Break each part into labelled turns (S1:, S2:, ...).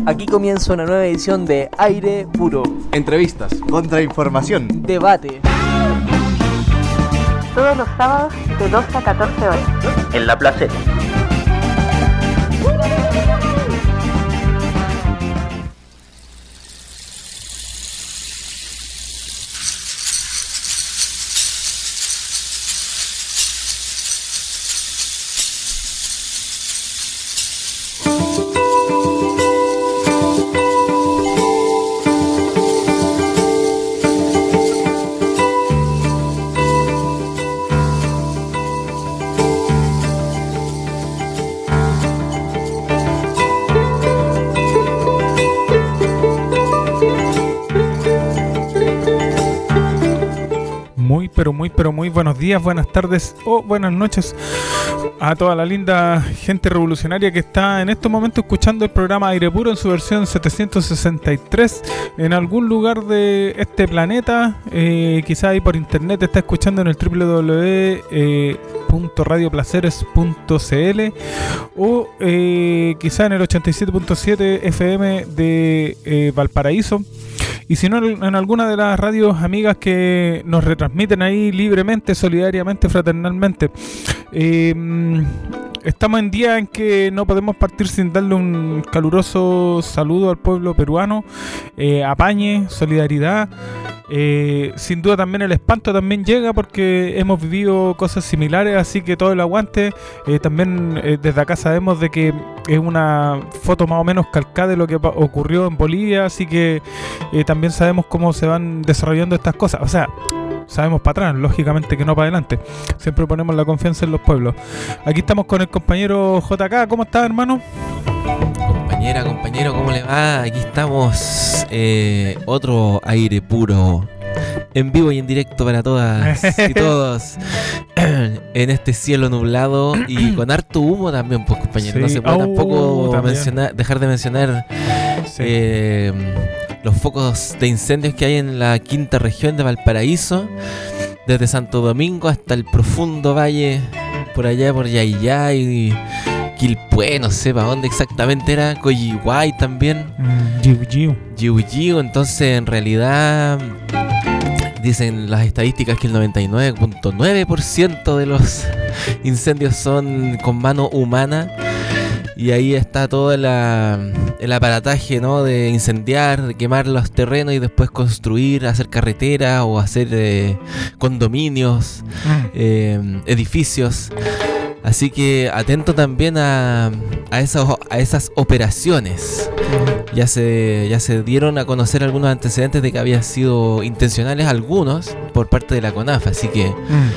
S1: Aquí comienza una nueva edición de Aire Puro.
S2: Entrevistas, contrainformación,
S1: debate.
S3: Todos los sábados de 12 a 14 horas.
S4: En La Placeta.
S5: Muy buenos días, buenas tardes o buenas noches a toda la linda gente revolucionaria que está en estos momentos escuchando el programa Aire Puro en su versión 763 en algún lugar de este planeta, quizá ahí por internet está escuchando en el www.radioplaceres.cl o quizá en el 87.7 FM de Valparaíso. Y si no, en alguna de las radios amigas que nos retransmiten ahí libremente, solidariamente, fraternalmente. Estamos en día en que no podemos partir sin darle un caluroso saludo al pueblo peruano. Apañe, solidaridad. Sin duda también el espanto también llega porque hemos vivido cosas similares, así que todo el aguante. También desde acá sabemos de que es una foto más o menos calcada de lo que ocurrió en Bolivia, así que también sabemos cómo se van desarrollando estas cosas. O sea, sabemos para atrás, lógicamente que no para adelante. Siempre ponemos la confianza en los pueblos. Aquí estamos con el compañero JK. ¿Cómo estás, hermano?
S6: Compañero, ¿cómo le va? Aquí estamos, otro Aire Puro, en vivo y en directo para todas y todos, en este cielo nublado y con harto humo también, pues, compañero. Sí. No se puede tampoco dejar de mencionar los focos de incendios que hay en la quinta región de Valparaíso, desde Santo Domingo hasta el profundo valle, por allá, por Yayay y Quilpué, no sé para dónde exactamente era, Coyihuay también, Yiu. Entonces, en realidad, dicen las estadísticas que el 99.9% de los incendios son con mano humana. Y ahí está todo el aparataje, ¿no? De incendiar, de quemar los terrenos y después construir, hacer carreteras o hacer condominios, edificios. Así que atento también a esas operaciones. Ya se dieron a conocer algunos antecedentes de que habían sido intencionales algunos por parte de la CONAF, así que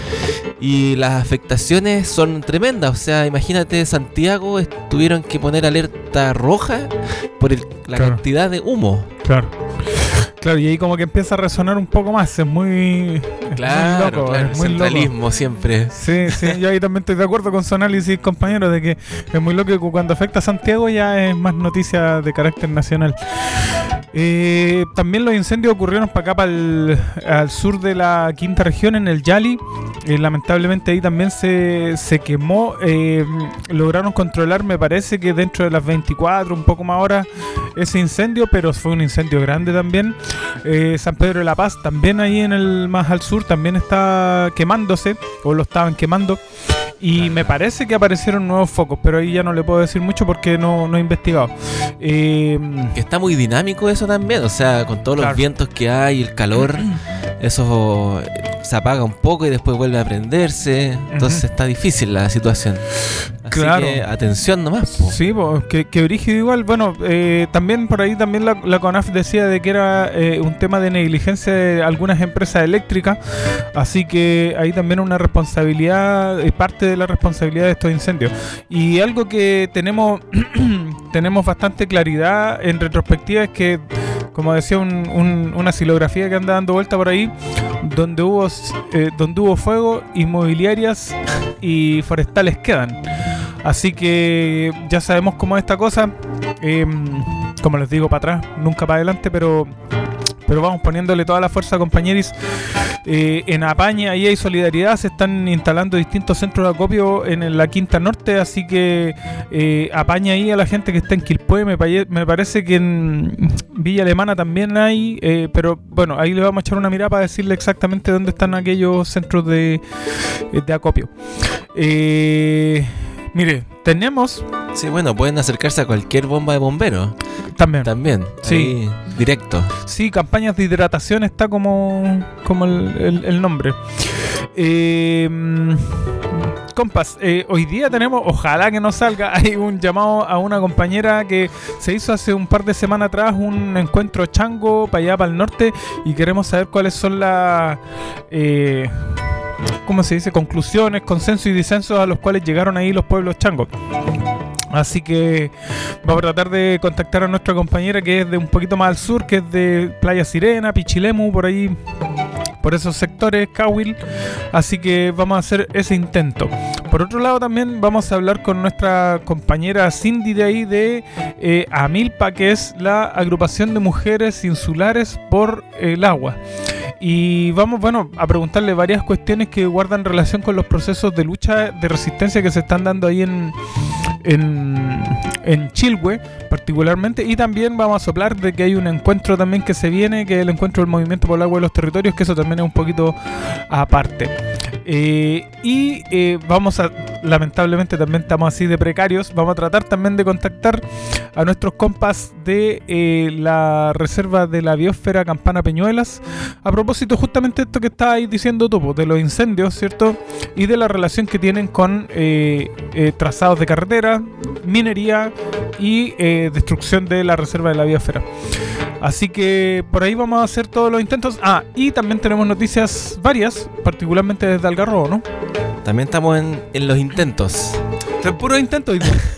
S6: y las afectaciones son tremendas. O sea, imagínate, Santiago tuvieron que poner alerta roja por la cantidad de humo. Claro, y ahí como que empieza a resonar un poco más, es muy loco, es muy centralismo loco. Siempre. Sí, yo ahí también estoy de acuerdo con su análisis, compañero, de que es muy loco que cuando afecta a Santiago ya es más noticia de carácter nacional. También los incendios ocurrieron para acá, al sur de la quinta región, en el Yali. Lamentablemente ahí también se quemó. Lograron controlar, me parece que dentro de las 24, un poco más horas, ese incendio, pero fue un incendio grande también. San Pedro de la Paz, también ahí más al sur, también está quemándose, o lo estaban quemando. Y me parece que aparecieron nuevos focos, pero ahí ya no le puedo decir mucho porque no he investigado. Que está muy dinámico eso también, o sea, con todos los vientos que hay, el calor, eso se apaga un poco y después vuelve a prenderse. Entonces está difícil la situación. Así que atención nomás, po.
S5: Sí, que brígido igual. Bueno, también por ahí también la CONAF decía de que era un tema de negligencia de algunas empresas eléctricas. Así que ahí también una responsabilidad, parte de la responsabilidad de estos incendios. Y algo que tenemos bastante claridad en retrospectiva es que, como decía una silografía que anda dando vuelta por ahí, donde hubo fuego, inmobiliarias y forestales quedan. Así que ya sabemos cómo es esta cosa. Como les digo, para atrás, nunca para adelante, pero pero vamos poniéndole toda la fuerza, compañeros. En Apaña ahí hay solidaridad, se están instalando distintos centros de acopio en la Quinta Norte, así que Apaña ahí a la gente que está en Quilpué. Me parece que en Villa Alemana también hay, pero bueno, ahí le vamos a echar una mirada para decirle exactamente dónde están aquellos centros de acopio. Mire, tenemos...
S6: Sí, bueno, pueden acercarse a cualquier bomba de bomberos. También,
S5: sí.
S6: Ahí, directo.
S5: Sí, campañas de hidratación está como el nombre. Compas, hoy día tenemos, ojalá que no salga, hay un llamado a una compañera que se hizo hace un par de semanas atrás un encuentro chango para allá, para el norte, y queremos saber cuáles son las... ¿cómo se dice? Conclusiones, consensos y disensos a los cuales llegaron ahí los pueblos changos. Así que vamos a tratar de contactar a nuestra compañera que es de un poquito más al sur, que es de Playa Sirena, Pichilemu, por ahí, por esos sectores, Cahuil. Así que vamos a hacer ese intento. Por otro lado, también vamos a hablar con nuestra compañera Cindy de ahí de AMILPA, que es la agrupación de mujeres insulares por el agua. Y vamos, bueno, a preguntarle varias cuestiones que guardan relación con los procesos de lucha, de resistencia que se están dando ahí en Chilhue particularmente, y también vamos a soplar de que hay un encuentro también que se viene, que es el encuentro del Movimiento por el Agua de los Territorios, que eso también es un poquito aparte. Vamos a, lamentablemente también estamos así de precarios, vamos a tratar también de contactar a nuestros compas de la Reserva de la Biosfera Campana Peñuelas, a propósito justamente esto que estabais diciendo tú, de los incendios, ¿cierto? Y de la relación que tienen con trazados de carretera, minería y destrucción de la Reserva de la Biosfera. Así que por ahí vamos a hacer todos los intentos. Y también tenemos noticias varias, particularmente desde Algarrobo, ¿no?
S6: También estamos en los intentos.
S5: Puro intento.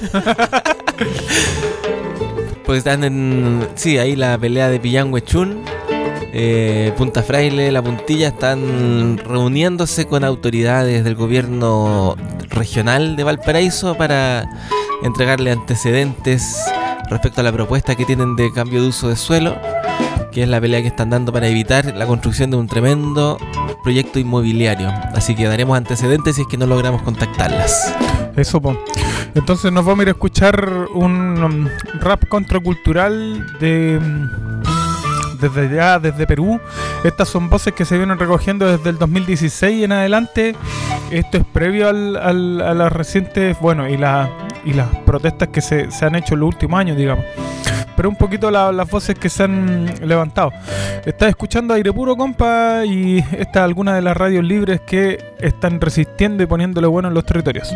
S6: Pues están ahí la pelea de Pillanhuechún, Punta Fraile, La Puntilla, están reuniéndose con autoridades del gobierno regional de Valparaíso para entregarle antecedentes respecto a la propuesta que tienen de cambio de uso de suelo, que es la pelea que están dando para evitar la construcción de un tremendo proyecto inmobiliario. Así que daremos antecedentes si es que no logramos contactarlas.
S5: Eso, po. Entonces nos vamos a ir a escuchar un rap contracultural desde Perú. Estas son voces que se vienen recogiendo desde el 2016 en adelante. Esto es previo a las recientes, bueno, y las protestas que se han hecho en los últimos años, digamos. Pero un poquito las voces que se han levantado. Estás escuchando Aire Puro, compa, y esta es alguna de las radios libres que están resistiendo y poniéndole bueno en los territorios.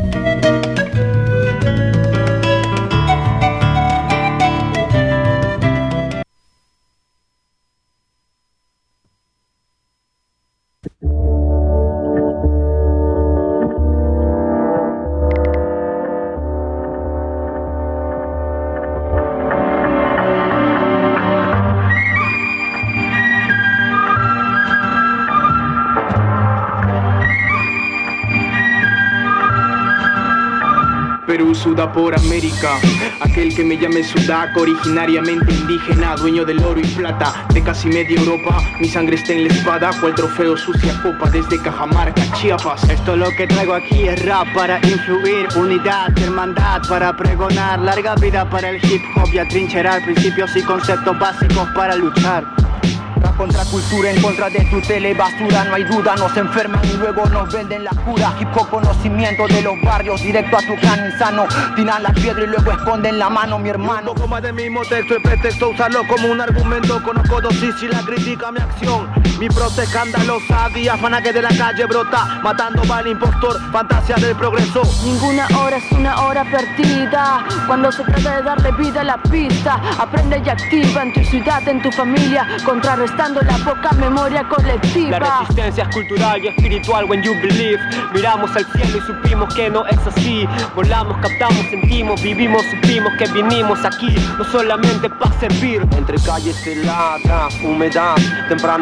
S4: Perú suda por América, aquel que me llame Sudac, originariamente indígena, dueño del oro y plata de casi media Europa. Mi sangre está en la espada, cual trofeo sucia copa desde Cajamarca, Chiapas.
S7: Esto lo que traigo aquí es rap para influir, unidad, hermandad para pregonar, larga vida para el hip hop y atrincherar principios y conceptos básicos para luchar. Rap contra cultura, en contra de tu telebasura, no hay duda, nos enferman y luego nos venden la cura. Hip hop, conocimiento de los barrios, directo a tu cráneo insano. Tiran la piedra y luego esconden la mano, mi hermano.
S4: Un poco más de mismo texto, el pretexto usarlo como un argumento. Conozco dosis y la crítica mi acción. Mi prosa escandalosa, diáfana que de la calle brota, matando va el impostor, fantasía del progreso.
S8: Ninguna hora es una hora perdida, cuando se trata de darle vida a la pista. Aprende y activa en tu ciudad, en tu familia, contrarrestando la poca memoria colectiva.
S9: La resistencia es cultural y espiritual when you believe. Miramos al cielo y supimos que no es así. Volamos, captamos, sentimos, vivimos, supimos que vinimos aquí no solamente para servir.
S4: Entre calles heladas, humedad, temprano sale el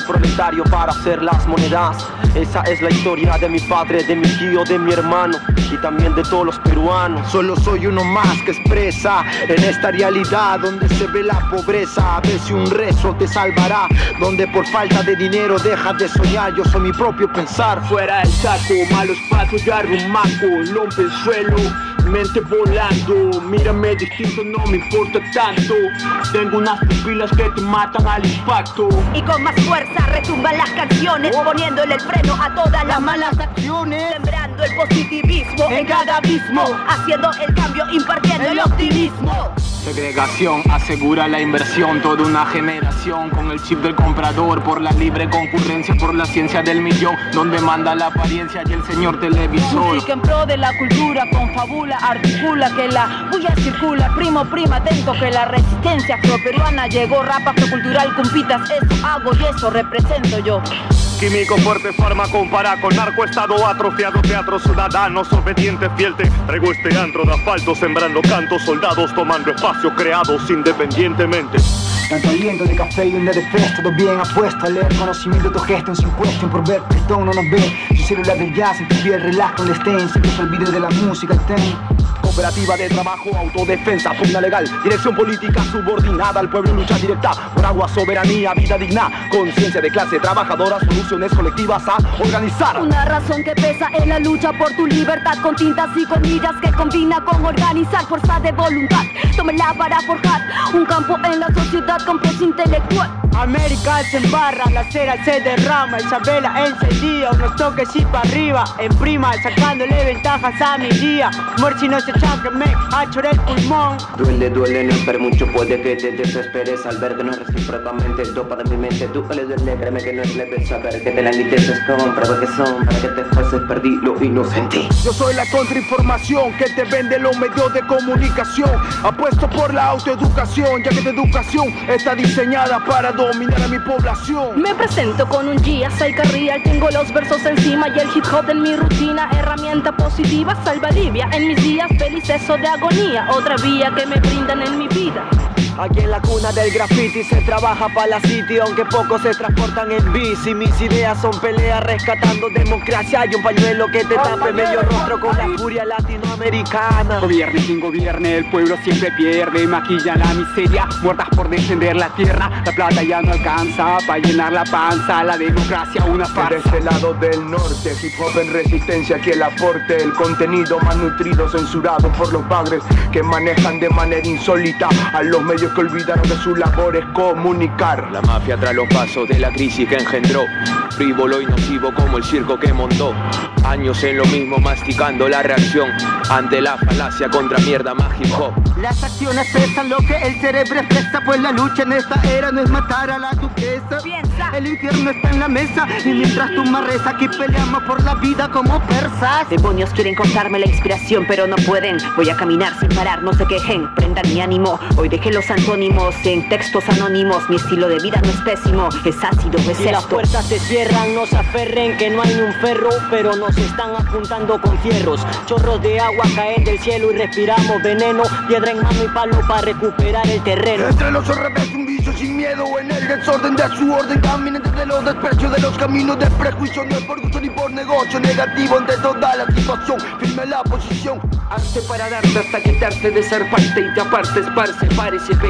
S9: proletario para hacer las monedas. Esa es la historia de mi padre, de mi tío, de mi hermano y también de todos los peruanos.
S7: Solo soy uno más que expresa en esta realidad donde se ve la pobreza. A ver si un rezo te salvará, donde por falta de dinero dejas de soñar. Yo soy mi propio pensar.
S4: Fuera del saco, malos pasos, yo arrumaco, rompe el suelo, mente volando. Mírame distinto, no me importa tanto. Tengo unas pupilas que te matan al impacto.
S8: Y con más fuerza retumban las canciones, poniéndole el freno a todas las malas acciones, sembrando el positivismo en cada abismo, haciendo el cambio, impartiendo el optimismo.
S4: Segregación asegura la inversión, toda una generación con el chip del comprador, por la libre concurrencia, por la ciencia del millón, donde manda la apariencia y el señor televisor.
S8: Música en pro de la cultura, confabula, articula, que la bulla circula, primo, prima, atento, que la resistencia afroperuana llegó, rap afrocultural, cumpitas, eso hago y eso represento yo.
S10: Químico fuerte, fármaco para con narco, estado atrofiado, teatro, ciudadanos obedientes, fielte. Traigo este antro de asfalto, sembrando cantos, soldados tomando espacios creados independientemente.
S7: Tanto aliento de café y un día de fest, todo bien apuesto a leer conocimiento, tu gesto en sin cuestión por ver, perdón, no nos ve. Su celular del jazz en tu piel, relaja donde estén, siempre se olvide de la música, estén.
S9: Cooperativa de trabajo, autodefensa, pugna legal, dirección política subordinada al pueblo, lucha directa por agua, soberanía, vida digna, conciencia de clase trabajadora, soluciones colectivas a organizar.
S8: Una razón que pesa en la lucha por tu libertad, con tintas y comillas que combina con organizar, fuerza de voluntad, tómela para forjar un campo en la sociedad con peso intelectual.
S9: América se embarra, la cera se derrama, esa vela encendida, unos toques y para arriba, en prima, sacándole ventajas a mi día. Muerchi no se cháqueme, achor el pulmón.
S11: Duele, no espero mucho, puede que te desesperes al ver que no es recíprocamente dopa de mi mente. Tú le duele, créeme que no es leve saber que te la quites es como prueba que son, para que te fueses perdí lo inocente.
S7: Yo soy la contrainformación que te vende los medios de comunicación. Apuesto por la autoeducación, ya que tu educación está diseñada para dominar a mi población.
S8: Me presento con un G, Psycho Real, tengo los versos encima y el hip hop en mi rutina, herramienta positiva, salva alivia en mis días felices o de agonía, otra vía que me brindan en mi vida.
S9: Aquí en la cuna del graffiti se trabaja para la city, aunque pocos se transportan en bici. Mis ideas son peleas rescatando democracia. Hay un pañuelo que te tape medio rostro con la furia latinoamericana.
S12: Gobierne quien gobierne, el pueblo siempre pierde. Maquillan la miseria, muertas por defender la tierra. La plata ya no alcanza para llenar la panza. La democracia una farsa.
S7: De este lado del norte, hip hop en resistencia, que el aporte, el contenido más nutrido, censurado por los padres que manejan de manera insólita a los medios que olvidaron de su labor es comunicar.
S13: La mafia tras los pasos de la crisis que engendró, frívolo y nocivo como el circo que montó. Años en lo mismo masticando la reacción ante la falacia contra mierda más hip hop.
S7: Las acciones pesan lo que el cerebro expresa, pues la lucha en esta era no es matar a la duquesa.
S8: Piensa.
S7: El infierno está en la mesa y mientras tú más rezas, aquí peleamos por la vida como persas.
S8: Demonios quieren cortarme la inspiración pero no pueden. Voy a caminar sin parar, no se quejen, prendan mi ánimo. Hoy dejé los antónimos en textos anónimos. Mi estilo de vida no es pésimo, es ácido, es
S9: Si las puertas se cierran, no se aferren que no hay ni un ferro, pero nos están apuntando con fierros. Chorros de agua caen del cielo y respiramos veneno. Piedra en mano y palo para recuperar el terreno.
S7: Entre los horrores un vicio sin miedo, en el desorden de su orden caminen desde los desprecios de los caminos de prejuicio. No es por gusto ni por negocio, negativo ante toda la situación, firme la posición.
S9: Arte para darte hasta quitarte de ser parte y te apartes, parce, parece ve.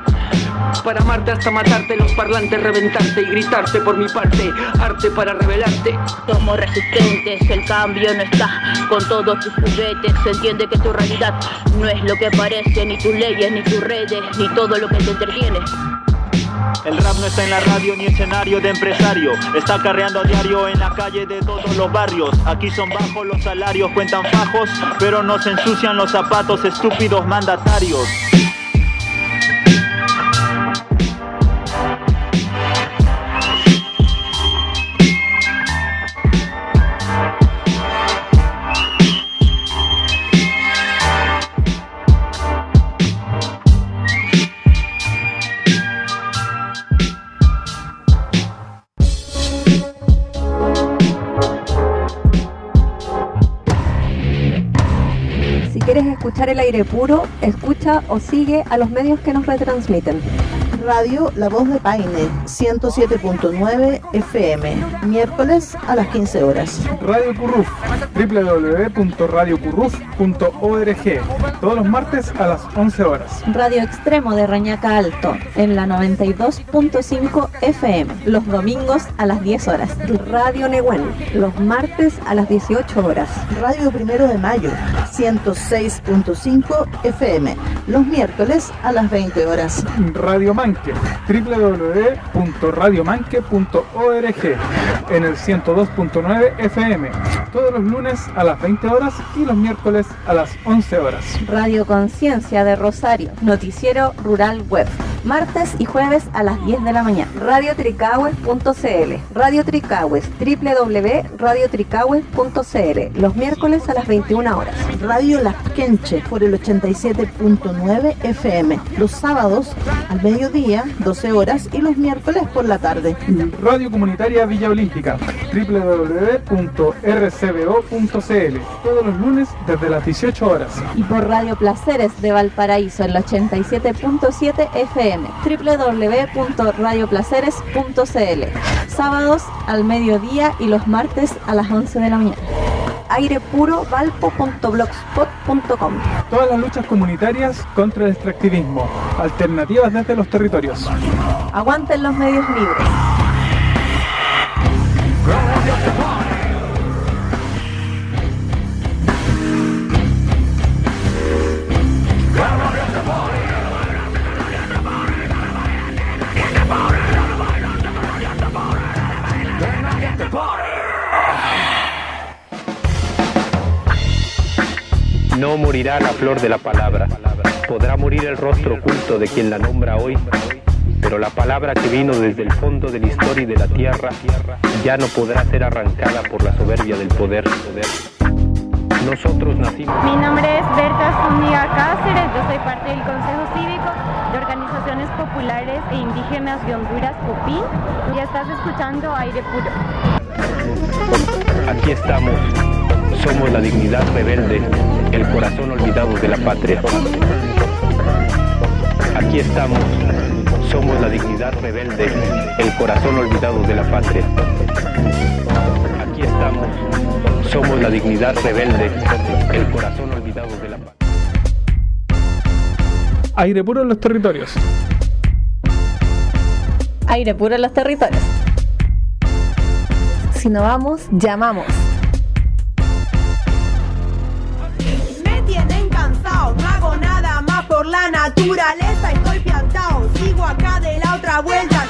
S9: Para amarte hasta matarte, los parlantes reventarte y gritarte por mi parte. Arte para revelarte.
S8: Somos resistentes, el cambio no está con todos tus juguetes. Se entiende que tu realidad no es lo que parece, ni tus leyes, ni tus redes, ni todo lo que te entretiene.
S14: El rap no está en la radio ni escenario de empresario. Está carreando a diario en la calle de todos los barrios. Aquí son bajos los salarios, cuentan fajos, pero nos ensucian los zapatos estúpidos mandatarios.
S15: ¿Quieres escuchar el aire puro? Escucha o sigue a los medios que nos retransmiten. Radio La Voz de Paine, 107.9 FM, miércoles a las 15 horas.
S5: Radio Curruf, www.radiocurruf.org, todos los martes a las 11 horas.
S16: Radio Extremo de Reñaca Alto, en la 92.5 FM, los domingos a las 10 horas.
S17: Radio Nehuen, los martes a las 18 horas.
S15: Radio Primero de Mayo, 106.5 FM, los miércoles a las 20 horas.
S5: Radio Manque, www.radiomanque.org, en el 102.9 FM, todos los lunes a las 20 horas y los miércoles a las 11 horas.
S16: Radio Conciencia de Rosario, noticiero rural web, martes y jueves a las 10 de la mañana.
S17: Radio Tricahues.cl, Radio Tricahues, www.radiotricahues.cl, los miércoles a las 21 horas.
S15: Radio Lasquenche por el 87.9 FM, los sábados al mediodía, 12 horas, y los miércoles por la tarde.
S5: Radio Comunitaria Villa Olímpica, www.rcbo.cl, todos los lunes desde las 18 horas.
S16: Y por Radio Placeres de Valparaíso, el 87.7 FM, www.radioplaceres.cl, sábados al mediodía y los martes a las 11 de la mañana.
S17: airepurovalpo.blogspot.com.
S5: Todas las luchas comunitarias contra el extractivismo, alternativas desde los territorios.
S16: Aguanten los medios libres.
S18: No morirá la flor de la palabra, podrá morir el rostro oculto de quien la nombra hoy, pero la palabra que vino desde el fondo de la historia y de la tierra ya no podrá ser arrancada por la soberbia del poder. Nosotros nacimos.
S19: Mi nombre es Berta Zúñiga Cáceres, yo soy parte del Consejo Cívico de Organizaciones Populares e Indígenas de Honduras, COPIN, y estás escuchando Aire Puro.
S18: Aquí estamos, somos la dignidad rebelde, el corazón olvidado de la patria. Aquí estamos, somos la dignidad rebelde, el corazón olvidado de la patria. Aquí estamos, somos la dignidad rebelde, el corazón olvidado de la patria.
S5: Aire puro en los territorios.
S16: Aire puro en los territorios. Si no vamos, llamamos.
S20: Me tienen cansado, no hago nada más por la naturaleza, estoy piantao, sigo acá de la otra vuelta.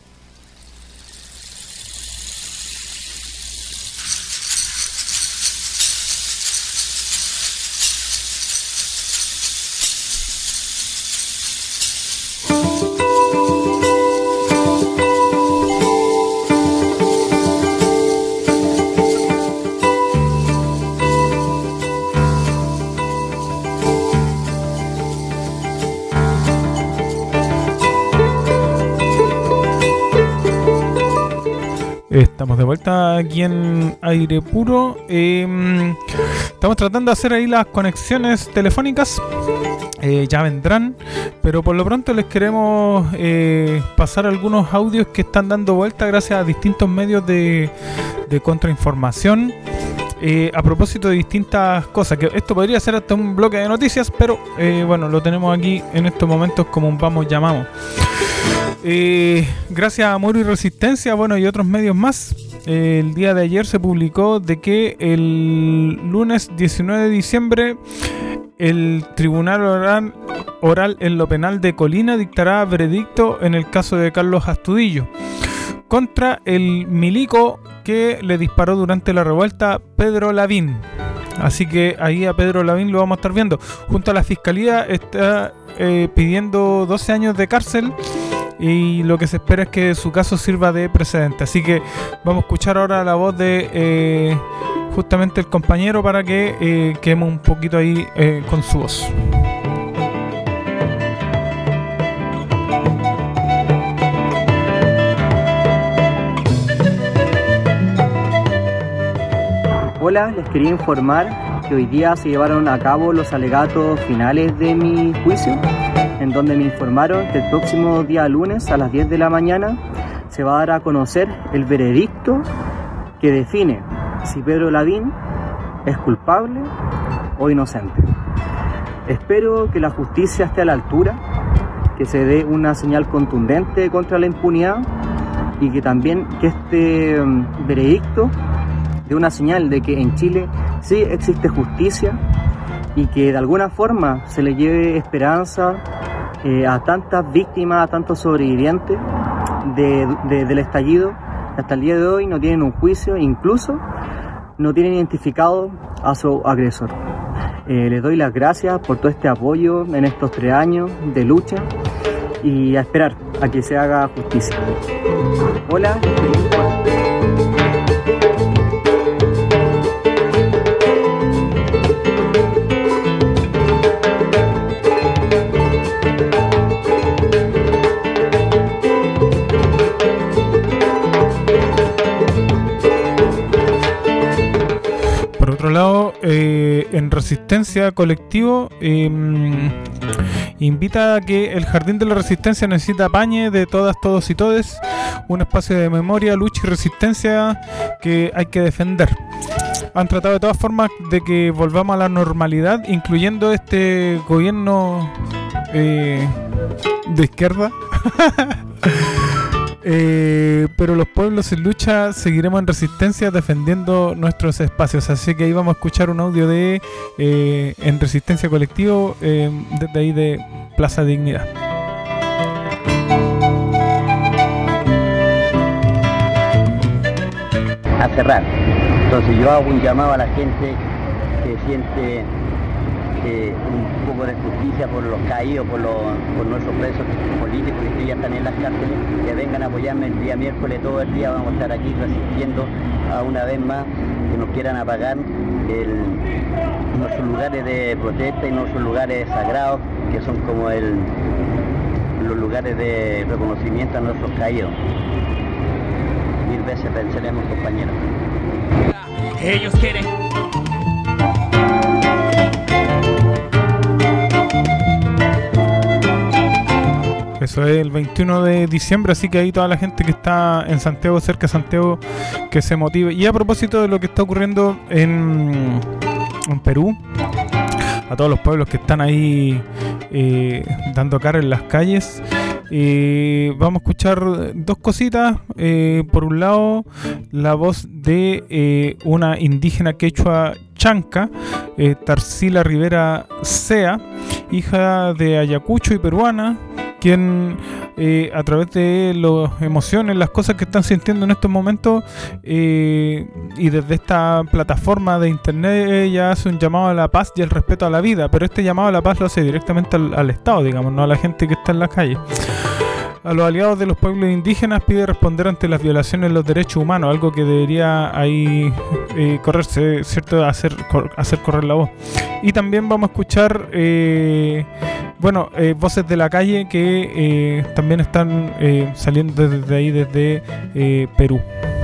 S5: Estamos de vuelta aquí en Aire Puro. Estamos tratando de hacer ahí las conexiones telefónicas. Ya vendrán, pero por lo pronto les queremos pasar algunos audios que están dando vuelta gracias a distintos medios de contrainformación. A propósito de distintas cosas, que esto podría ser hasta un bloque de noticias, pero bueno, lo tenemos aquí en estos momentos como un vamos llamamos. Gracias a Amor y Resistencia, bueno, y otros medios más, el día de ayer se publicó de que el lunes 19 de diciembre el Tribunal Oral en lo Penal de Colina dictará veredicto en el caso de Carlos Astudillo contra el milico que le disparó durante la revuelta Pedro Lavín. Así que ahí a Pedro Lavín lo vamos a estar viendo. Junto a la Fiscalía está pidiendo 12 años de cárcel y lo que se espera es que su caso sirva de precedente. Así que vamos a escuchar ahora la voz de justamente el compañero para que quedemos un poquito ahí con su voz.
S21: Hola, les quería informar que hoy día se llevaron a cabo los alegatos finales de mi juicio, en donde me informaron que el próximo día lunes a las 10 de la mañana se va a dar a conocer el veredicto que define si Pedro Lavín es culpable o inocente. Espero que la justicia esté a la altura, que se dé una señal contundente contra la impunidad y que también que este veredicto dé una señal de que en Chile sí existe justicia y que de alguna forma se le lleve esperanza a tantas víctimas, a tantos sobrevivientes del estallido. Hasta el día de hoy no tienen un juicio, incluso no tienen identificado a su agresor. Les doy las gracias por todo este apoyo en estos 3 años de lucha y a esperar a que se haga justicia. Hola.
S5: Por otro lado, en Resistencia Colectivo invita a que el Jardín de la Resistencia necesita apañe de todas, todos y todes, un espacio de memoria, lucha y resistencia que hay que defender. Han tratado de todas formas de que volvamos a la normalidad, incluyendo este gobierno de izquierda. Pero los pueblos en lucha seguiremos en resistencia defendiendo nuestros espacios. Así que ahí vamos a escuchar un audio de en Resistencia Colectivo desde ahí de Plaza Dignidad.
S22: A cerrar. Entonces yo hago un llamado a la gente que siente un poco de justicia por los caídos, por nuestros presos políticos que ya están en las cárceles, que vengan a apoyarme el día miércoles, todo el día vamos a estar aquí resistiendo a una vez más que nos quieran apagar nuestros lugares de protesta y nuestros lugares sagrados, que son como los lugares de reconocimiento a nuestros caídos. 1000 veces venceremos, compañeros.
S23: Ellos quieren.
S5: Eso es el 21 de diciembre, así que ahí toda la gente que está en Santiago, cerca de Santiago, que se motive. Y a propósito de lo que está ocurriendo en Perú, a todos los pueblos que están ahí dando cara en las calles, vamos a escuchar 2 cositas. Por un lado, la voz de una indígena quechua chanca, Tarsila Rivera Sea, hija de Ayacucho y peruana, quien a través de las emociones, las cosas que están sintiendo en estos momentos, y desde esta plataforma de internet ella hace un llamado a la paz y el respeto a la vida, pero este llamado a la paz lo hace directamente al Estado, digamos, no a la gente que está en la calle. A los aliados de los pueblos indígenas pide responder ante las violaciones de los derechos humanos, algo que debería ahí correrse, ¿cierto? Hacer correr la voz. Y también vamos a escuchar voces de la calle que también están saliendo desde ahí, desde Perú.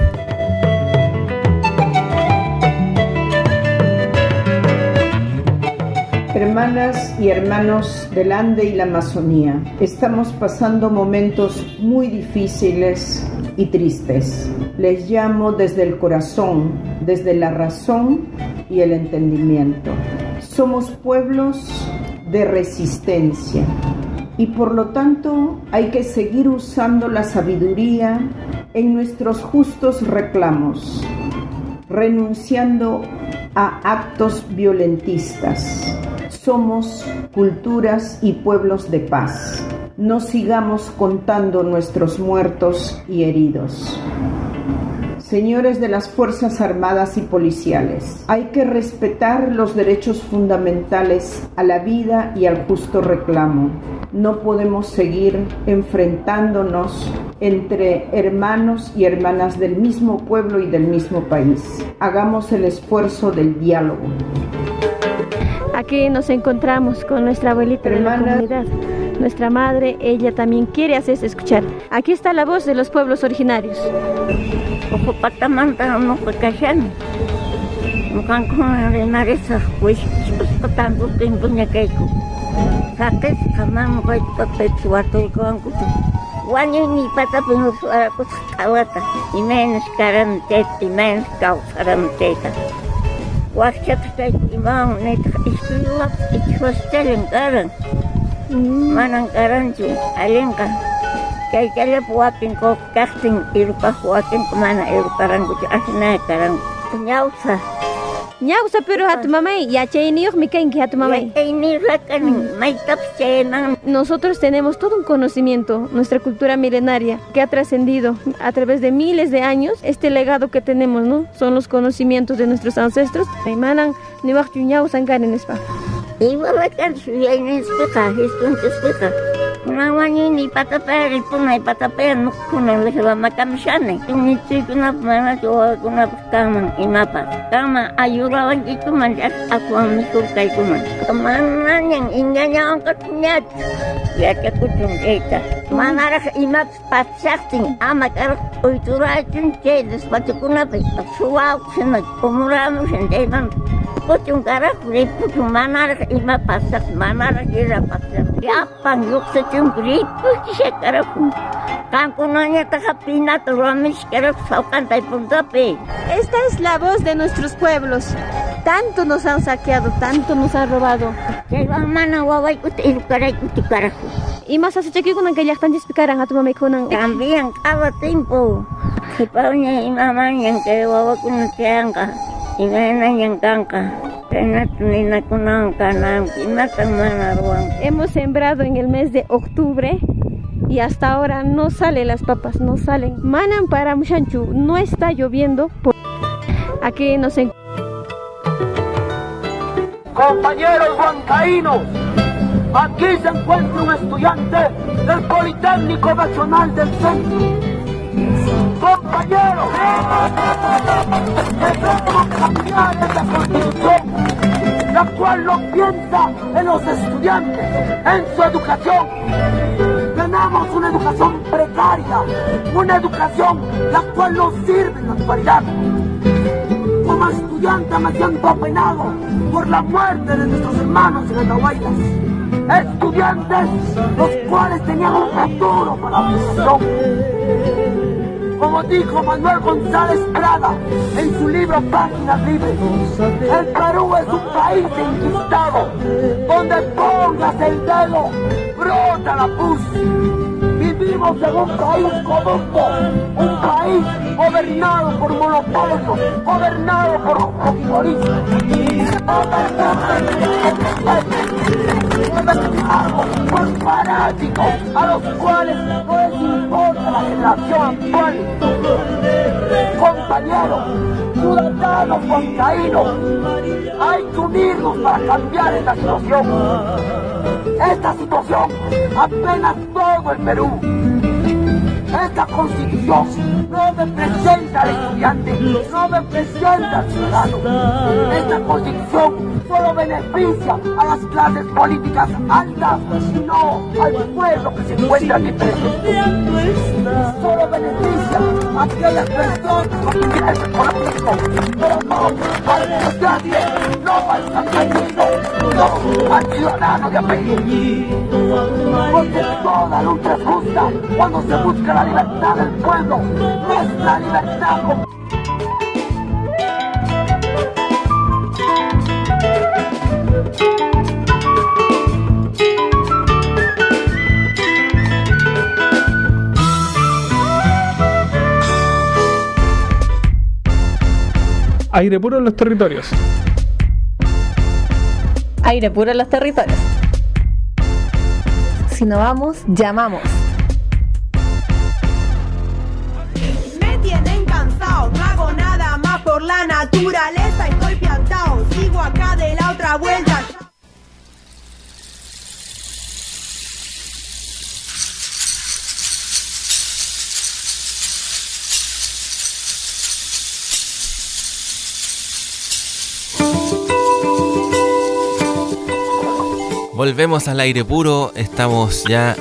S24: Hermanas y hermanos del Ande y la Amazonía, estamos pasando momentos muy difíciles y tristes. Les llamo desde el corazón, desde la razón y el entendimiento. Somos pueblos de resistencia y por lo tanto hay que seguir usando la sabiduría en nuestros justos reclamos, renunciando a actos violentistas. Somos culturas y pueblos de paz. No sigamos contando nuestros muertos y heridos. Señores de las Fuerzas Armadas y Policiales, hay que respetar los derechos fundamentales a la vida y al justo reclamo. No podemos seguir enfrentándonos entre hermanos y hermanas del mismo pueblo y del mismo país. Hagamos el esfuerzo del diálogo.
S25: Aquí nos encontramos con nuestra abuelita de la comunidad. Nuestra madre, ella también quiere hacerse escuchar. Aquí está la voz de los pueblos originarios.
S1: Mukan con el maresa, pues, tanto tiempo ni que saques, jamás voy a pechuarte con cutu. Guanyi ni pata pinus suara kus kawata, imenos karantet, imenos kausaranteta. Wakchat kay imang net istiwak ichwastelen karan. Manang karanju, alenka. Kay kaya puwakin ko casting irupa puwakin kumana iruparan ko asna karan. Nyausa.
S25: Nyausa pero a tu mamá ya chayniyok mi kainki a tu mamá. Nosotros tenemos todo un conocimiento, nuestra cultura milenaria que ha trascendido a través de miles de años. Este legado que tenemos, ¿no? Son los conocimientos de nuestros ancestros. Manan ni wak nyausa nganen espa.
S1: Igual kan suya ini speka, histun speka. Nawani ni patapel, punai patapel kuna lehla makam shane. Ini kuna mana joa kuna kama imapa. Kama ayurawan itu manjat aku amikur kai kuman. Kemana yang inganya angkat nyat. Ya kekutung kita. Mana rak imap patsakting amak arak uiturajun jedes patukuna pe. Suau senat umuramu sendeman. Putung karak putung mana rak imap pasak mana rak ira pasak. Ya pangguk secung gripu karak. Kankunanya takapina turamis karak saukan tai puntape.
S25: Esta es la voz de nuestros pueblos. Tanto nos han saqueado, tanto nos han robado. Y más hace cheque con que ya están explicaran a tu mamá con
S1: también cada tiempo. Si paunya y mamá yang que wawa con tianga y nena yang canca.
S25: Hemos sembrado en el mes de octubre y hasta ahora no salen las papas, no salen. Manan para Mushanchu, no está lloviendo. Aquí nos
S2: Compañeros huancaínos, aquí se encuentra un estudiante del Politécnico Nacional del Centro. Compañeros, debemos cambiar esta constitución, la cual no piensa en los estudiantes, en su educación. Tenemos una educación precaria, una educación la cual no sirve en la actualidad. Como estudiante me siento apenado por la muerte de nuestros hermanos en Atahuaylas. Estudiantes los cuales tenían un futuro para la educación. Como dijo Manuel González Prada en su libro Páginas Libres, el Perú es un país enquistado, donde pongas el dedo, brota la pus. Vivimos en un país corrupto, un país gobernado por monopolios, gobernado por fujimoristas. Por fanáticos a los cuales no les importa la generación actual. Compañeros, ciudadanos huancaínos, hay que unirnos para cambiar esta situación. Esta situación apenas todo el Perú. Esta constitución no representa al estudiante, no representa al ciudadano. Esta constitución solo beneficia a las clases políticas altas y no al pueblo que se encuentra aquí presente. Solo beneficia a aquellas personas con ingresos económicos, pero no al estudiante, no al campesino, no al ciudadano de apellido. Porque toda lucha es justa cuando se busca la libertad del pueblo, nuestra libertad.
S5: Aire puro en los territorios.
S3: Aire puro en los territorios. Si no vamos, llamamos.
S20: Me tienen cansado, no hago nada más por la naturaleza, estoy piantao, sigo acá de la otra vuelta.
S4: Volvemos al aire puro, estamos ya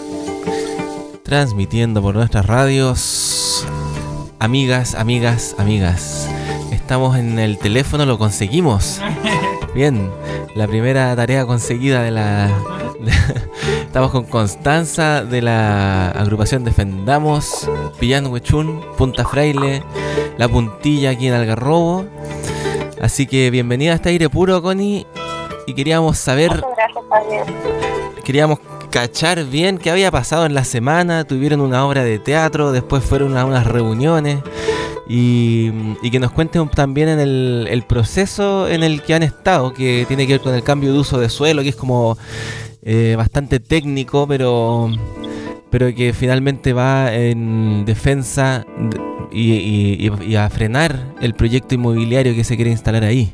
S4: transmitiendo por nuestras radios. Amigas, estamos en el teléfono, lo conseguimos. Bien, la primera tarea conseguida de la... Estamos con Constanza de la agrupación Defendamos, Pillán Huechún, Punta Fraile, La Puntilla aquí en Algarrobo. Así que bienvenida a este Aire Puro, Connie. Y queríamos saber...
S6: Muchas gracias, Javier.
S4: Queríamos cachar bien qué había pasado en la semana. Tuvieron una obra de teatro, después fueron a unas reuniones. Y que nos cuenten también en el proceso en el que han estado, que tiene que ver con el cambio de uso de suelo, que es como bastante técnico, pero que finalmente va en defensa y a frenar el proyecto inmobiliario que se quiere instalar ahí.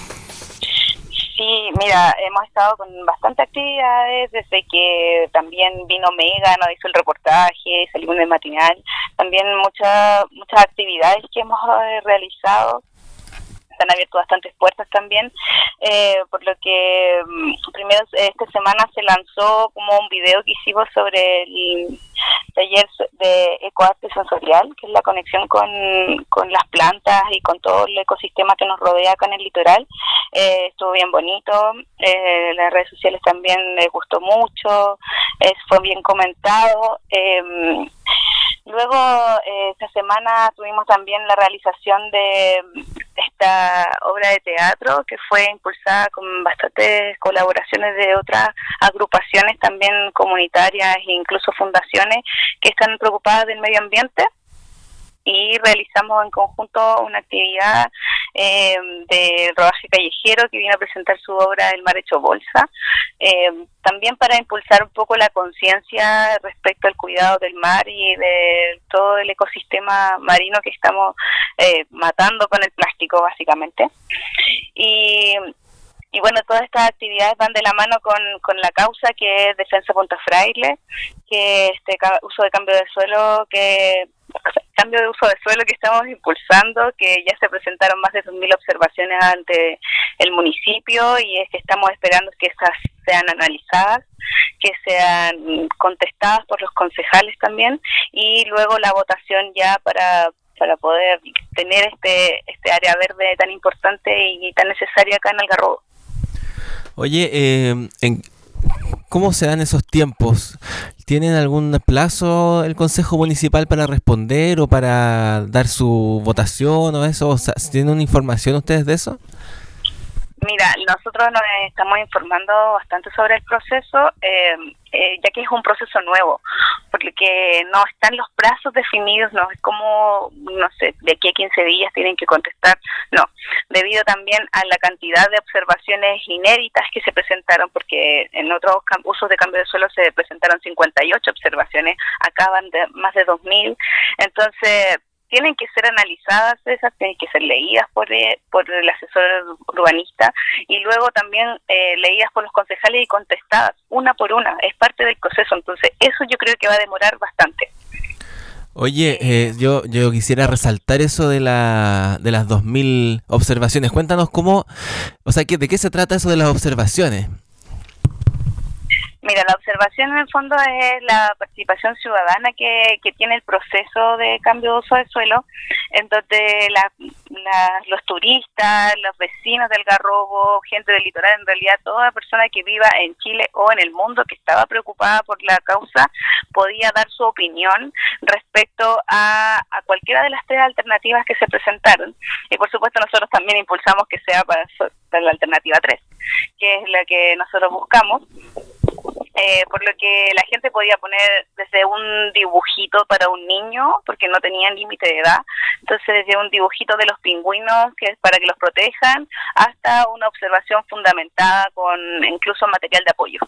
S6: Sí, mira, hemos estado con bastantes actividades, desde que también vino Mega, nos hizo el reportaje, salimos en el matinal, también muchas actividades que hemos realizado. Se han abierto bastantes puertas también, por lo que primero esta semana se lanzó como un video que hicimos sobre el taller de ecoarte sensorial, que es la conexión con las plantas y con todo el ecosistema que nos rodea acá en el litoral. Estuvo bien bonito, las redes sociales también les gustó mucho, fue bien comentado. Luego, esta semana tuvimos también la realización de esta obra de teatro que fue impulsada con bastantes colaboraciones de otras agrupaciones también comunitarias e incluso fundaciones que están preocupadas del medio ambiente. Y realizamos en conjunto una actividad de rodaje callejero que viene a presentar su obra El mar hecho bolsa, también para impulsar un poco la conciencia respecto al cuidado del mar y de todo el ecosistema marino que estamos matando con el plástico básicamente. Y bueno, todas estas actividades van de la mano con la causa que es Defensa Punta Fraile, que este uso de cambio de uso de suelo que estamos impulsando, que ya se presentaron más de 2.000 observaciones ante el municipio y es que estamos esperando que esas sean analizadas, que sean contestadas por los concejales también y luego la votación ya para poder tener este área verde tan importante y tan necesaria acá en Algarrobo.
S4: Oye, ¿cómo se dan esos tiempos? ¿Tienen algún plazo el Consejo Municipal para responder o para dar su votación o eso? O sea, ¿tienen una información ustedes de eso?
S6: Mira, nosotros nos estamos informando bastante sobre el proceso, ya que es un proceso nuevo, porque no están los plazos definidos, no es como, no sé, de aquí a 15 días tienen que contestar, no, debido también a la cantidad de observaciones inéditas que se presentaron, porque en otros usos de cambio de suelo se presentaron 58 observaciones, acá van de más de 2.000, entonces tienen que ser analizadas esas, tienen que ser leídas por el asesor urbanista y luego también leídas por los concejales y contestadas una por una, es parte del proceso, entonces eso yo creo que va a demorar bastante.
S4: Oye, yo quisiera resaltar eso de las 2.000 observaciones, cuéntanos cómo, o sea, ¿de qué se trata eso de las observaciones?
S6: Mira, la observación en el fondo es la participación ciudadana que tiene el proceso de cambio de uso de suelo, en donde los turistas, los vecinos del Algarrobo, gente del litoral, en realidad toda persona que viva en Chile o en el mundo que estaba preocupada por la causa, podía dar su opinión respecto a cualquiera de las tres alternativas que se presentaron. Y por supuesto nosotros también impulsamos que sea para la alternativa 3, que es la que nosotros buscamos. Por lo que la gente podía poner desde un dibujito para un niño, porque no tenían límite de edad, entonces desde un dibujito de los pingüinos que es para que los protejan, hasta una observación fundamentada con incluso material de apoyo.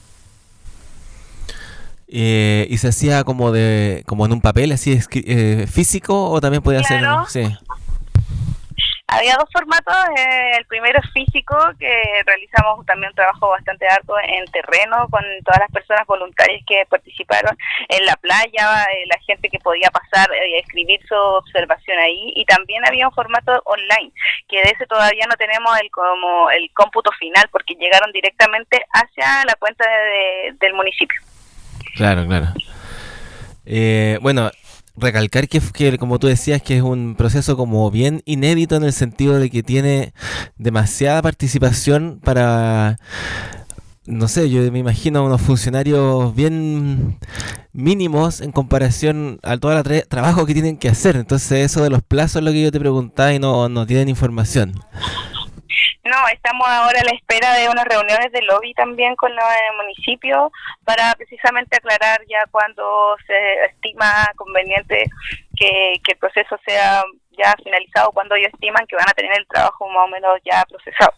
S4: ¿Y se hacía como en un papel así físico o también podía ser? Sí.
S6: Había dos formatos, el primero es físico, que realizamos también un trabajo bastante arduo en terreno con todas las personas voluntarias que participaron en la playa, la gente que podía pasar y escribir su observación ahí, y también había un formato online, que de ese todavía no tenemos el cómputo final, porque llegaron directamente hacia la cuenta del municipio.
S4: Claro. Bueno, recalcar que, como tú decías, que es un proceso como bien inédito en el sentido de que tiene demasiada participación para, no sé, yo me imagino unos funcionarios bien mínimos en comparación a todo el trabajo que tienen que hacer. Entonces eso de los plazos es lo que yo te preguntaba y no tienen información.
S6: No, estamos ahora a la espera de unas reuniones de lobby también con los municipios para precisamente aclarar ya cuando se estima conveniente que el proceso sea ya finalizado, cuando ellos estiman que van a tener el trabajo más o menos ya procesado.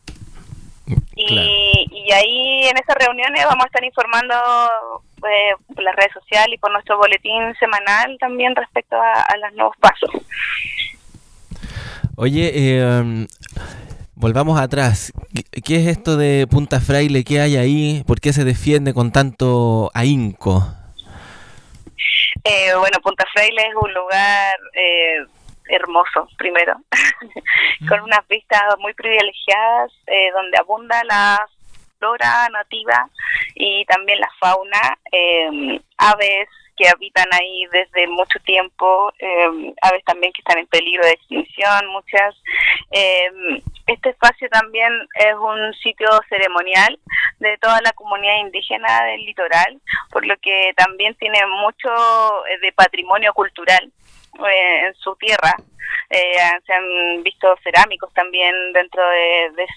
S6: Y ahí en esas reuniones vamos a estar informando por las redes sociales y por nuestro boletín semanal también respecto a los nuevos pasos.
S4: Oye, volvamos atrás. ¿Qué es esto de Punta Fraile? ¿Qué hay ahí? ¿Por qué se defiende con tanto ahínco?
S6: Bueno, Punta Fraile es un lugar hermoso, primero, con unas vistas muy privilegiadas, donde abunda la flora nativa y también la fauna, aves que habitan ahí desde mucho tiempo, aves también que están en peligro de extinción, muchas. Este espacio también es un sitio ceremonial de toda la comunidad indígena del litoral, por lo que también tiene mucho de patrimonio cultural en su tierra. Se han visto cerámicos también dentro de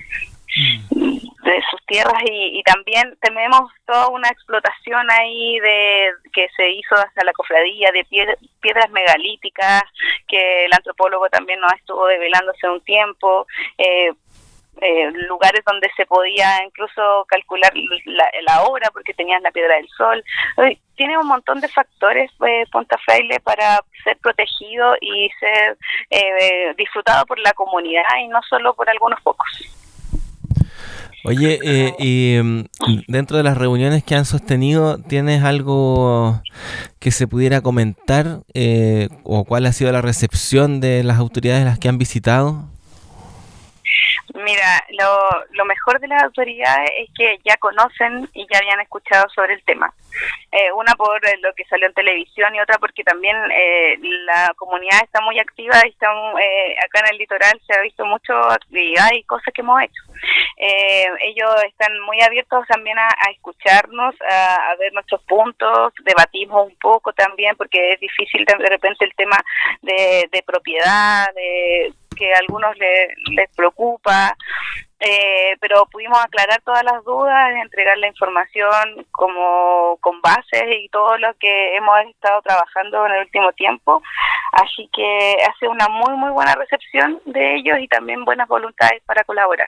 S6: sus tierras y también tenemos toda una explotación ahí que se hizo hasta la cofradía de piedras megalíticas que el antropólogo también nos estuvo develando hace un tiempo. Lugares donde se podía incluso calcular la hora porque tenías la piedra del sol. Tiene un montón de factores Punta Fraile para ser protegido y ser disfrutado por la comunidad y no solo por algunos pocos.
S4: Oye, y dentro de las reuniones que han sostenido, ¿tienes algo que se pudiera comentar? ¿O cuál ha sido la recepción de las autoridades a las que han visitado?
S6: Mira, lo mejor de las autoridades es que ya conocen y ya habían escuchado sobre el tema. Una por lo que salió en televisión y otra porque también la comunidad está muy activa y acá en el litoral se ha visto mucho actividad y cosas que hemos hecho. Ellos están muy abiertos también a escucharnos, a ver nuestros puntos, debatimos un poco también porque es difícil de repente el tema de propiedad, que a algunos les preocupa, pero pudimos aclarar todas las dudas, entregar la información como con bases y todo lo que hemos estado trabajando en el último tiempo, así que hace una muy muy buena recepción de ellos y también buenas voluntades para colaborar.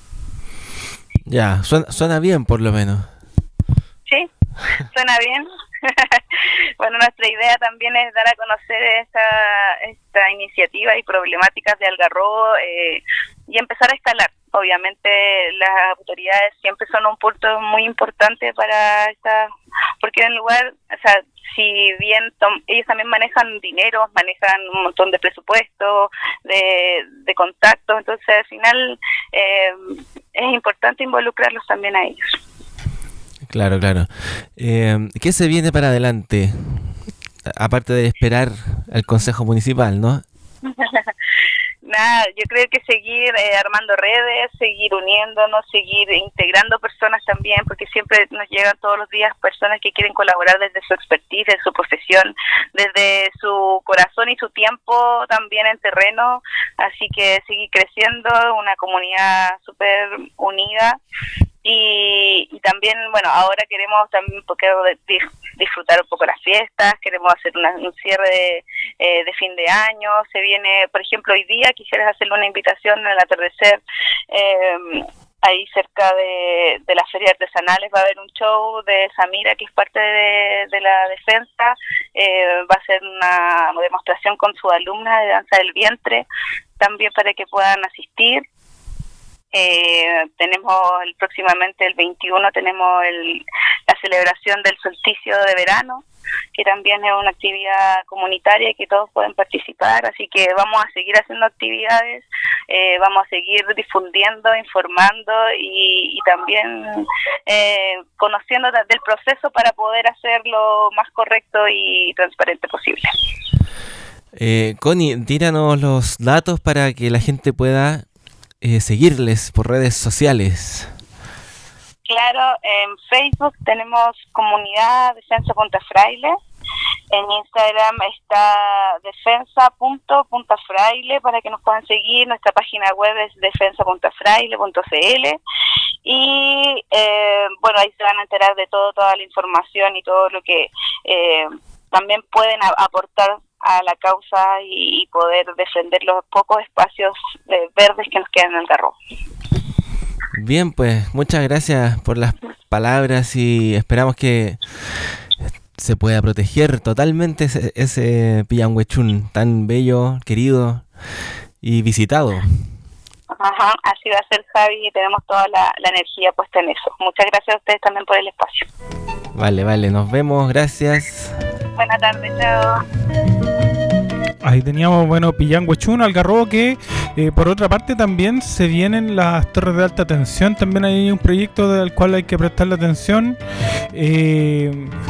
S4: Ya, suena bien por lo menos.
S6: Sí, suena bien. Bueno, nuestra idea también es dar a conocer esta iniciativa y problemáticas de Algarrobo y empezar a escalar. Obviamente las autoridades siempre son un punto muy importante para porque en lugar, o sea, si bien ellos también manejan dinero, manejan un montón de presupuesto, de contactos, entonces al final es importante involucrarlos también a ellos.
S4: Claro. ¿Qué se viene para adelante? Aparte de esperar al Consejo Municipal, ¿no?
S6: Nada, yo creo que seguir armando redes, seguir uniéndonos, seguir integrando personas también, porque siempre nos llegan todos los días personas que quieren colaborar desde su expertise, desde su profesión, desde su corazón y su tiempo también en terreno, así que seguir creciendo, una comunidad súper unida. Y también, bueno, ahora queremos también disfrutar un poco las fiestas, queremos hacer un cierre de fin de año, se viene, por ejemplo, hoy día quisieras hacerle una invitación al atardecer, ahí cerca de las ferias artesanales va a haber un show de Samira, que es parte de la defensa, va a ser una demostración con sus alumnas de danza del vientre, también para que puedan asistir. Tenemos próximamente el 21 tenemos la celebración del solsticio de verano, que también es una actividad comunitaria y que todos pueden participar, así que vamos a seguir haciendo actividades vamos a seguir difundiendo, informando y también conociendo del proceso para poder hacer lo más correcto y transparente posible.
S4: Connie, tíranos los datos para que la gente pueda seguirles por redes sociales.
S6: Claro, en Facebook tenemos Comunidad Defensa Punta Fraile. En Instagram está defensa.puntafraile para que nos puedan seguir. Nuestra página web es defensa.fraile.cl y bueno, ahí se van a enterar de toda la información y todo lo que también pueden aportar a la causa y poder defender los pocos espacios verdes que nos quedan en Algarrobo.
S4: Bien, pues muchas gracias por las palabras y esperamos que se pueda proteger totalmente ese Pillanhuechún tan bello, querido y visitado.
S6: Ajá, así va a ser, Javi, y tenemos toda la energía puesta en eso. Muchas gracias a ustedes también por el espacio.
S4: Vale, nos vemos, gracias.
S6: Buenas tardes, chao.
S5: Ahí teníamos, Pillanhuechún, Algarrobo, que por otra parte también se vienen las torres de alta tensión. También hay un proyecto del cual hay que prestarle atención. Y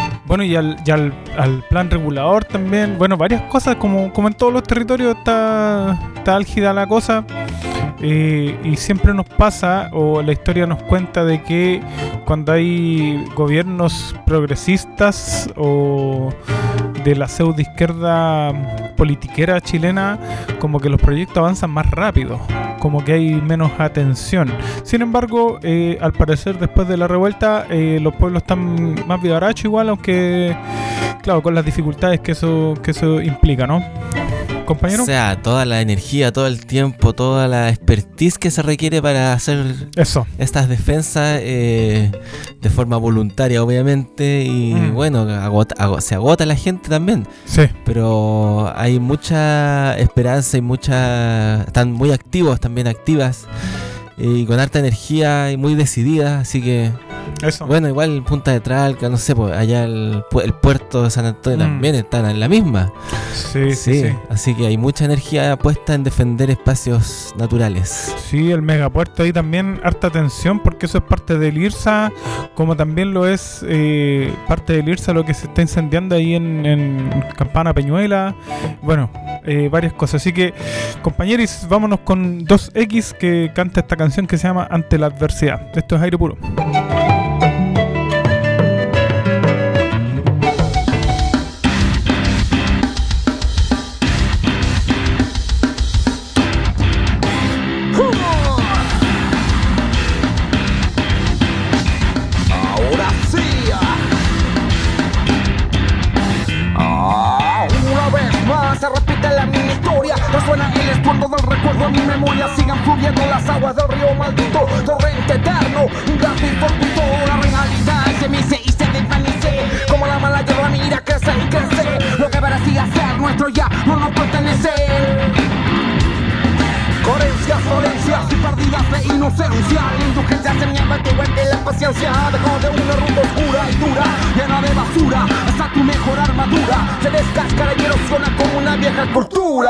S5: al plan regulador también. Varias cosas, como en todos los territorios está álgida la cosa. Y siempre nos pasa, o la historia nos cuenta, de que cuando hay gobiernos progresistas o de la pseudo izquierda politiquera chilena, como que los proyectos avanzan más rápido, como que hay menos atención. Sin embargo, al parecer después de la revuelta los pueblos están más vivarachos igual, aunque claro, con las dificultades que eso implica, ¿no? Compañero.
S4: O sea, toda la energía, todo el tiempo, toda la expertise que se requiere para hacer estas defensas de forma voluntaria, obviamente, y se agota la gente también.
S5: Sí.
S4: Pero hay mucha esperanza y están muy activos, también activas, y con harta energía y muy decididas, así que
S5: eso.
S4: Igual Punta de Tralca, no sé, pues allá el puerto de San Antonio también están en la misma.
S5: Sí.
S4: Así que hay mucha energía puesta en defender espacios naturales.
S5: Sí, el megapuerto ahí también, harta atención, porque eso es parte del IRSA, como también lo es parte del IRSA lo que se está incendiando ahí en Campana Peñuela. Varias cosas. Así que, compañeros, vámonos con 2X, que canta esta canción que se llama Ante la Adversidad. Esto es Aire Puro.
S2: Resuena el estruendo del recuerdo en mi memoria. Sigan fluyendo las aguas del río maldito, torrente eterno, un gran fortuito. La realidad se mece y se desvanece, como la mala hierba mira, crece y crece. Lo que parecía ser nuestro ya no nos pertenece. Coherencias, dolencias y perdidas de inocencia. La indulgencia se niega que vuelve la paciencia. Dejó de una ruta oscura y dura, llena de basura, hasta tu mejor armadura se descascara y erosiona como una vieja cultura.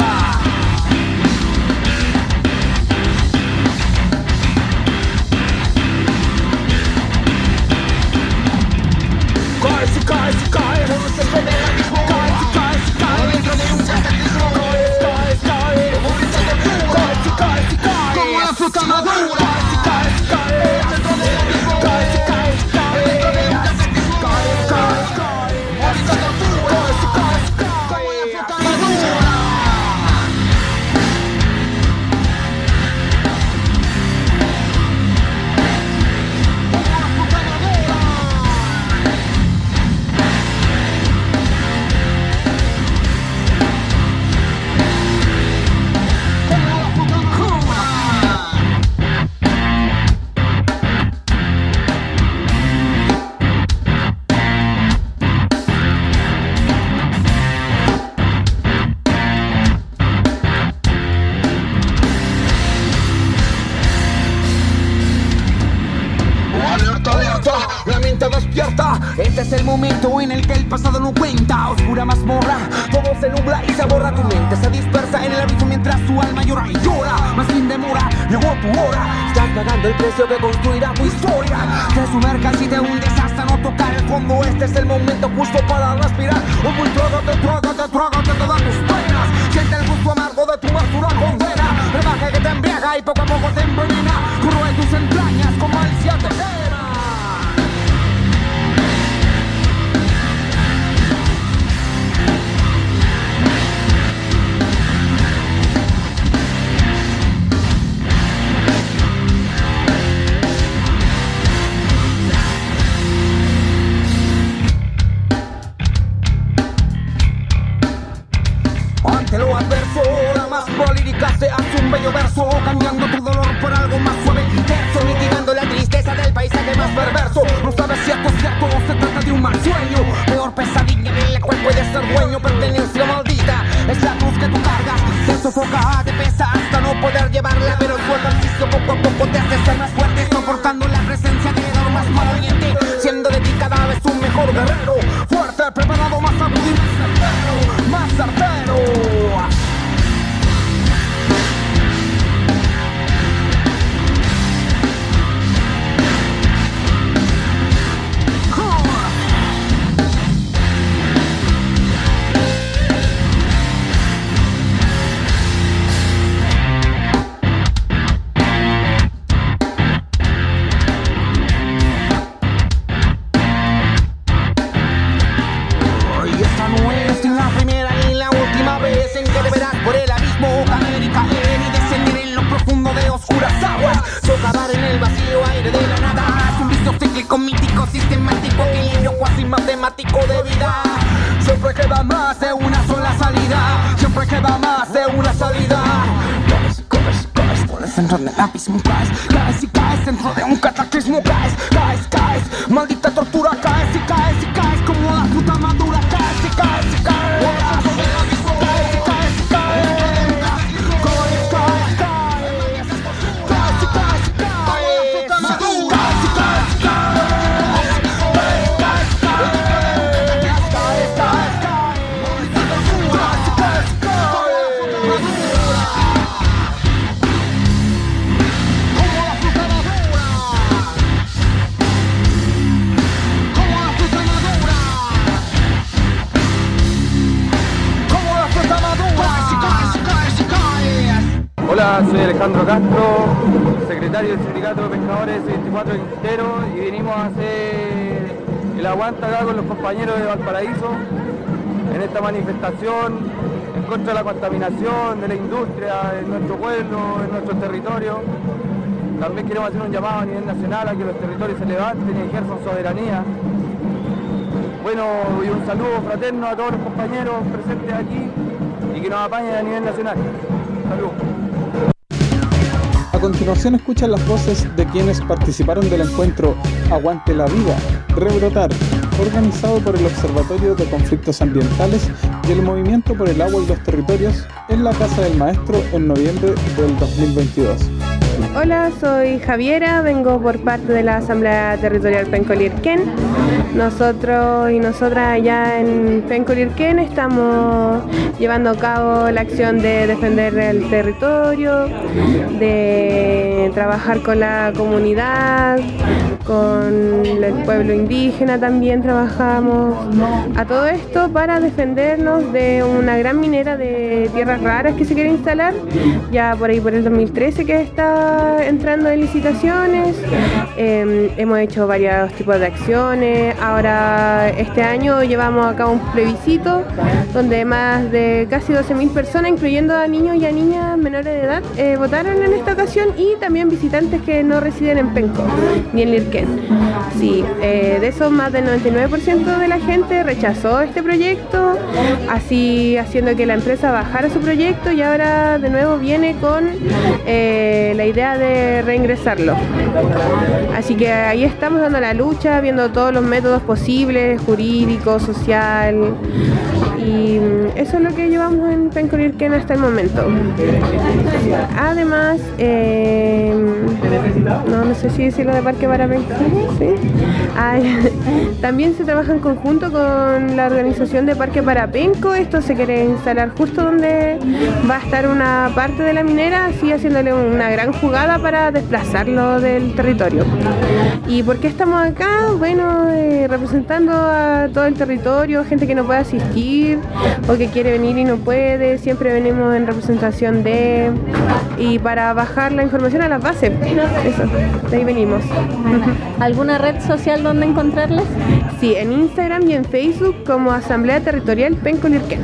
S2: Cae, si cae, si cae, no se puede la misma. Cae, si cae, si cae, dentro de un catecismo. Cae, cae, cae, cae, si cae, como la fruta madura. Cae, si cae, si cae, dentro de la misma. Cae, si cae, si cae, dentro de un catecismo. Cae, cae, cae, ahorita tortura. Cae, si cae, si cae, como la fruta madura.
S7: es el momento en el que el pasado no cuenta. Oscura mazmorra, todo se nubla y se borra. Tu mente se dispersa en el abismo mientras tu alma llora y llora. Más sin demora, llegó tu hora. Estás pagando el precio que construirá tu historia. Te sumerjas y te hundes hasta no tocar el fondo. Este es el momento justo para respirar. Muy trágate todas tus penas. Siente el gusto amargo de tu más dura condena. Rebaje que te embriaga y poco a poco te envenena. Corroe tus entrañas con malicia te quema. Ante lo adverso, la más prolírica se hace un bello verso, cambiando tu dolor por algo más suave y intenso, mitigando la tristeza del paisaje más perverso. No sabes si esto es cierto o se trata de un mal sueño, peor pesadilla de la cual puedes ser dueño. Pertenencia maldita es la cruz que tú cargas, te sofoca, te pesa hasta no poder llevarla, pero tu ejercicio poco a poco te hace ser más fuerte, soportando la presencia de dolor más maloliente, siendo de ti cada vez un mejor guerrero, fuerte, preparado, más agudo y más certero. Mítico, sistemático, equilibrio cuasi matemático de vida. Siempre queda más de una sola salida. Siempre queda más de una salida. Caes por el centro del abismo. Caes y caes dentro de un cataclismo. Caes, maldita tortura. Caes y caes como la puta madura. Caes y caes.
S10: Hola, soy Alejandro Castro, secretario del Sindicato de Pescadores 24 de Quintero, y venimos a hacer el aguante acá con los compañeros de Valparaíso en esta manifestación en contra de la contaminación de la industria en nuestro pueblo, en nuestro territorio. También queremos hacer un llamado a nivel nacional a que los territorios se levanten y ejerzan soberanía. Bueno, y un saludo fraterno a todos los compañeros presentes aquí y que nos apañen a nivel nacional. Saludos.
S11: A continuación escuchan las voces de quienes participaron del encuentro Aguante la Vida, Rebrotar, organizado por el Observatorio de Conflictos Ambientales y el Movimiento por el Agua y los Territorios en la Casa del Maestro en noviembre del 2022.
S12: Hola, soy Javiera, vengo por parte de la Asamblea Territorial Penco-Lirquén. Nosotros y nosotras allá en Penco-Lirquén estamos llevando a cabo la acción de defender el territorio, de trabajar con la comunidad, con el pueblo indígena también trabajamos. A todo esto para defendernos de una gran minera de tierras raras que se quiere instalar, ya por ahí por el 2013 que está entrando en licitaciones. Hemos hecho varios tipos de acciones. Ahora este año llevamos a cabo un plebiscito donde más de casi 12.000 personas, incluyendo a niños y a niñas menores de edad, votaron en esta ocasión, y también visitantes que no residen en Penco ni en Lirquén. Sí, de eso más del 99% de la gente rechazó este proyecto, así haciendo que la empresa bajara su proyecto, y ahora de nuevo viene con la idea idea de reingresarlo. Así que ahí estamos dando la lucha, viendo todos los métodos posibles, jurídico, social, y eso es lo que llevamos en Penco-Lirquén hasta el momento. Además, no sé si decirlo de Parque Parapenco, ¿sí? También se trabaja en conjunto con la organización de Parque Parapenco. Esto se quiere instalar justo donde va a estar una parte de la minera, así haciéndole una gran jugada para desplazarlo del territorio. ¿Y por qué estamos acá? Bueno, representando a todo el territorio, gente que no puede asistir o que quiere venir y no puede. Siempre venimos en representación y para bajar la información a las bases. Eso, de ahí venimos.
S25: ¿Alguna red social donde encontrarles?
S12: Sí, en Instagram y en Facebook como Asamblea Territorial Penco-Lirquén.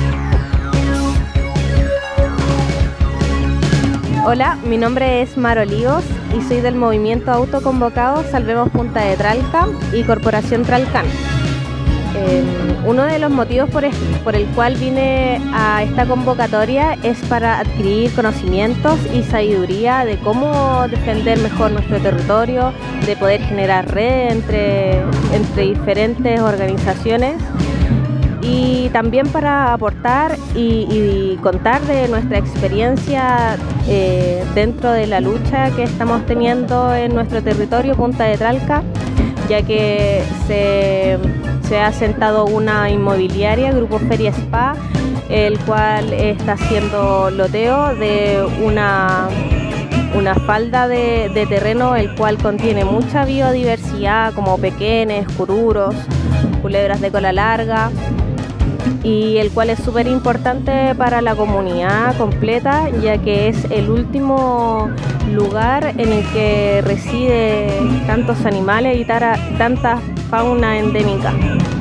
S8: Hola, mi nombre es Mar Olivos y soy del movimiento autoconvocado Salvemos Punta de Tralca y Corporación Tralcán. Uno de los motivos por el cual vine a esta convocatoria es para adquirir conocimientos y sabiduría de cómo defender mejor nuestro territorio, de poder generar red entre diferentes organizaciones y también para aportar y contar de nuestra experiencia dentro de la lucha que estamos teniendo en nuestro territorio, Punta de Tralca, ya que se ha asentado una inmobiliaria, Grupo Feria Spa, el cual está haciendo loteo de una falda de terreno, el cual contiene mucha biodiversidad como pequeños, cururos, culebras de cola larga, y el cual es súper importante para la comunidad completa, ya que es el último lugar en el que reside tantos animales y tanta fauna endémica.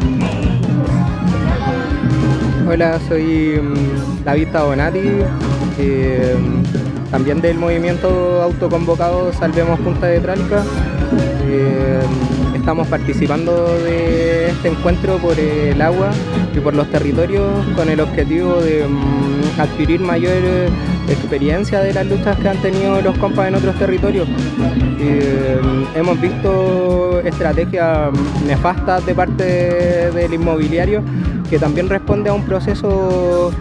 S9: Hola, soy David Tabonati, también del movimiento autoconvocado Salvemos Punta de Tralca. Estamos participando de este encuentro por el agua y por los territorios con el objetivo de adquirir mayor experiencia de las luchas que han tenido los compas en otros territorios. Hemos visto estrategias nefastas de parte del inmobiliario, que también responde a un proceso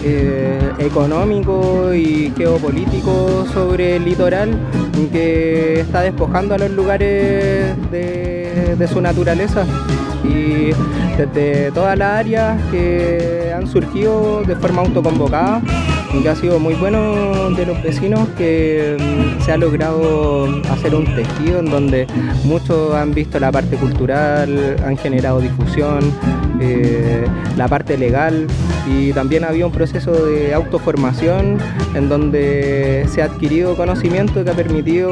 S9: económico y geopolítico sobre el litoral, que está despojando a los lugares de su naturaleza, y desde todas las áreas que han surgido de forma autoconvocada, que ha sido muy bueno de los vecinos, que se ha logrado hacer un tejido en donde muchos han visto la parte cultural, han generado difusión, la parte legal, y también había un proceso de autoformación en donde se ha adquirido conocimiento que ha permitido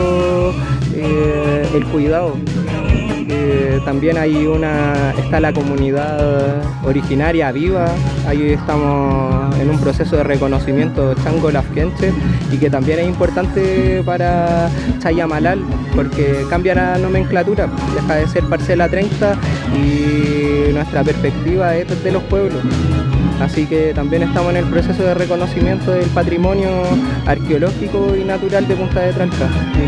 S9: el cuidado. También está la comunidad originaria viva, ahí estamos en un proceso de reconocimiento Chango Lafkenche, y que también es importante para Chayamalal, porque cambia la nomenclatura, deja de ser parcela 30 y nuestra perspectiva es desde los pueblos. Así que también estamos en el proceso de reconocimiento del patrimonio arqueológico y natural de Punta de Tralca.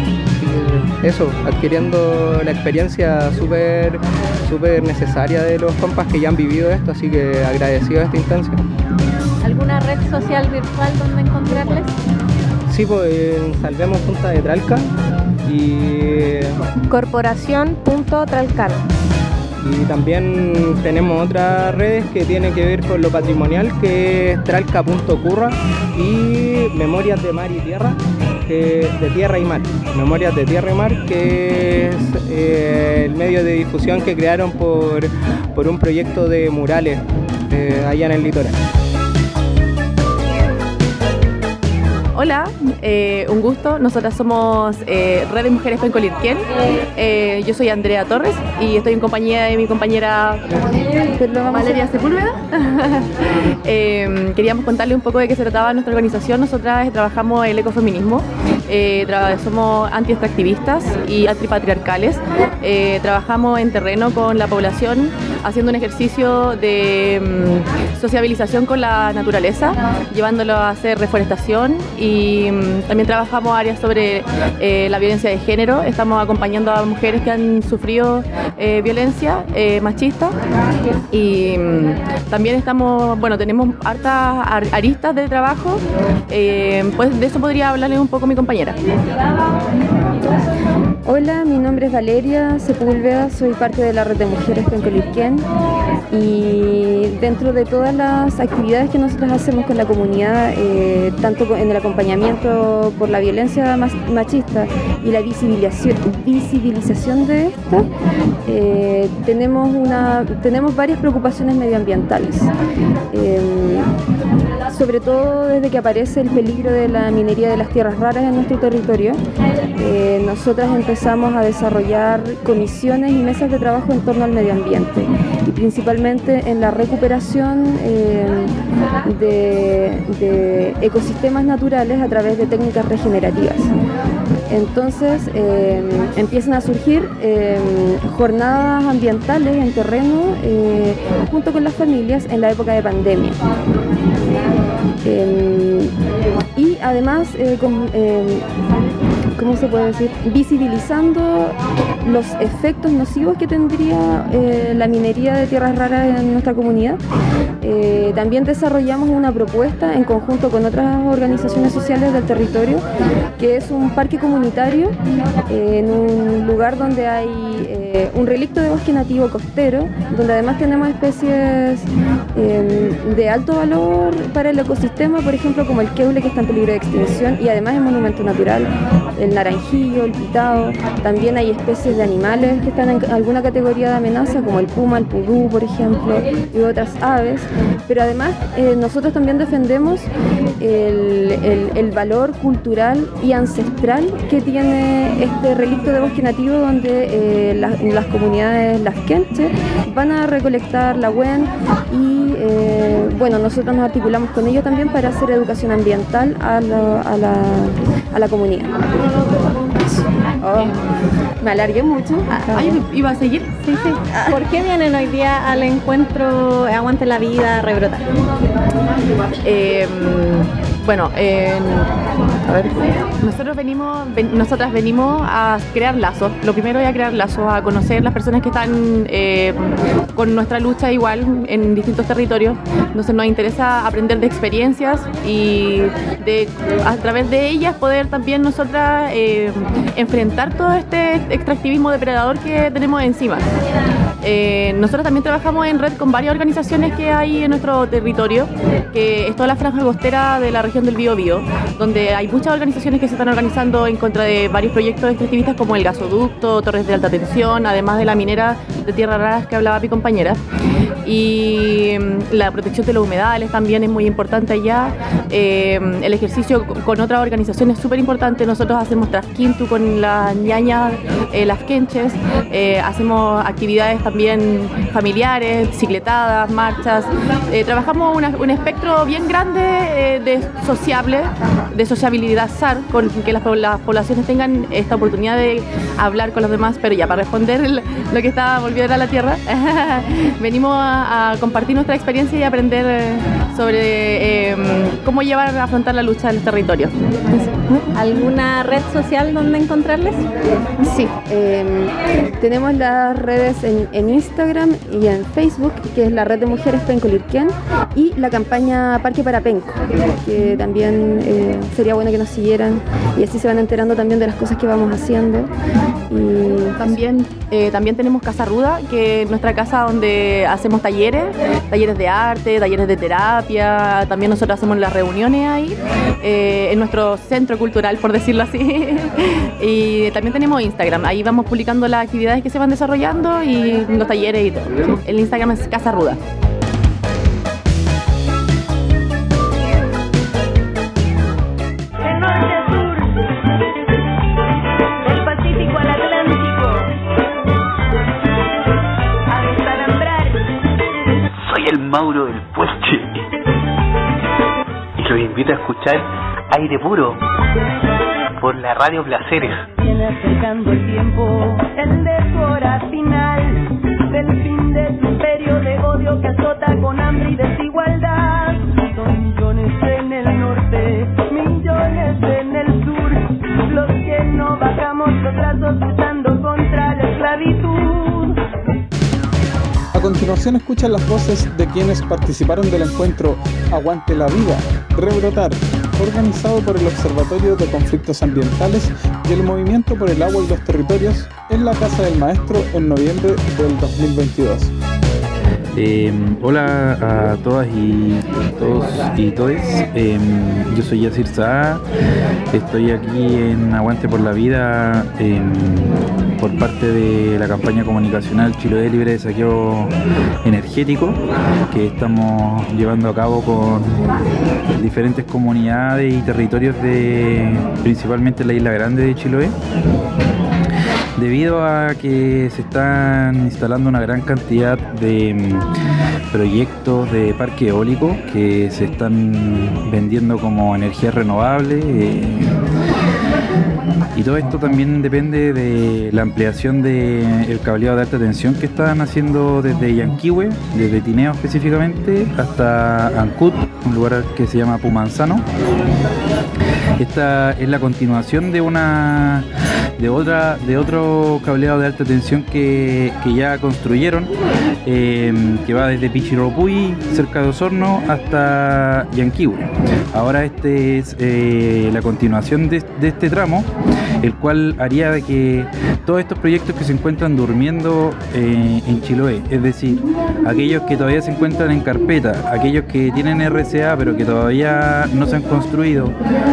S9: Eso, adquiriendo la experiencia súper necesaria de los compas que ya han vivido esto, así que agradecido de esta instancia.
S25: ¿Alguna red social virtual donde encontrarles?
S9: Sí, pues Salvemos Punta de Tralca y
S8: Corporación.Tralcán.
S9: Y también tenemos otras redes que tienen que ver con lo patrimonial, que es tralca.curra y Memorias de Mar y Tierra, de Tierra y Mar. Memorias de Tierra y Mar, que es el medio de difusión que crearon por un proyecto de murales allá en el litoral.
S13: Hola, un gusto. Nosotras somos Red de Mujeres Penco-Lirquén. Yo soy Andrea Torres y estoy en compañía de mi compañera Valeria Sepúlveda. Queríamos contarle un poco de qué se trataba nuestra organización. Nosotras trabajamos el ecofeminismo. Somos anti-extractivistas y antipatriarcales. Trabajamos en terreno con la población haciendo un ejercicio de sociabilización con la naturaleza, llevándolo a hacer reforestación y también trabajamos áreas sobre la violencia de género. Estamos acompañando a mujeres que han sufrido violencia machista y también tenemos hartas aristas de trabajo, pues de eso podría hablarles un poco mi compañera.
S14: Hola, mi nombre es Valeria Sepúlveda, soy parte de la Red de Mujeres Penco-Lirquén y dentro de todas las actividades que nosotros hacemos con la comunidad, tanto en el acompañamiento por la violencia machista y la visibilización de esta, tenemos varias preocupaciones medioambientales. Sobre todo desde que aparece el peligro de la minería de las tierras raras en nuestro territorio, nosotras empezamos a desarrollar comisiones y mesas de trabajo en torno al medio ambiente y principalmente en la recuperación de ecosistemas naturales a través de técnicas regenerativas. Entonces empiezan a surgir jornadas ambientales en terreno junto con las familias en la época de pandemia. Y además, ¿cómo se puede decir? Visibilizando los efectos nocivos que tendría la minería de tierras raras en nuestra comunidad. También desarrollamos una propuesta en conjunto con otras organizaciones sociales del territorio, que es un parque comunitario en un lugar donde hay un relicto de bosque nativo costero, donde además tenemos especies de alto valor para el ecosistema, por ejemplo como el queule, que está en peligro de extinción y además es monumento natural, el naranjillo, el pitao. También hay especies de animales que están en alguna categoría de amenaza, como el puma, el pudú, por ejemplo, y otras aves. Pero además nosotros también defendemos el valor cultural y ancestral que tiene este relicto de bosque nativo, donde las comunidades lasquenches van a recolectar la huen y nosotros nos articulamos con ellos también para hacer educación ambiental a la comunidad. Me alargué mucho.
S13: ¿Iba a seguir?
S14: Sí.
S3: ¿Por qué vienen hoy día al encuentro Aguante la Vida, Rebrotar?
S13: Nosotras venimos a crear lazos. Lo primero es a crear lazos, a conocer las personas que están con nuestra lucha igual en distintos territorios. Entonces nos interesa aprender de experiencias y a través de ellas poder también nosotras enfrentar todo este extractivismo depredador que tenemos encima. Nosotros también trabajamos en red con varias organizaciones que hay en nuestro territorio, que es toda la franja costera de la región del Biobío, donde hay muchas organizaciones que se están organizando en contra de varios proyectos extractivistas como el gasoducto, torres de alta tensión, además de la minera de tierras raras que hablaba mi compañera. Y la protección de los humedales también es muy importante allá. El ejercicio con otras organizaciones es súper importante. Nosotros hacemos trasquintu con las ñañas lasquenches, hacemos actividades también familiares, bicicletadas, marchas. Trabajamos un espectro bien grande de sociabilidad SAR, con que las poblaciones tengan esta oportunidad de hablar con los demás. Pero ya para responder lo que estaba volviendo a la tierra, venimos a compartir nuestra experiencia y aprender sobre cómo afrontar la lucha en los territorios.
S3: ¿Alguna red social donde encontrarles?
S14: Sí, tenemos las redes en Instagram y en Facebook, que es la Red de Mujeres Penco-Lirquén, y la campaña Parque para Penco, que también sería bueno que nos siguieran y así se van enterando también de las cosas que vamos haciendo. Y
S13: también tenemos Casa Ruda, que es nuestra casa donde hacemos talleres de arte, talleres de terapia. También nosotros hacemos las reuniones ahí, en nuestro centro cultural, por decirlo así. Y también tenemos Instagram, ahí vamos publicando las actividades que se van desarrollando y los talleres y todo. El Instagram es Casa Ruda.
S15: Mauro del Puente y los invito a escuchar Aire Puro por la Radio Placeres.
S20: Viene acercando el tiempo, el de tu hora final, del fin de tu periodo.
S11: continuación escuchan las voces de quienes participaron del encuentro Aguante la Vida, Rebrotar, organizado por el Observatorio de Conflictos Ambientales y el Movimiento por el Agua y los Territorios en la Casa del Maestro en noviembre del 2022.
S16: Hola a todas y todos y todes. Yo soy Yacir Saá, estoy aquí en Aguante por la Vida por parte de la campaña comunicacional Chiloé Libre de Saqueo Energético, que estamos llevando a cabo con diferentes comunidades y territorios de principalmente la Isla Grande de Chiloé. Debido a que se están instalando una gran cantidad de proyectos de parque eólico que se están vendiendo como energía renovable, y todo esto también depende de la ampliación del cableado de alta tensión que están haciendo desde Yanquihue, desde Tineo específicamente, hasta Ancud, un lugar que se llama Pumanzano. Esta es la continuación de otro cableado de alta tensión que ya construyeron, que va desde Pichiropuy, cerca de Osorno, hasta Yanquihue. Ahora este es la continuación de este tramo, el cual haría de que todos estos proyectos que se encuentran durmiendo en Chiloé, es decir, aquellos que todavía se encuentran en carpeta, aquellos que tienen RCA pero que todavía no se han construido,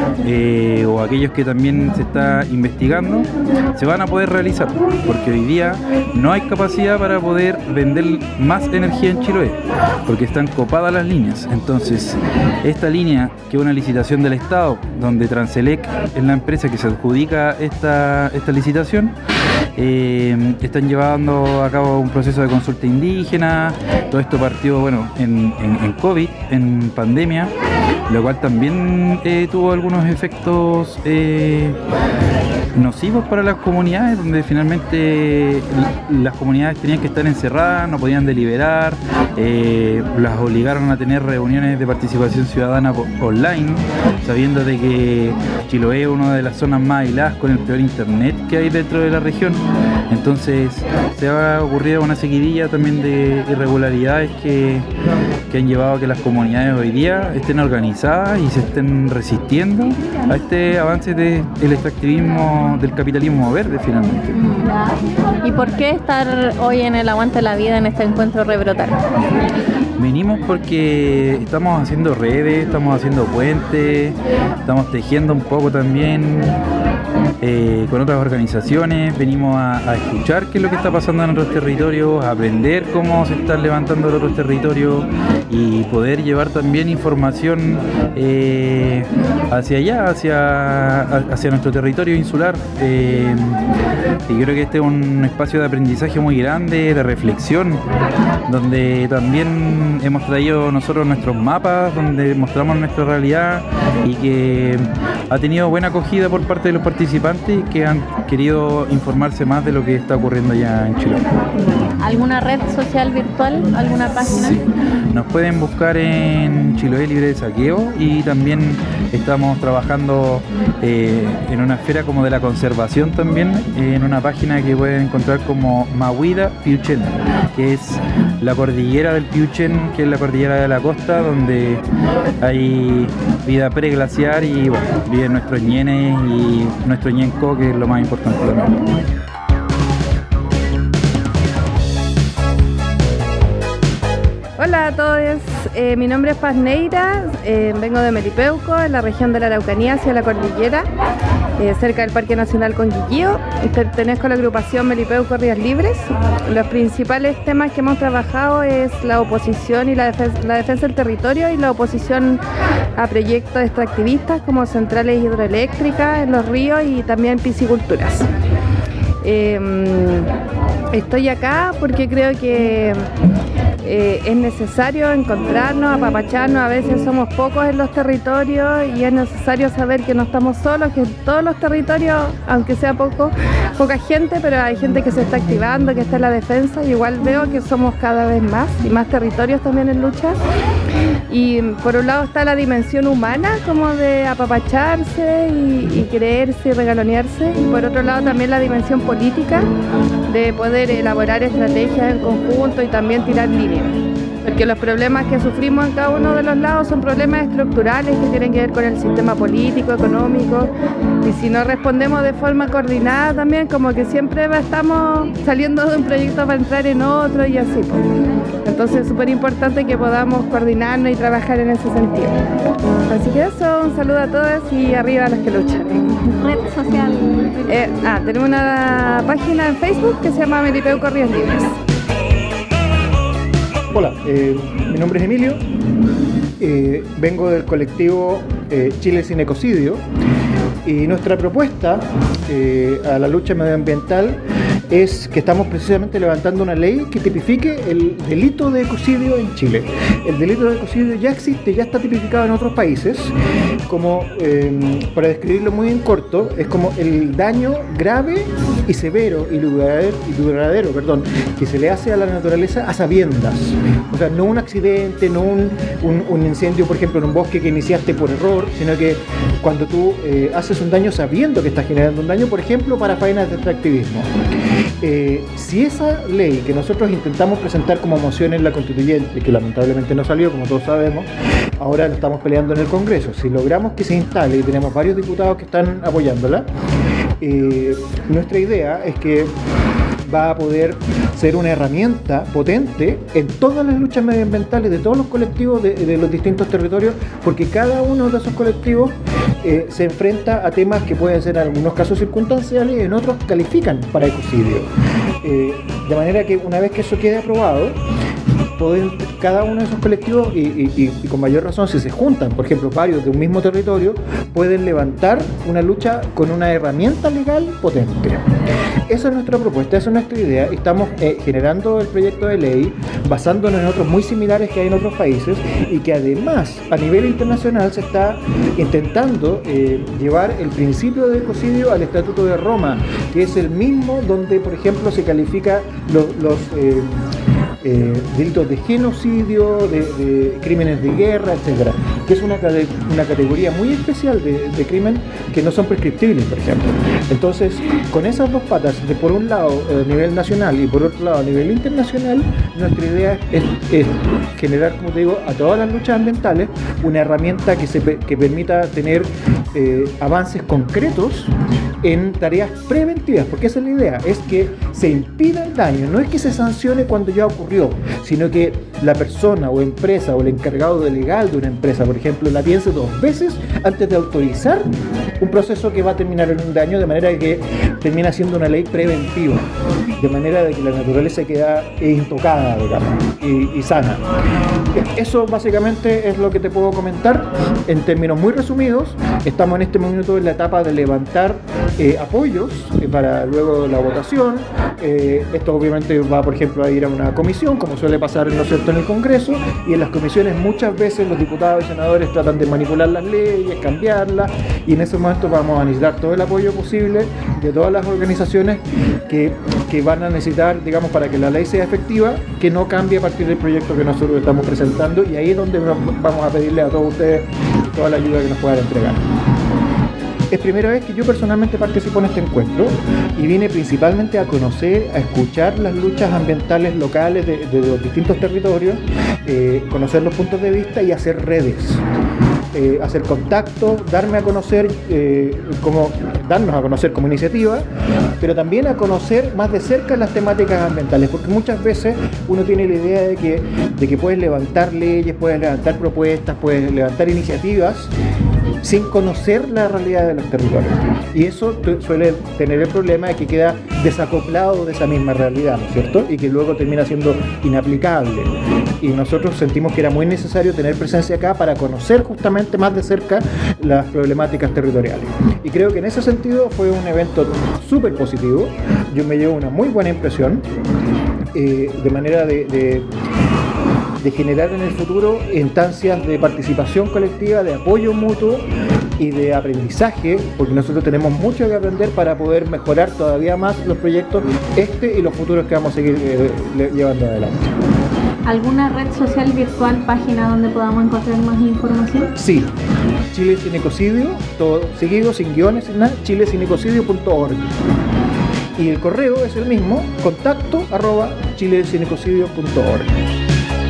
S16: o aquellos que también se está investigando, se van a poder realizar, porque hoy día no hay capacidad para poder vender más energía en Chiloé, porque están copadas las líneas. Entonces, esta línea, que es una licitación del Estado, donde Transelec es la empresa que se adjudica esta licitación, están llevando a cabo un proceso de consulta indígena. Todo esto partió en COVID, en pandemia, lo cual también tuvo algunos efectos nocivos para las comunidades, donde finalmente las comunidades tenían que estar encerradas, no podían deliberar, las obligaron a tener reuniones de participación ciudadana online, sabiendo de que Chiloé es una de las zonas más aisladas con el peor internet que hay dentro de la región. Entonces se ha ocurrido una seguidilla también de irregularidades que han llevado a que las comunidades hoy día estén organizadas y se estén resistiendo a este avance del extractivismo, del capitalismo verde finalmente.
S3: ¿Y por qué estar hoy en el Aguante la Vida en este encuentro Rebrotar?
S16: Venimos porque estamos haciendo redes, estamos haciendo puentes, estamos tejiendo un poco también con otras organizaciones. Venimos a escuchar qué es lo que está pasando en otros territorios, a aprender cómo se están levantando los otros territorios y poder llevar también información hacia allá, hacia nuestro territorio insular. Y creo que este es un espacio de aprendizaje muy grande, de reflexión, donde también hemos traído nosotros nuestros mapas, donde mostramos nuestra realidad y que ha tenido buena acogida por parte de los participantes que han querido informarse más de lo que está ocurriendo allá en Chile.
S3: ¿Alguna red social virtual? ¿Alguna página?
S16: Sí. Nos pueden buscar en Chiloé Libre de Saqueo, y también estamos trabajando en una esfera como de la conservación también, en una página que pueden encontrar como Mahuida Piuchen, que es la cordillera del Piuchen, que es la cordillera de la costa, donde hay vida preglaciar y viven nuestros ñenes y nuestro ñenco, que es lo más importante también.
S12: Hola a todos, mi nombre es Paz Neira, vengo de Melipeuco, en la región de la Araucanía, hacia la cordillera, cerca del Parque Nacional Conquillío. Pertenezco a la agrupación Melipeuco Rías Libres. Los principales temas que hemos trabajado es la oposición y la defensa del territorio, y la oposición a proyectos extractivistas como centrales hidroeléctricas en los ríos y también pisciculturas. Estoy acá porque creo que es necesario encontrarnos, apapacharnos. A veces somos pocos en los territorios y es necesario saber que no estamos solos, que en todos los territorios, aunque sea poca gente, pero hay gente que se está activando, que está en la defensa, y igual veo que somos cada vez más y más territorios también en lucha. Y por un lado está la dimensión humana, como de apapacharse y creerse y regalonearse, y por otro lado también la dimensión política, de poder elaborar estrategias en conjunto y también tirar líneas. Porque los problemas que sufrimos en cada uno de los lados son problemas estructurales que tienen que ver con el sistema político, económico, y si no respondemos de forma coordinada también, como que siempre estamos saliendo de un proyecto para entrar en otro y así. Entonces es súper importante que podamos coordinarnos y trabajar en ese sentido. Así que eso, un saludo a todas y arriba a los que luchan.
S3: Red social.
S12: Tenemos una página en Facebook que se llama Melipeuco Ríos Libres.
S17: Hola, mi nombre es Emilio, vengo del colectivo Chile Sin Ecocidio y nuestra propuesta a la lucha medioambiental es que estamos precisamente levantando una ley que tipifique el delito de ecocidio en Chile. El delito de ecocidio ya existe, ya está tipificado en otros países, como, para describirlo muy en corto, es como el daño grave y severo y duradero, que se le hace a la naturaleza a sabiendas. O sea, no un accidente, no un incendio, por ejemplo, en un bosque que iniciaste por error, sino que cuando tú haces un daño sabiendo que estás generando un daño, por ejemplo, para faenas de extractivismo. Si esa ley que nosotros intentamos presentar como moción en la constituyente, que lamentablemente no salió, como todos sabemos, ahora lo estamos peleando en el Congreso, si logramos que se instale, y tenemos varios diputados que están apoyándola, nuestra idea es que va a poder ser una herramienta potente en todas las luchas medioambientales de todos los colectivos de los distintos territorios, porque cada uno de esos colectivos se enfrenta a temas que pueden ser en algunos casos circunstanciales y en otros califican para ecocidio. De manera que una vez que eso quede aprobado, cada uno de esos colectivos, y con mayor razón si se juntan, por ejemplo, varios de un mismo territorio, pueden levantar una lucha con una herramienta legal potente. Esa es nuestra propuesta, esa es nuestra idea. Estamos generando el proyecto de ley basándonos en otros muy similares que hay en otros países y que además a nivel internacional se está intentando llevar el principio de ecocidio al Estatuto de Roma, que es el mismo donde, por ejemplo, se califica los delitos de genocidio, de crímenes de guerra, etcétera, que es una categoría muy especial de crimen que no son prescriptibles, por ejemplo. Entonces, con esas dos patas, de por un lado a nivel nacional y por otro lado a nivel internacional, nuestra idea es generar, como te digo, a todas las luchas ambientales una herramienta que permita tener avances concretos en tareas preventivas, porque esa es la idea, es que se impida el daño, no es que se sancione cuando ya ocurrió, sino que la persona o empresa o el encargado legal de una empresa, por ejemplo, la piense 2 veces antes de autorizar un proceso que va a terminar en un daño, de manera que termina siendo una ley preventiva, de manera de que la naturaleza queda intocada, digamos, y sana. Eso básicamente es lo que te puedo comentar en términos muy resumidos. Estamos en este momento en la etapa de levantar apoyos para luego la votación. Esto obviamente va, por ejemplo, a ir a una comisión, como suele pasar, ¿no es cierto?, en el Congreso, y en las comisiones muchas veces los diputados y senadores tratan de manipular las leyes, cambiarlas, y en ese momento vamos a necesitar todo el apoyo posible de todas las organizaciones que van a necesitar, digamos, para que la ley sea efectiva, que no cambie a partir del proyecto que nosotros estamos presentando, y ahí es donde vamos a pedirle a todos ustedes toda la ayuda que nos puedan entregar. Es primera vez que yo personalmente participo en este encuentro y vine principalmente a conocer, a escuchar las luchas ambientales locales de los distintos territorios, conocer los puntos de vista y hacer redes. Hacer contacto, darnos a conocer como iniciativa, pero también a conocer más de cerca las temáticas ambientales, porque muchas veces uno tiene la idea de que puedes levantar leyes, puedes levantar propuestas, puedes levantar iniciativas sin conocer la realidad de los territorios, y eso suele tener el problema de que queda desacoplado de esa misma realidad, ¿no es cierto?, y que luego termina siendo inaplicable, y nosotros sentimos que era muy necesario tener presencia acá para conocer justamente más de cerca las problemáticas territoriales, y creo que en ese sentido fue un evento súper positivo. Yo me llevo una muy buena impresión, de manera de generar en el futuro instancias de participación colectiva, de apoyo mutuo y de aprendizaje, porque nosotros tenemos mucho que aprender para poder mejorar todavía más los proyectos y los futuros que vamos a seguir llevando adelante.
S3: ¿Alguna red social virtual, página donde podamos encontrar más información?
S17: Sí, Chile Sin Ecocidio, todo seguido, sin guiones, sin nada, chilesinecocidio.org. Y el correo es el mismo, contacto@chilesinecocidio.org.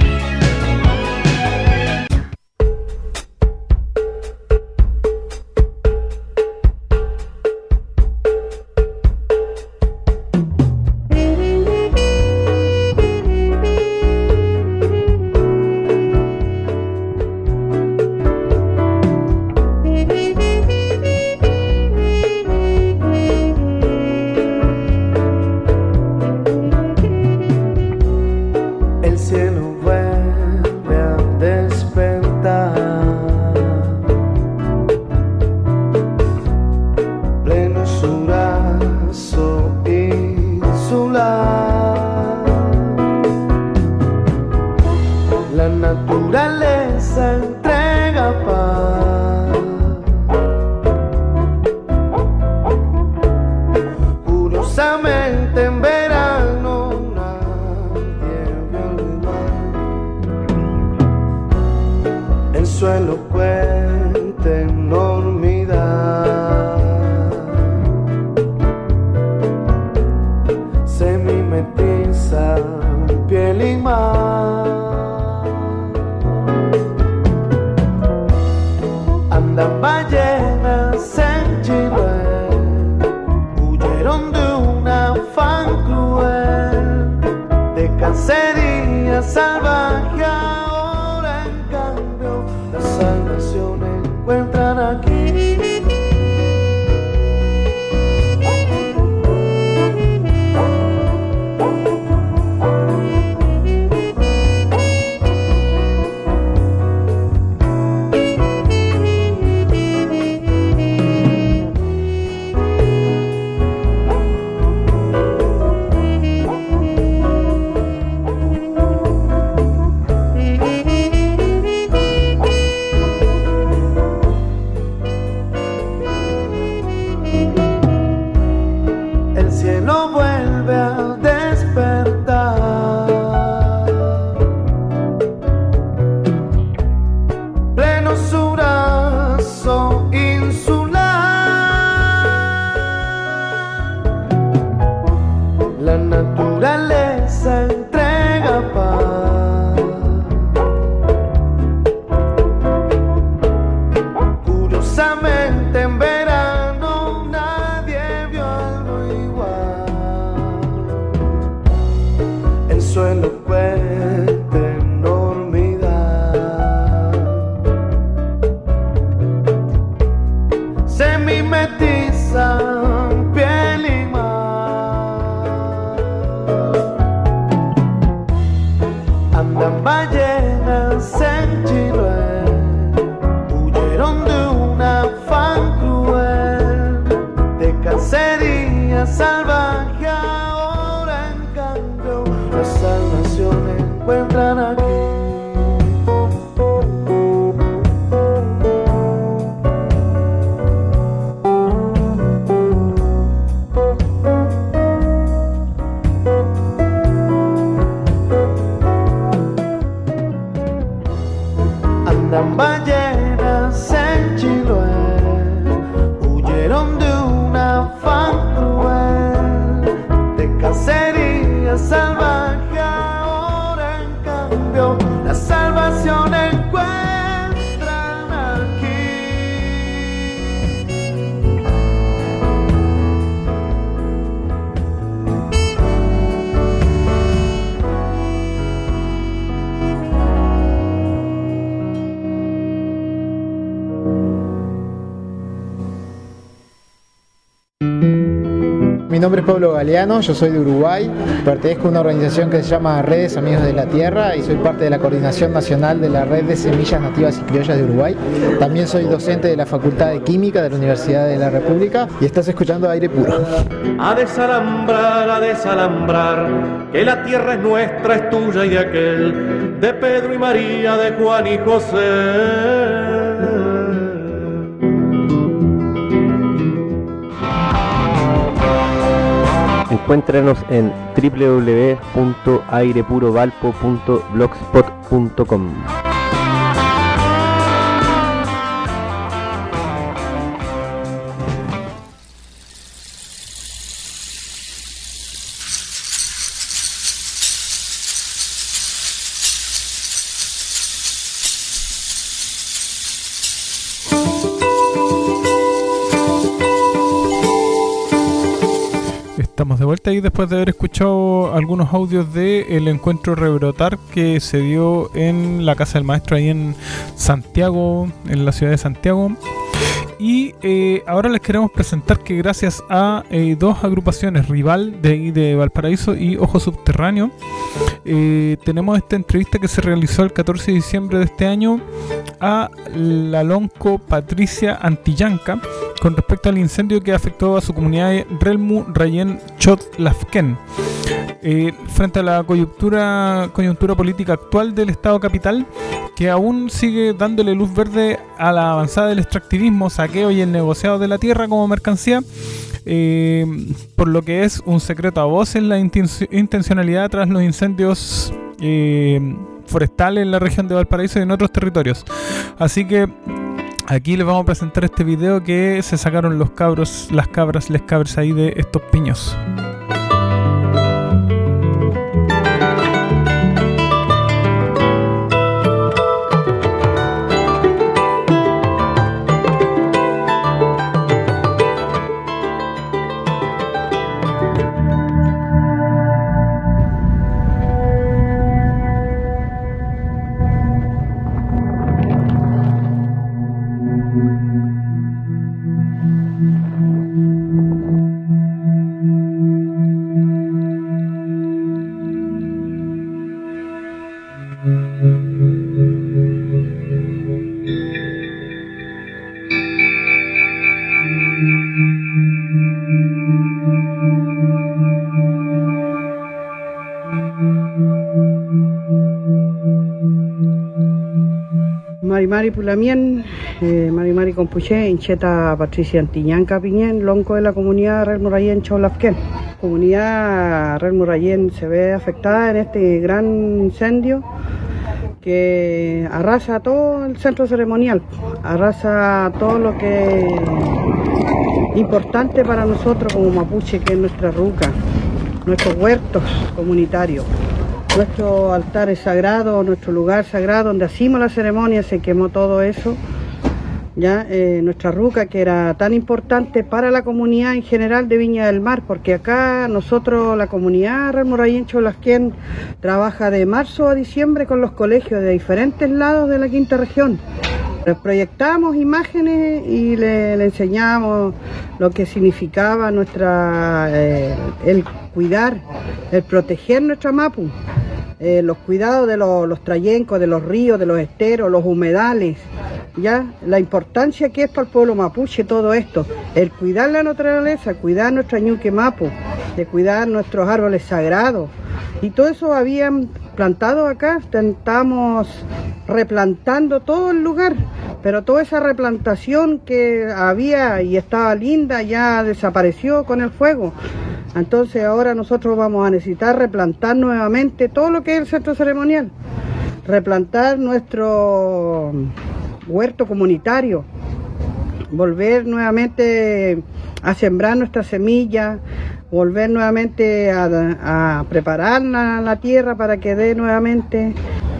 S7: La naturaleza entrega paz. Curiosamente en verano nadie vio el mar. En su elocuente enormidad se mimetiza piel y mar. Andan ballenas en Chile, huyeron de un afán cruel, de cacería salvaje. Ahora en cambio la salvación encuentran aquí.
S18: Mi nombre es Pablo Galeano, yo soy de Uruguay, pertenezco a una organización que se llama Redes Amigos de la Tierra y soy parte de la coordinación nacional de la Red de Semillas Nativas y Criollas de Uruguay. También soy docente de la Facultad de Química de la Universidad de la República y estás escuchando Aire Puro.
S19: A desalambrar, que la tierra es nuestra, es tuya y de aquel, de Pedro y María, de Juan y José.
S21: Encuéntranos en www.airepurovalpo.blogspot.com.
S5: Estamos de vuelta y después de haber escuchado algunos audios del encuentro Rebrotar que se dio en la Casa del Maestro ahí en Santiago, en la ciudad de Santiago. Y ahora les queremos presentar que gracias a dos agrupaciones, Rival de Valparaíso y Ojo Subterráneo, tenemos esta entrevista que se realizó el 14 de diciembre de este año a la lonco Patricia Antillanca con respecto al incendio que afectó a su comunidad de Relmu Rayen Chotlafken. frente a la coyuntura política actual del Estado capital, que aún sigue dándole luz verde a la avanzada del extractivismo, saqueo y el negociado de la tierra como mercancía, por lo que es un secreto a voces la intencionalidad tras los incendios forestales en la región de Valparaíso y en otros territorios. Así que aquí les vamos a presentar este video que se sacaron les cabras ahí de estos piños.
S1: Mari Pulamien, Mari Compuché, Incheta Patricia Antiñanca Piñén, lonco de la comunidad Rel Murayén Chaulafquén. Comunidad Rel Murayén se ve afectada en este gran incendio que arrasa todo el centro ceremonial, arrasa todo lo que es importante para nosotros como mapuche, que es nuestra ruca, nuestros huertos comunitarios. Nuestro altar es sagrado, nuestro lugar sagrado donde hacimos la ceremonia, se quemó todo eso. Ya nuestra ruca, que era tan importante para la comunidad en general de Viña del Mar, porque acá nosotros, la comunidad Rel Murayén Chaulafquén, trabaja de marzo a diciembre con los colegios de diferentes lados de la quinta región. Les proyectamos imágenes y le enseñamos lo que significaba el cuidar, el proteger nuestra mapu, los cuidados de los trayencos, de los ríos, de los esteros, los humedales, ya la importancia que es para el pueblo mapuche todo esto, el cuidar la naturaleza, cuidar nuestra ñuque mapu, de cuidar nuestros árboles sagrados, y todo eso habían plantado acá. Estamos replantando todo el lugar, pero toda esa replantación que había y estaba linda ya desapareció con el fuego. Entonces ahora nosotros vamos a necesitar replantar nuevamente todo lo que es el centro ceremonial, replantar nuestro huerto comunitario, volver nuevamente a sembrar nuestras semillas, volver nuevamente a preparar la tierra para que dé nuevamente.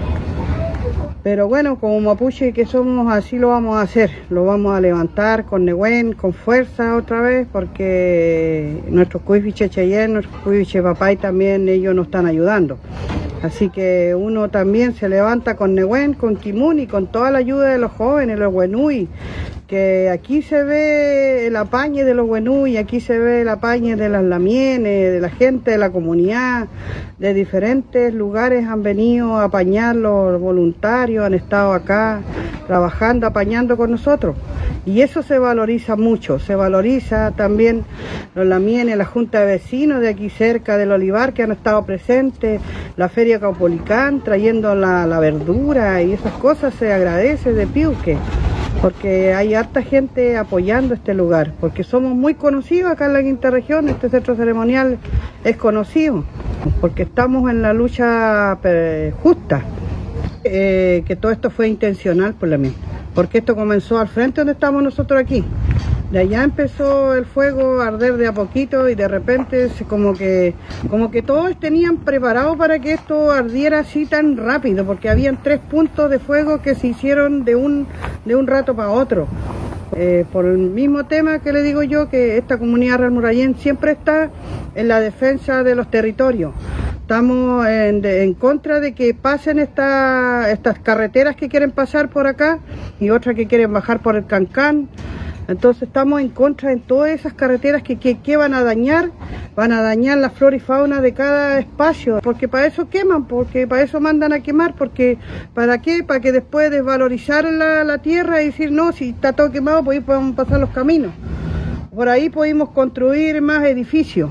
S1: Pero bueno, como mapuche que somos, así lo vamos a hacer, lo vamos a levantar con Nehuen, con fuerza otra vez, porque nuestros cuifiche Cheyenne, nuestros cuifiche Papay también, ellos nos están ayudando. Así que uno también se levanta con Nehuen, con Kimuni, con toda la ayuda de los jóvenes, los Wenui, que aquí se ve el apañe de los Wenui, aquí se ve el apañe de las lamienes, de la gente de la comunidad, de diferentes lugares han venido a apañar, los voluntarios han estado acá trabajando, apañando con nosotros. Y eso se valoriza mucho, se valoriza también los lamienes, la Junta de Vecinos de aquí cerca del Olivar que han estado presentes, la Feria Caupolicán trayendo la verdura y esas cosas, se agradece de Piuque, porque hay harta gente apoyando este lugar, porque somos muy conocidos acá en la quinta región, este centro ceremonial es conocido, porque estamos en la lucha justa, que todo esto fue intencional por la mía, porque esto comenzó al frente donde estamos nosotros aquí. De allá empezó el fuego a arder de a poquito y de repente como que todos tenían preparado para que esto ardiera así tan rápido, porque habían 3 puntos de fuego que se hicieron de un rato para otro. Por el mismo tema que le digo yo, que esta comunidad Rel Murayén siempre está en la defensa de los territorios. Estamos en contra de que pasen estas carreteras que quieren pasar por acá y otras que quieren bajar por el Cancán. Entonces estamos en contra de todas esas carreteras que van a dañar la flora y fauna de cada espacio, porque para eso queman, porque para eso mandan a quemar, porque ¿para qué? Para que después desvalorizar la tierra y decir, no, si está todo quemado, pues ahí podemos pasar los caminos. Por ahí pudimos construir más edificios,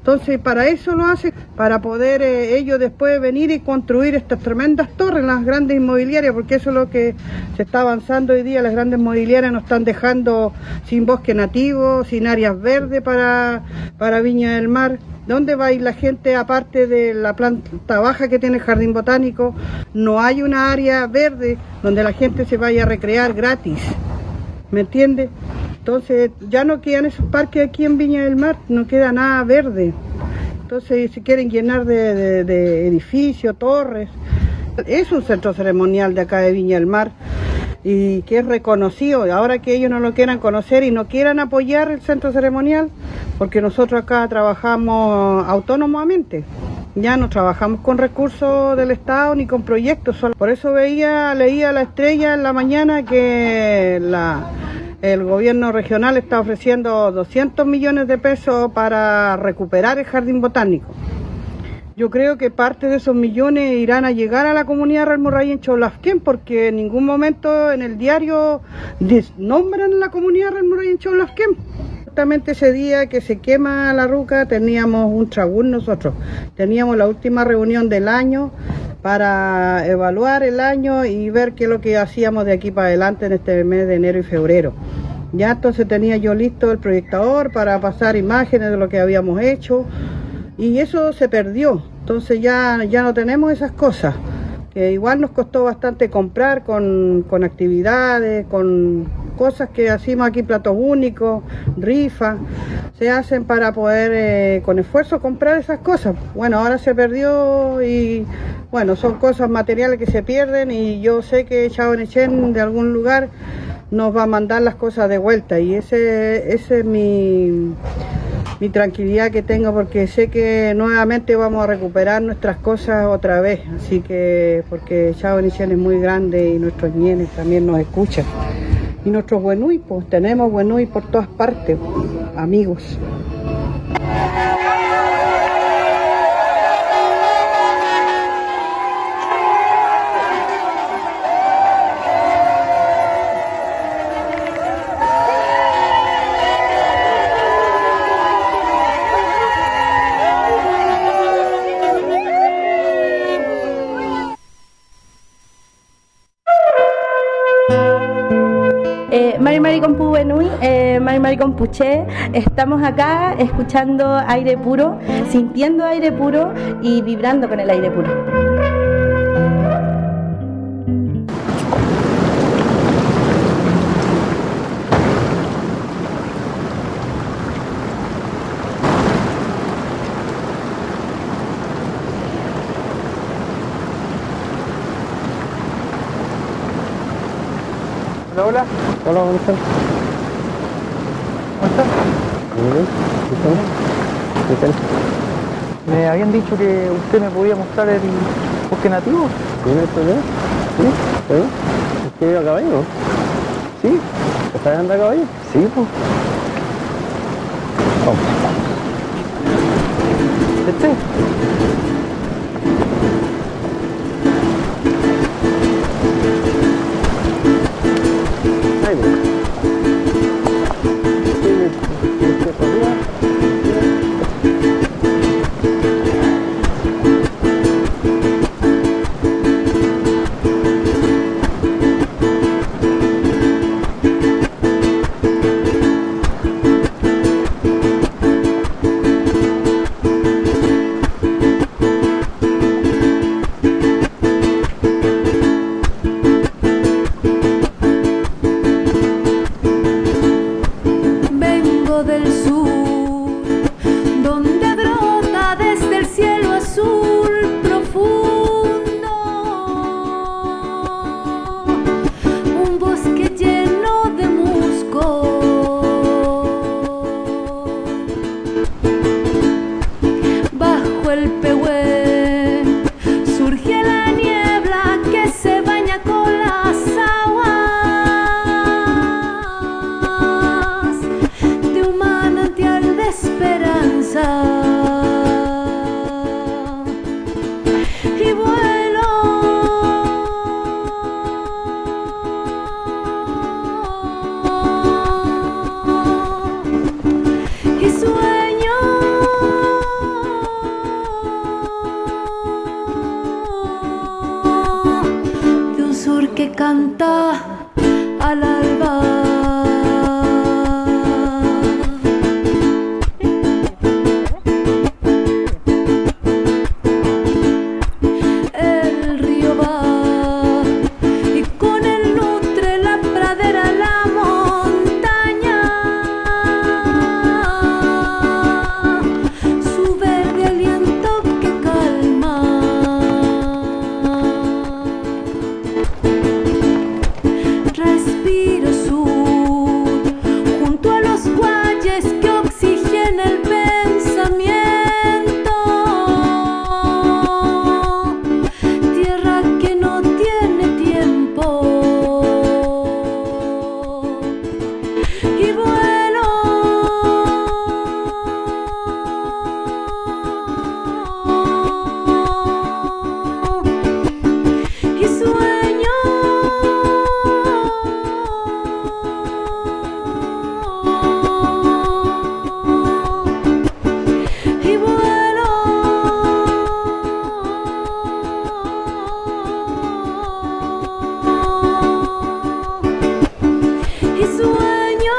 S1: Entonces, para eso lo hacen, para poder ellos después venir y construir estas tremendas torres, las grandes inmobiliarias, porque eso es lo que se está avanzando hoy día. Las grandes inmobiliarias nos están dejando sin bosque nativo, sin áreas verdes para Viña del Mar. ¿Dónde va a ir la gente aparte de la planta baja que tiene el jardín botánico? No hay una área verde donde la gente se vaya a recrear gratis, ¿me entiende? Entonces ya no quedan esos parques aquí en Viña del Mar, no queda nada verde. Entonces se quieren llenar de edificios, torres. Es un centro ceremonial de acá de Viña del Mar y que es reconocido. Ahora que ellos no lo quieran conocer y no quieran apoyar el centro ceremonial, porque nosotros acá trabajamos autónomamente. Ya no trabajamos con recursos del Estado ni con proyectos. Por eso leía La Estrella en la mañana que el gobierno regional está ofreciendo 200 millones de pesos para recuperar el jardín botánico. Yo creo que parte de esos millones irán a llegar a la comunidad Relmurray en Chaulafquén, porque en ningún momento en el diario nombran la comunidad Relmurray en Chaulafquén. Justamente ese día que se quema la ruca teníamos un trabún nosotros. Teníamos la última reunión del año para evaluar el año y ver qué es lo que hacíamos de aquí para adelante en este mes de enero y febrero. Ya entonces tenía yo listo el proyectador para pasar imágenes de lo que habíamos hecho y eso se perdió. Entonces ya no tenemos esas cosas, que igual nos costó bastante comprar con actividades, con cosas que hacemos aquí, platos únicos, rifas, se hacen para poder con esfuerzo comprar esas cosas. Bueno, ahora se perdió y bueno, son cosas materiales que se pierden y yo sé que Chao Nechen de algún lugar nos va a mandar las cosas de vuelta y ese es mi tranquilidad que tengo, porque sé que nuevamente vamos a recuperar nuestras cosas otra vez, así que porque Chao Nechen es muy grande y nuestros ñenes también nos escuchan. Y nuestros buenui, pues tenemos buenui por todas partes, amigos.
S4: Mari Compu Benui, Mari Compuche, estamos acá escuchando aire puro, sintiendo aire puro y vibrando con el aire puro.
S6: Hola. Hola, ¿cómo están? ¿Cómo están? Muy bien. Me habían dicho que usted me podía mostrar el bosque nativo.
S21: ¿Sí, no hay problema? Sí, bueno. ¿Es que iba a caballo, no?
S6: Sí.
S21: ¿Estás andando a caballo?
S6: Sí, pues.
S21: Vamos. Ahí voy.
S2: sur que canta al alba. El río va y con él nutre la pradera, la montaña, su verde aliento que calma. Respiro sur junto a los guayes que oxigena el pensamiento. Tierra que no tiene tiempo. Y vuelo y sueño. Y vuelo y sueño.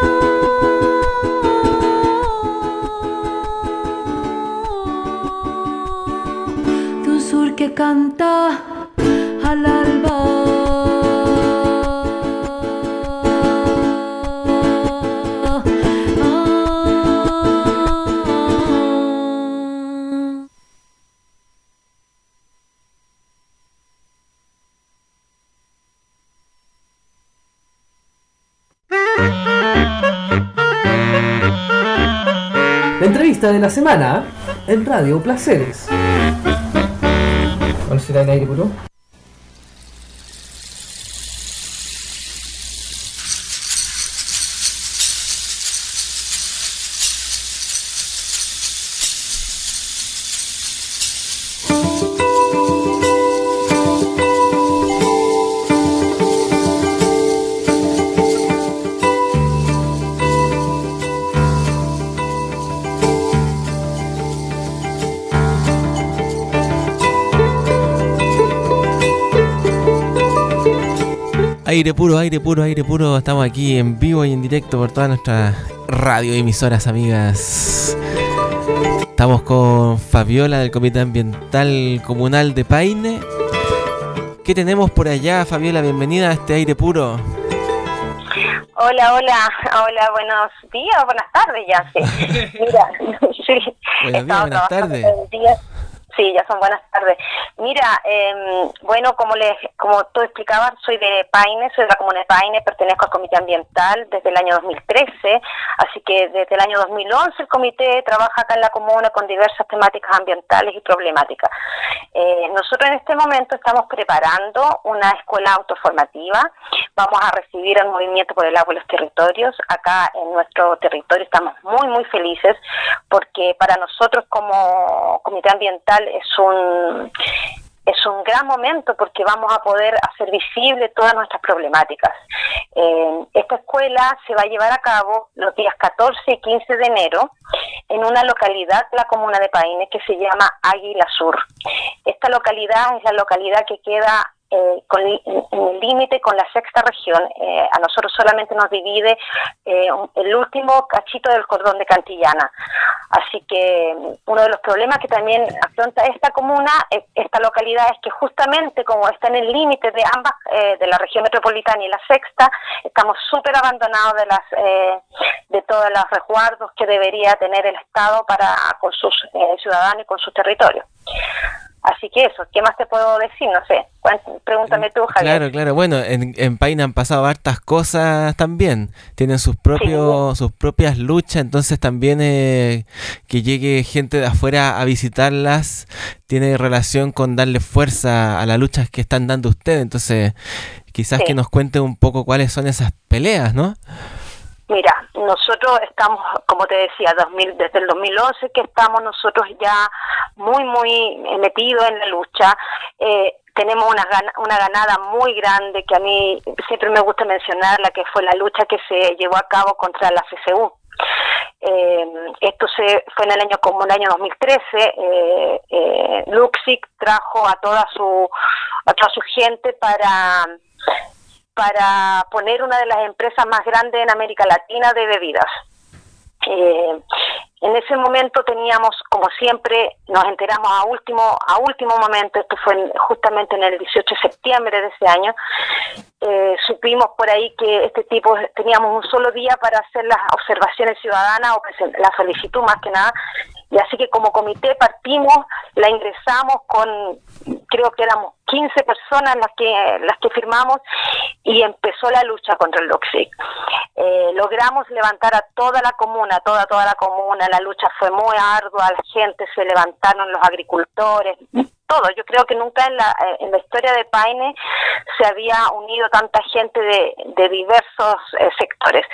S2: De un sur que canta al alba.
S10: La entrevista de la semana en Radio Placeres. ¿Cuál será el aire puro?
S22: Aire puro, aire puro, aire puro. Estamos aquí en vivo y en directo por todas nuestras radioemisoras, amigas. Estamos con Fabiola del Comité Ambiental Comunal de Paine. ¿Qué tenemos por allá, Fabiola? Bienvenida a este aire puro.
S23: Hola, buenos días, buenas tardes ya, sí. Mira, sí.
S22: Buenos días, buenas tardes.
S23: Sí, ya son buenas tardes. Mira, bueno, como tú explicabas, soy de Paine, soy de la comuna de Paine, pertenezco al Comité Ambiental desde el año 2013, así que desde el año 2011 el comité trabaja acá en la comuna con diversas temáticas ambientales y problemáticas. Nosotros en este momento estamos preparando una escuela autoformativa, vamos a recibir el Movimiento por el Agua y los Territorios. Acá en nuestro territorio estamos muy, muy felices porque para nosotros como comité ambiental es un gran momento porque vamos a poder hacer visible todas nuestras problemáticas. Esta escuela se va a llevar a cabo los días 14 y 15 de enero en una localidad de la comuna de Paine que se llama Águila Sur. Esta localidad es la localidad que queda en el límite con la sexta región. A nosotros solamente nos divide el último cachito del cordón de Cantillana. Así que uno de los problemas que también afronta esta comuna, esta localidad, es que justamente como está en el límite de ambas, de la región metropolitana y la sexta, estamos súper abandonados de todos los resguardos que debería tener el Estado con sus ciudadanos y con sus territorios. Así que eso, ¿qué más te puedo decir? No sé, pregúntame tú, Javier.
S22: Claro, bueno, en Paine han pasado hartas cosas también, tienen sus propias luchas, entonces también que llegue gente de afuera a visitarlas tiene relación con darle fuerza a las luchas que están dando ustedes, entonces quizás que nos cuente un poco cuáles son esas peleas, ¿no?
S23: Mira, nosotros estamos, como te decía, desde el 2011 que estamos nosotros ya muy metidos en la lucha. Tenemos una ganada muy grande que a mí siempre me gusta mencionar, la que fue la lucha que se llevó a cabo contra la CCU. Esto fue en el año 2013. Luxic trajo a toda su gente para para poner una de las empresas más grandes en América Latina de bebidas. En ese momento teníamos, como siempre, nos enteramos a último momento, esto fue justamente en el 18 de septiembre de ese año, supimos por ahí que teníamos un solo día para hacer las observaciones ciudadanas o la solicitud más que nada, y así que como comité partimos, la ingresamos con, creo que éramos 15 personas las que firmamos, y empezó la lucha contra el LUCSIC. Logramos levantar a toda la comuna, toda la comuna. La lucha fue muy ardua, la gente se levantaron, los agricultores, todo. Yo creo que nunca en la historia de Paine se había unido tanta gente de diversos sectores.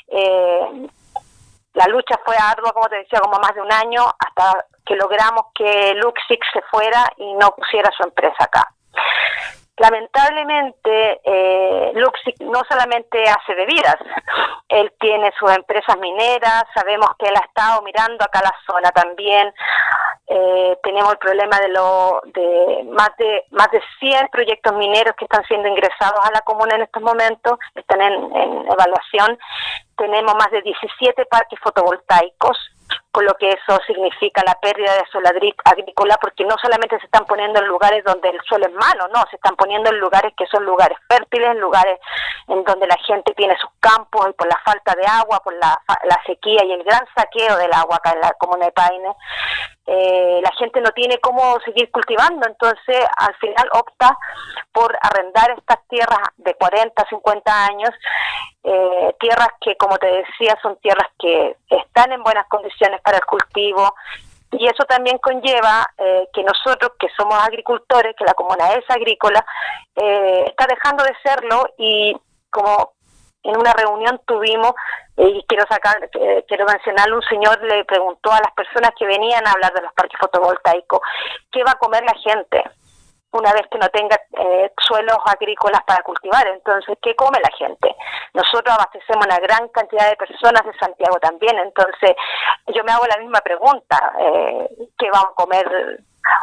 S23: La lucha fue ardua, como te decía, como más de un año, hasta que logramos que LUCSIC se fuera y no pusiera su empresa acá. Lamentablemente, LUCSIC no solamente hace bebidas, él tiene sus empresas mineras, sabemos que él ha estado mirando acá la zona también. Tenemos el problema de más de 100 proyectos mineros que están siendo ingresados a la comuna en estos momentos, están en evaluación. Tenemos más de 17 parques fotovoltaicos, con lo que eso significa la pérdida de suelo agrícola, porque no solamente se están poniendo en lugares donde el suelo es malo, no, se están poniendo en lugares que son lugares fértiles, en lugares en donde la gente tiene sus campos, y por la falta de agua, por la sequía y el gran saqueo del agua acá en la comuna de Paine, la gente no tiene cómo seguir cultivando, entonces al final opta por arrendar estas tierras de 40, 50 años, tierras que, como te decía, son tierras que están en buenas condiciones para el cultivo, y eso también conlleva que nosotros, que somos agricultores, que la comuna es agrícola, está dejando de serlo. Y como en una reunión tuvimos, y quiero mencionar, un señor le preguntó a las personas que venían a hablar de los parques fotovoltaicos, ¿qué va a comer la gente una vez que no tenga suelos agrícolas para cultivar? Entonces, ¿qué come la gente? Nosotros abastecemos una gran cantidad de personas de Santiago también, entonces yo me hago la misma pregunta, ¿qué vamos a comer?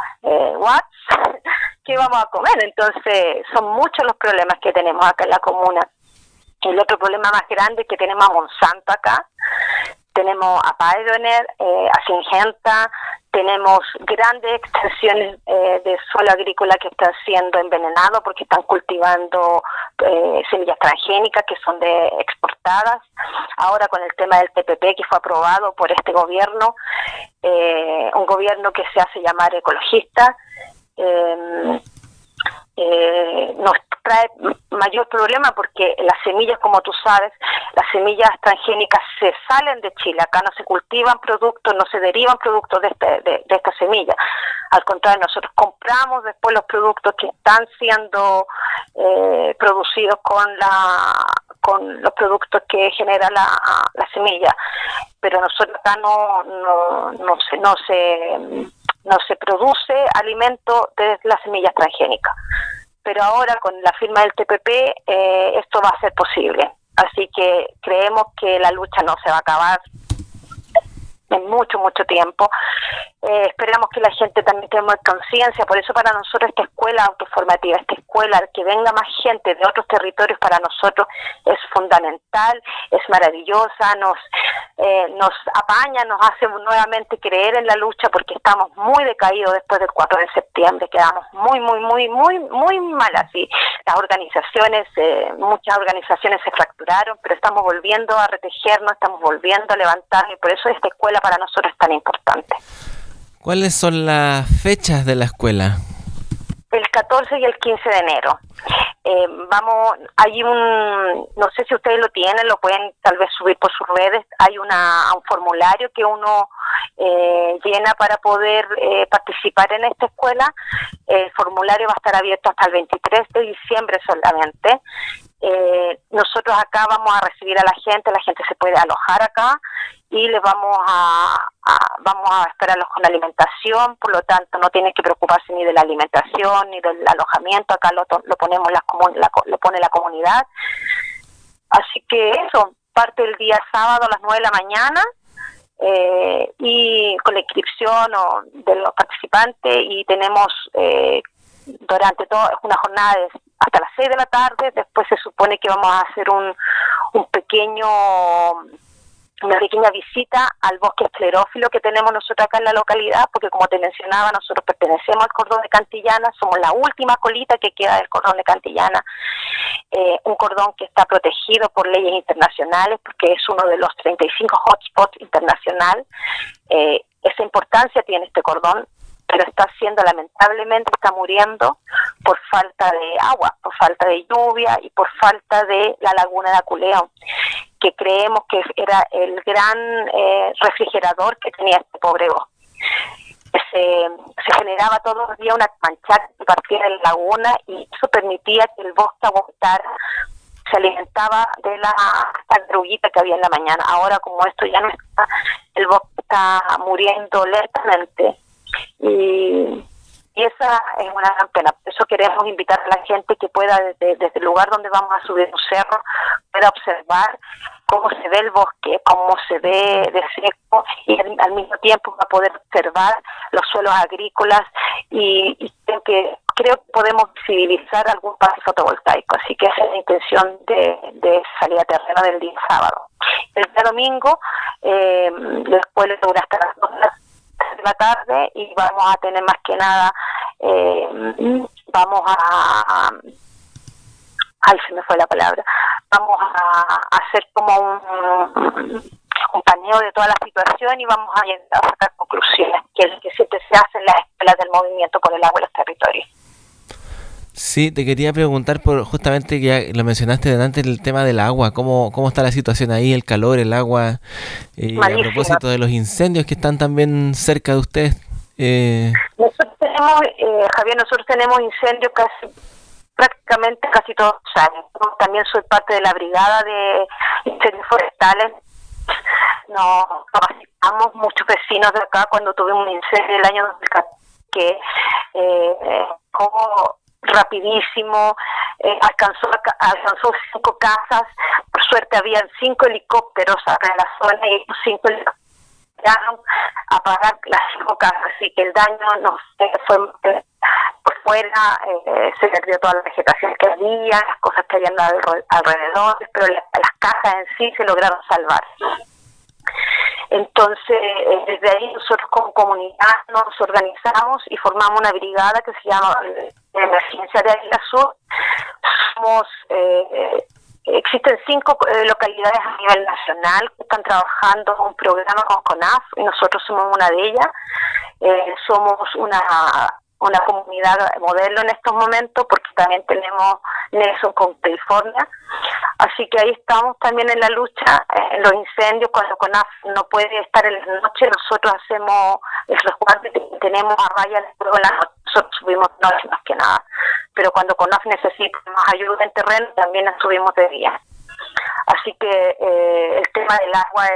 S23: ¿Qué vamos a comer? Entonces, son muchos los problemas que tenemos acá en la comuna. El otro problema más grande es que tenemos a Monsanto acá, tenemos a Pioneer, a Syngenta, tenemos grandes extensiones de suelo agrícola que están siendo envenenados porque están cultivando semillas transgénicas que son exportadas. Ahora con el tema del TPP que fue aprobado por este gobierno, un gobierno que se hace llamar ecologista, nos trae mayor problema porque las semillas, como tú sabes, las semillas transgénicas se salen de Chile, acá no se cultivan productos, no se derivan productos de esta semilla. Al contrario, nosotros compramos después los productos que están siendo producidos con los productos que genera la semilla, pero nosotros acá no se produce alimento de las semillas transgénicas. Pero ahora con la firma del TPP esto va a ser posible. Así que creemos que la lucha no se va a acabar en mucho tiempo. Esperamos que la gente también tenga conciencia, por eso para nosotros esta escuela autoformativa, esta escuela, que venga más gente de otros territorios, para nosotros es fundamental, es maravillosa, nos apaña, nos hace nuevamente creer en la lucha, porque estamos muy decaídos después del 4 de septiembre, quedamos muy mal así. Las organizaciones, muchas organizaciones se fracturaron, pero estamos volviendo a retejernos, estamos volviendo a levantarnos, y por eso esta escuela para nosotros es tan importante.
S22: ¿Cuáles son las fechas de la escuela?
S23: El 14 y el 15 de enero. Hay no sé si ustedes lo tienen, lo pueden tal vez subir por sus redes, hay un formulario que uno llena para poder participar en esta escuela. El formulario va a estar abierto hasta el 23 de diciembre solamente. Nosotros acá vamos a recibir a la gente se puede alojar acá, y les vamos a esperarlos con alimentación, por lo tanto no tienen que preocuparse ni de la alimentación ni del alojamiento, acá lo ponemos lo pone la comunidad. Así que eso, parte el día sábado a las 9 de la mañana, y con la inscripción de los participantes, y tenemos durante todo, es una jornada hasta las 6 de la tarde. Después se supone que vamos a hacer una pequeña visita al bosque esclerófilo que tenemos nosotros acá en la localidad, porque como te mencionaba, nosotros pertenecemos al cordón de Cantillana, somos la última colita que queda del cordón de Cantillana, un cordón que está protegido por leyes internacionales, porque es uno de los 35 hotspots internacional. Esa importancia tiene este cordón, pero lamentablemente está muriendo por falta de agua, por falta de lluvia y por falta de la laguna de Aculeo, que creemos que era el gran refrigerador que tenía este pobre bosque. Se generaba todos los días una manchada que partía en la laguna y eso permitía que el bosque aguantara. Se alimentaba de la grullita que había en la mañana. Ahora, como esto ya no está, el bosque está muriendo lentamente. Y esa es una gran pena. Por eso queremos invitar a la gente que pueda, desde el lugar donde vamos a subir un cerro, pueda observar cómo se ve el bosque, cómo se ve de seco, y al mismo tiempo va a poder observar los suelos agrícolas y creo que podemos visibilizar algún parque fotovoltaico. Así que esa es la intención de salida terrena del día sábado. El día domingo, después le dura hasta las 2 de la tarde y vamos a tener más que nada, se me fue la palabra, vamos a hacer como un paneo de toda la situación y vamos a sacar conclusiones, que es lo que siempre se hace en las escuelas del movimiento por el agua y los territorios.
S22: Sí, te quería preguntar justamente, que ya lo mencionaste delante, el tema del agua, ¿cómo está la situación ahí, el calor, el agua, a propósito de los incendios que están también cerca de ustedes?
S23: Nosotros tenemos, Javier, incendios prácticamente casi todos los años. También soy parte de la brigada de incendios forestales. Nos capacitamos muchos vecinos de acá cuando tuvimos un incendio el año 2014, que como rapidísimo, alcanzó 5 casas. Por suerte habían 5 helicópteros acá en la zona y esos 5 helicópteros llegaron a apagar las 5 casas, así que el daño no fue por fuera, se perdió toda la vegetación que había, las cosas que habían alrededor, pero las casas en sí se lograron salvar. Entonces, desde ahí nosotros como comunidad nos organizamos y formamos una brigada que se llama Emergencia de Águila Sur. Existen 5 localidades a nivel nacional que están trabajando un programa con CONAF y nosotros somos una de ellas. Somos una comunidad modelo en estos momentos porque también tenemos nexo con California, así que ahí estamos también en la lucha. En los incendios, cuando CONAF no puede estar en la noche, nosotros hacemos el resguardo y tenemos a raya el fuego en la noche. Nosotros subimos de noche más que nada, pero cuando CONAF necesita más ayuda en terreno, también la subimos de día. Así que el tema del agua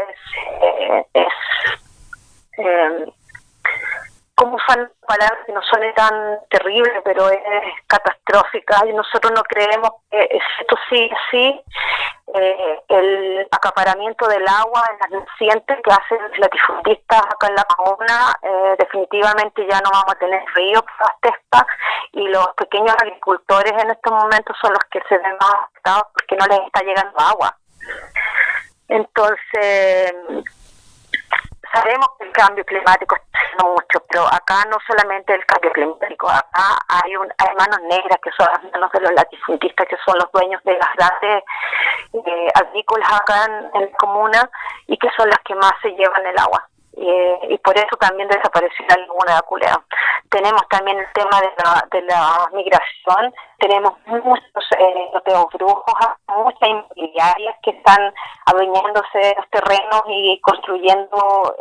S23: es como fan palabras que no suene tan terrible, pero es catastrófica, y nosotros no creemos que esto sí, el acaparamiento del agua en las nacientes que hacen los latifundistas acá en la comuna, definitivamente ya no vamos a tener ríos, pastestas, y los pequeños agricultores en estos momentos son los que se ven más afectados porque no les está llegando agua. Entonces, sabemos que el cambio climático está haciendo mucho, pero acá no solamente el cambio climático, acá hay manos negras que son las manos de los latifundistas, que son los dueños de las grandes agrícolas acá en la comuna y que son las que más se llevan el agua. Y por eso también desapareció la laguna de Aculeo. Tenemos también el tema de la migración, tenemos muchos loteos brujos, muchas inmobiliarias que están adueñándose de los terrenos y construyendo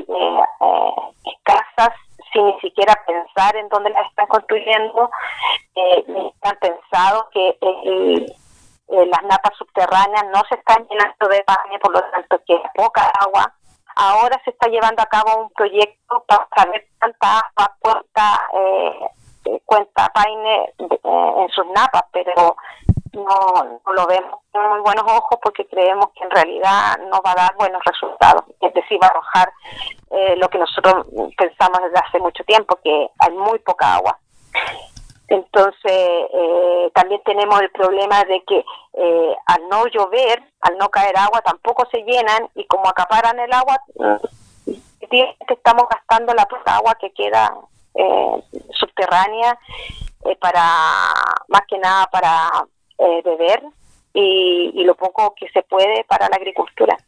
S23: casas sin ni siquiera pensar en dónde las están construyendo. Han pensado que las napas subterráneas no se están llenando de paine, por lo tanto que hay poca agua. Ahora se está llevando a cabo un proyecto para saber cuánta agua cuenta paine en sus napas, pero no lo vemos con muy buenos ojos porque creemos que en realidad no va a dar buenos resultados, es decir, va a arrojar lo que nosotros pensamos desde hace mucho tiempo, que hay muy poca agua. Entonces, también tenemos el problema de que al no llover, al no caer agua, tampoco se llenan, y como acaparan el agua, estamos gastando la poca agua que queda subterránea para, más que nada para beber, y lo poco que se puede para la agricultura.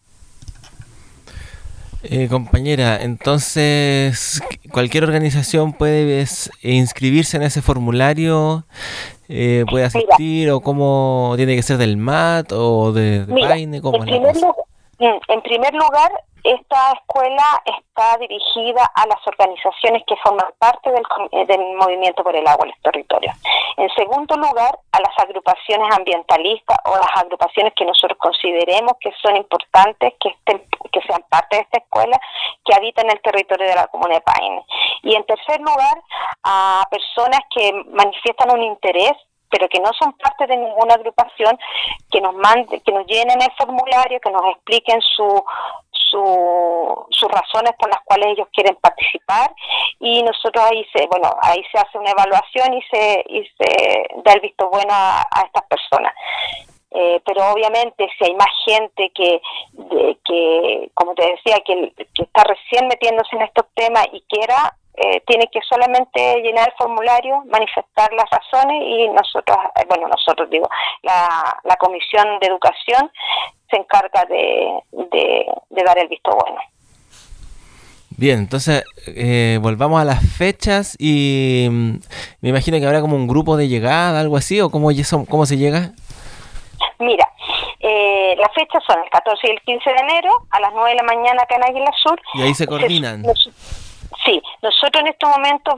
S22: Compañera, entonces cualquier organización puede inscribirse en ese formulario, puede asistir, o cómo tiene que ser del MAT o de PAINE, ¿cómo es la cosa?
S23: En primer lugar, esta escuela está dirigida a las organizaciones que forman parte del movimiento por el agua en los territorios. En segundo lugar, a las agrupaciones ambientalistas o las agrupaciones que nosotros consideremos que son importantes, que sean parte de esta escuela, que habitan el territorio de la comuna de Paine. Y en tercer lugar, a personas que manifiestan un interés, pero que no son parte de ninguna agrupación, que nos llenen el formulario, que nos expliquen sus razones por las cuales ellos quieren participar, y nosotros ahí se hace una evaluación y se da el visto bueno a estas personas. Pero obviamente si hay más gente que como te decía, que está recién metiéndose en estos temas y quiera, tiene que solamente llenar el formulario, manifestar las razones, y la Comisión de Educación se encarga de dar el visto bueno.
S22: Bien, entonces volvamos a las fechas, y me imagino que habrá como un grupo de llegada, algo así, o cómo se llega.
S23: Mira, las fechas son el 14 y el 15 de enero a las 9 de la mañana acá en Águila Sur.
S22: Y ahí se coordinan.
S23: Sí, nosotros en estos momentos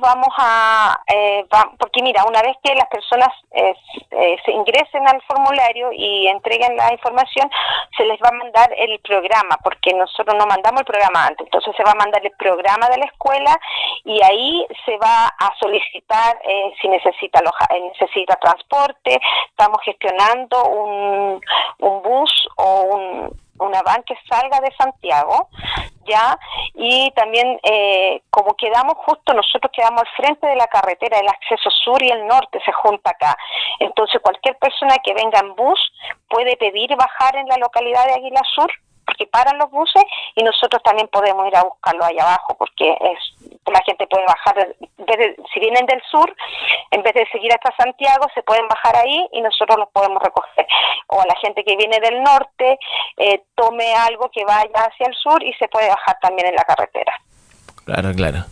S23: porque mira, una vez que las personas se ingresen al formulario y entreguen la información, se les va a mandar el programa, porque nosotros no mandamos el programa antes, entonces se va a mandar el programa de la escuela, y ahí se va a solicitar si necesita transporte. Estamos gestionando un bus o una van que salga de Santiago, ya, y también como nosotros quedamos al frente de la carretera, el acceso sur y el norte se junta acá, entonces cualquier persona que venga en bus puede pedir bajar en la localidad de Águila Sur, porque paran los buses, y nosotros también podemos ir a buscarlo allá abajo, porque la gente puede bajar, si vienen del sur, en vez de seguir hasta Santiago, se pueden bajar ahí y nosotros los podemos recoger. O a la gente que viene del norte, tome algo que vaya hacia el sur y se puede bajar también en la carretera.
S22: Claro.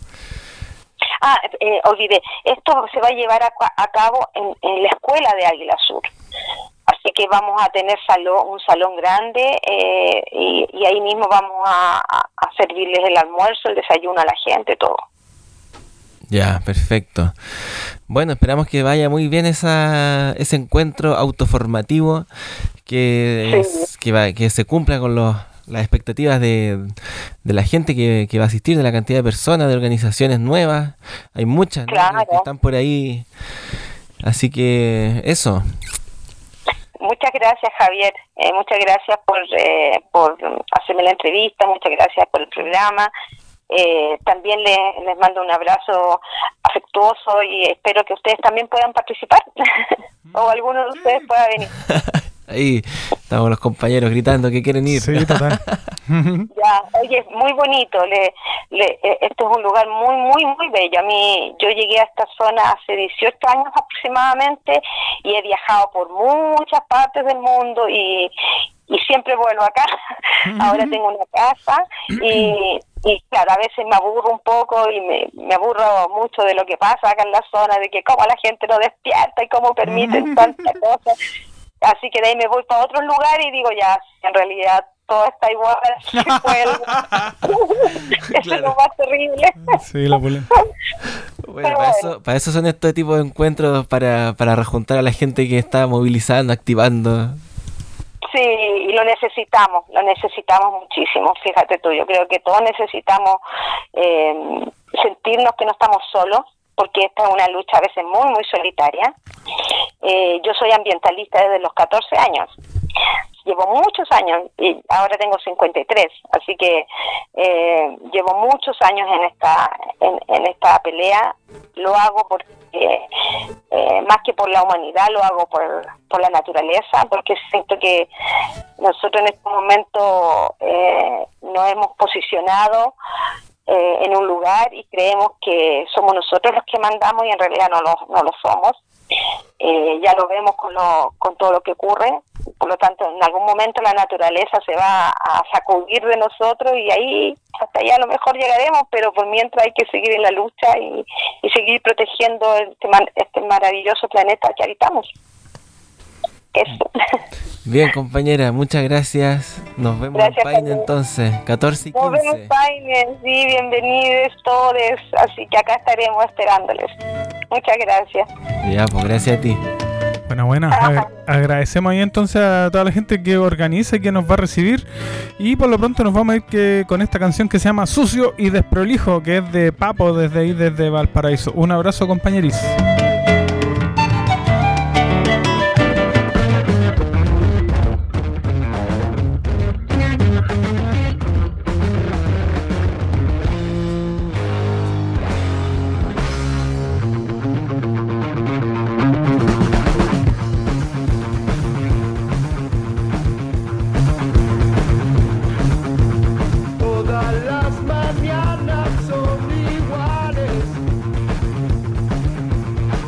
S23: Olvidé, esto se va a llevar a cabo en la escuela de Águila Sur. Así que vamos a tener un salón grande, y ahí mismo vamos a servirles el almuerzo, el desayuno a la gente, todo.
S22: Ya, perfecto. Bueno, esperamos que vaya muy bien ese encuentro autoformativo, que se cumpla con las expectativas de la gente que va a asistir, de la cantidad de personas, de organizaciones nuevas. Hay muchas,
S23: claro,
S22: ¿no?, que están por ahí. Así que eso.
S23: Muchas gracias, Javier. Muchas gracias por hacerme la entrevista. Muchas gracias por el programa. También les mando un abrazo afectuoso, y espero que ustedes también puedan participar o alguno de ustedes pueda venir.
S22: Ahí estamos los compañeros gritando que quieren ir.
S5: Sí, total.
S23: Ya, oye, muy bonito. Este es un lugar muy, muy, muy bello. Yo llegué a esta zona hace 18 años aproximadamente, y he viajado por muchas partes del mundo, y siempre vuelvo acá. Ahora tengo una casa, y claro, a veces me aburro un poco, y me aburro mucho de lo que pasa acá en la zona, de que cómo la gente no despierta y cómo permiten tantas cosas. Así que de ahí me voy para otros lugares y digo, ya, en realidad todo está igual. Eso es lo más terrible.
S5: Sí, la pulenta.
S22: Bueno, para eso son estos tipos de encuentros, para rejuntar a la gente que está movilizando, activando.
S23: Sí, y lo necesitamos muchísimo, fíjate tú, yo creo que todos necesitamos sentirnos que no estamos solos, porque esta es una lucha a veces muy, muy solitaria. Yo soy ambientalista desde los 14 años, llevo muchos años y ahora tengo 53, así que llevo muchos años en esta pelea. Lo hago porque más que por la humanidad, lo hago por la naturaleza, porque siento que nosotros en este momento nos hemos posicionado en un lugar y creemos que somos nosotros los que mandamos y en realidad no lo somos. Ya lo vemos con todo lo que ocurre. Por lo tanto, en algún momento la naturaleza se va a sacudir de nosotros y ahí, hasta allá a lo mejor llegaremos, pero por mientras hay que seguir en la lucha y seguir protegiendo este maravilloso planeta que habitamos. Eso.
S22: Bien, compañera, muchas gracias. Nos vemos en Paine entonces, 14 y 15.
S23: Nos vemos en Paine, sí, bienvenidos todos, así que acá estaremos esperándoles. Muchas gracias.
S22: Ya, pues gracias a ti.
S5: Buena. Agradecemos ahí entonces a toda la gente que organiza y que nos va a recibir. Y por lo pronto nos vamos a ir con esta canción que se llama Sucio y Desprolijo, que es de Papo desde Valparaíso. Un abrazo, compañeris.
S7: Mañanas son iguales.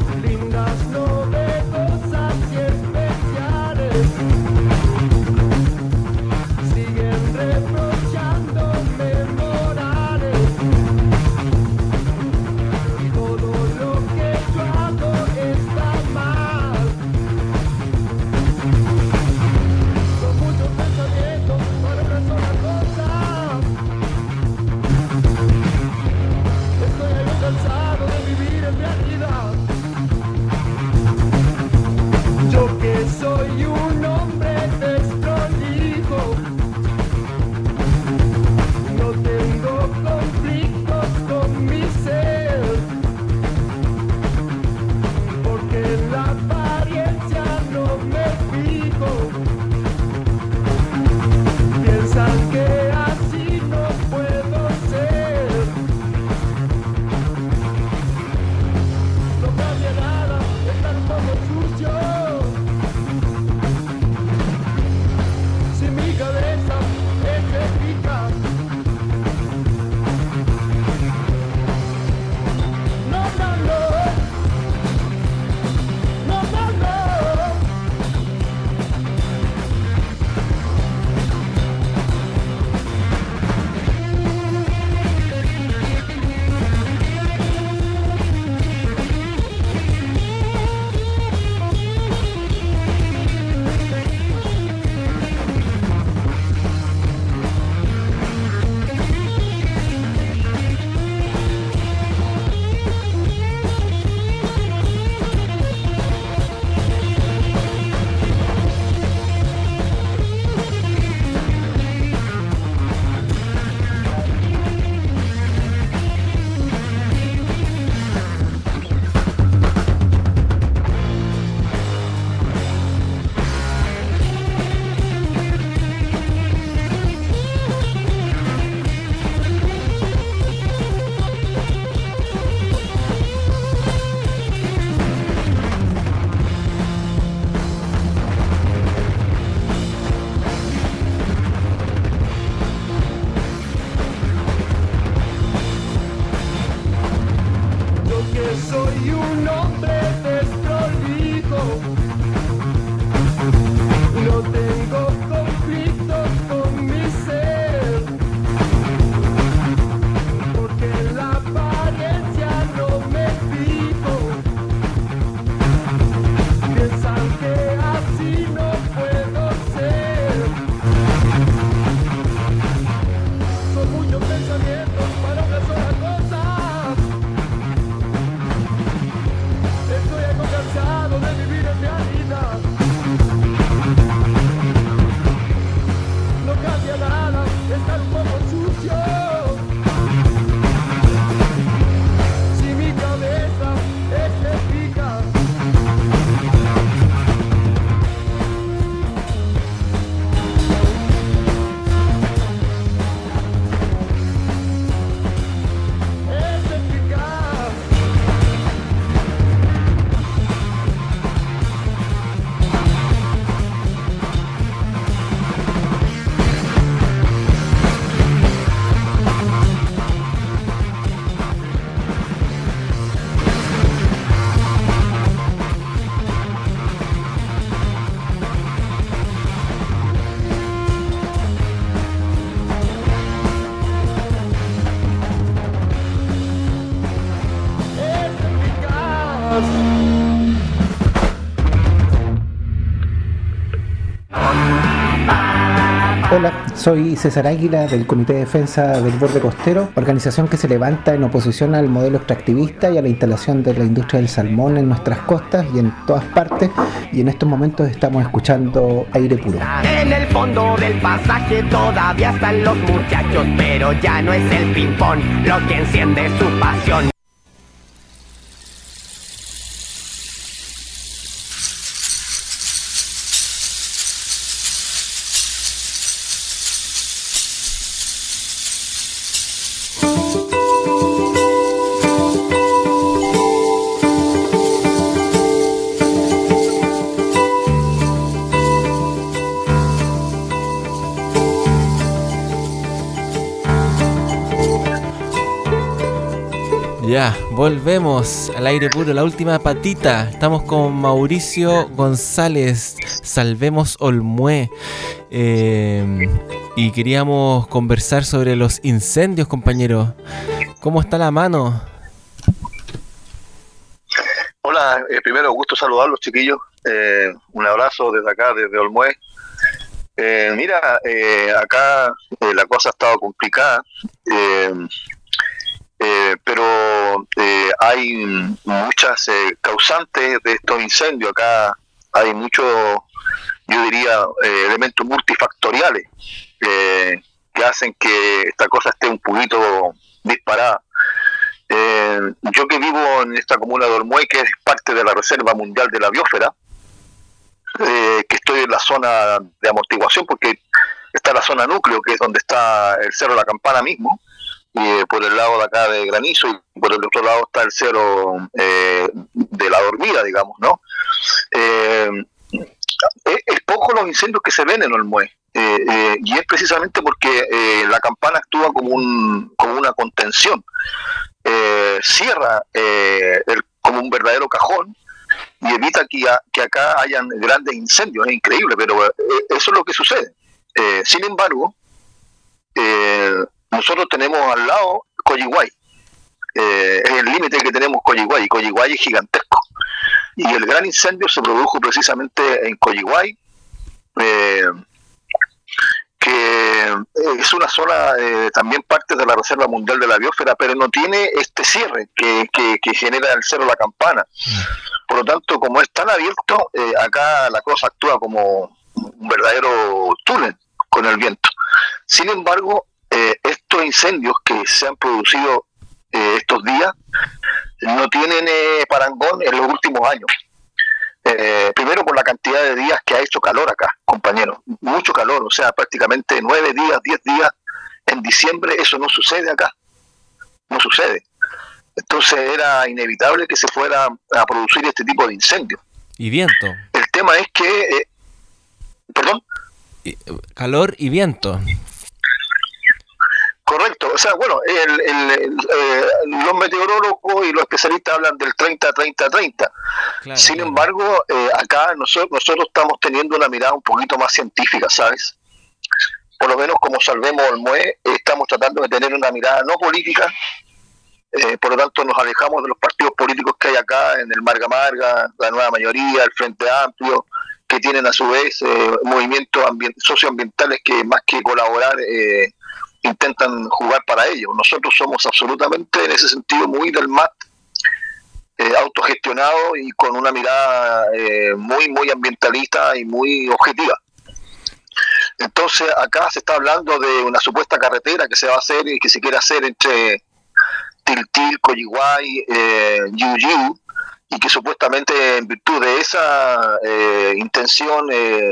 S8: Hola, soy César Águila del Comité de Defensa del Borde Costero, organización que se levanta en oposición al modelo extractivista y a la instalación de la industria del salmón en nuestras costas y en todas partes, y en estos momentos estamos escuchando Aire Puro.
S7: En el fondo del pasaje todavía están los muchachos, pero ya no es el ping-pong lo que enciende su pasión.
S22: Ya, volvemos al aire puro, la última patita. Estamos con Mauricio González, Salvemos Olmué. Y queríamos conversar sobre los incendios, compañero. ¿Cómo está la mano?
S9: Hola, primero gusto saludarlos, chiquillos. Un abrazo desde acá, desde Olmué. Mira, acá la cosa ha estado complicada. Pero hay muchas causantes de estos incendios. Acá hay muchos, yo diría, elementos multifactoriales que hacen que esta cosa esté un poquito disparada. Yo que vivo en esta comuna de Olmué, que es parte de la Reserva Mundial de la Biosfera, que estoy en la zona de amortiguación, porque está la zona núcleo, que es donde está el Cerro La Campana mismo, y por el lado de acá de Granizo, y por el otro lado está el cerro de La Dormida, digamos, ¿no? Es poco los incendios que se ven en Olmué, y es precisamente porque La Campana actúa como una contención, cierra como un verdadero cajón y evita que acá hayan grandes incendios. Es increíble, pero eso es lo que sucede. Sin embargo, nosotros tenemos al lado Coyihuay, es el límite que tenemos Coyihuay, y Coyihuay es gigantesco. Y el gran incendio se produjo precisamente en Coyihuay, que es una zona también parte de la Reserva Mundial de la Biosfera, pero no tiene este cierre que genera el Cerro La Campana. Por lo tanto, como es tan abierto, acá la cosa actúa como un verdadero túnel con el viento. Sin embargo, estos incendios que se han producido estos días no tienen parangón en los últimos años. Primero por la cantidad de días que ha hecho calor acá, compañeros, mucho calor, o sea, prácticamente 9 días, 10 días en diciembre. Eso no sucede acá, no sucede. Entonces era inevitable que se fuera a producir este tipo de incendios.
S22: Y viento.
S9: El tema es que, perdón,
S22: calor y viento.
S9: Correcto, o sea, bueno, los meteorólogos y los especialistas hablan del 30-30-30. Claro, Sin embargo, acá nosotros estamos teniendo una mirada un poquito más científica, ¿sabes? Por lo menos como Salvemos Olmué, estamos tratando de tener una mirada no política, por lo tanto nos alejamos de los partidos políticos que hay acá, en el Marga Marga, la Nueva Mayoría, el Frente Amplio, que tienen a su vez movimientos socioambientales que más que colaborar intentan jugar para ellos. Nosotros somos absolutamente en ese sentido muy del MAT, autogestionado y con una mirada muy ambientalista y muy objetiva. Entonces acá se está hablando de una supuesta carretera que se va a hacer y que se quiere hacer entre Tiltil, Coyihuay, Yiu, y que supuestamente en virtud de esa intención